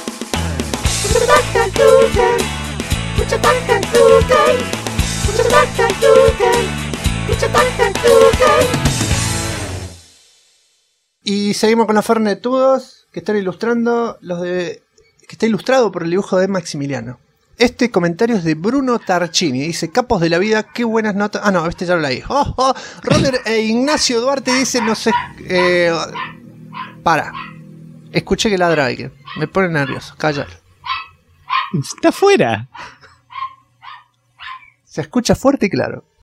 Y seguimos con los Fernetudos que están ilustrando que está ilustrado por el dibujo de Maximiliano. Este comentario es de Bruno Tarchini. Dice: capos de la vida, qué buenas notas. Ah, no, este ya lo leí. Roder e Ignacio Duarte dice: no sé. Para. Escuché que ladra alguien. Me pone nervioso. Callar. Está fuera. Se escucha fuerte y claro.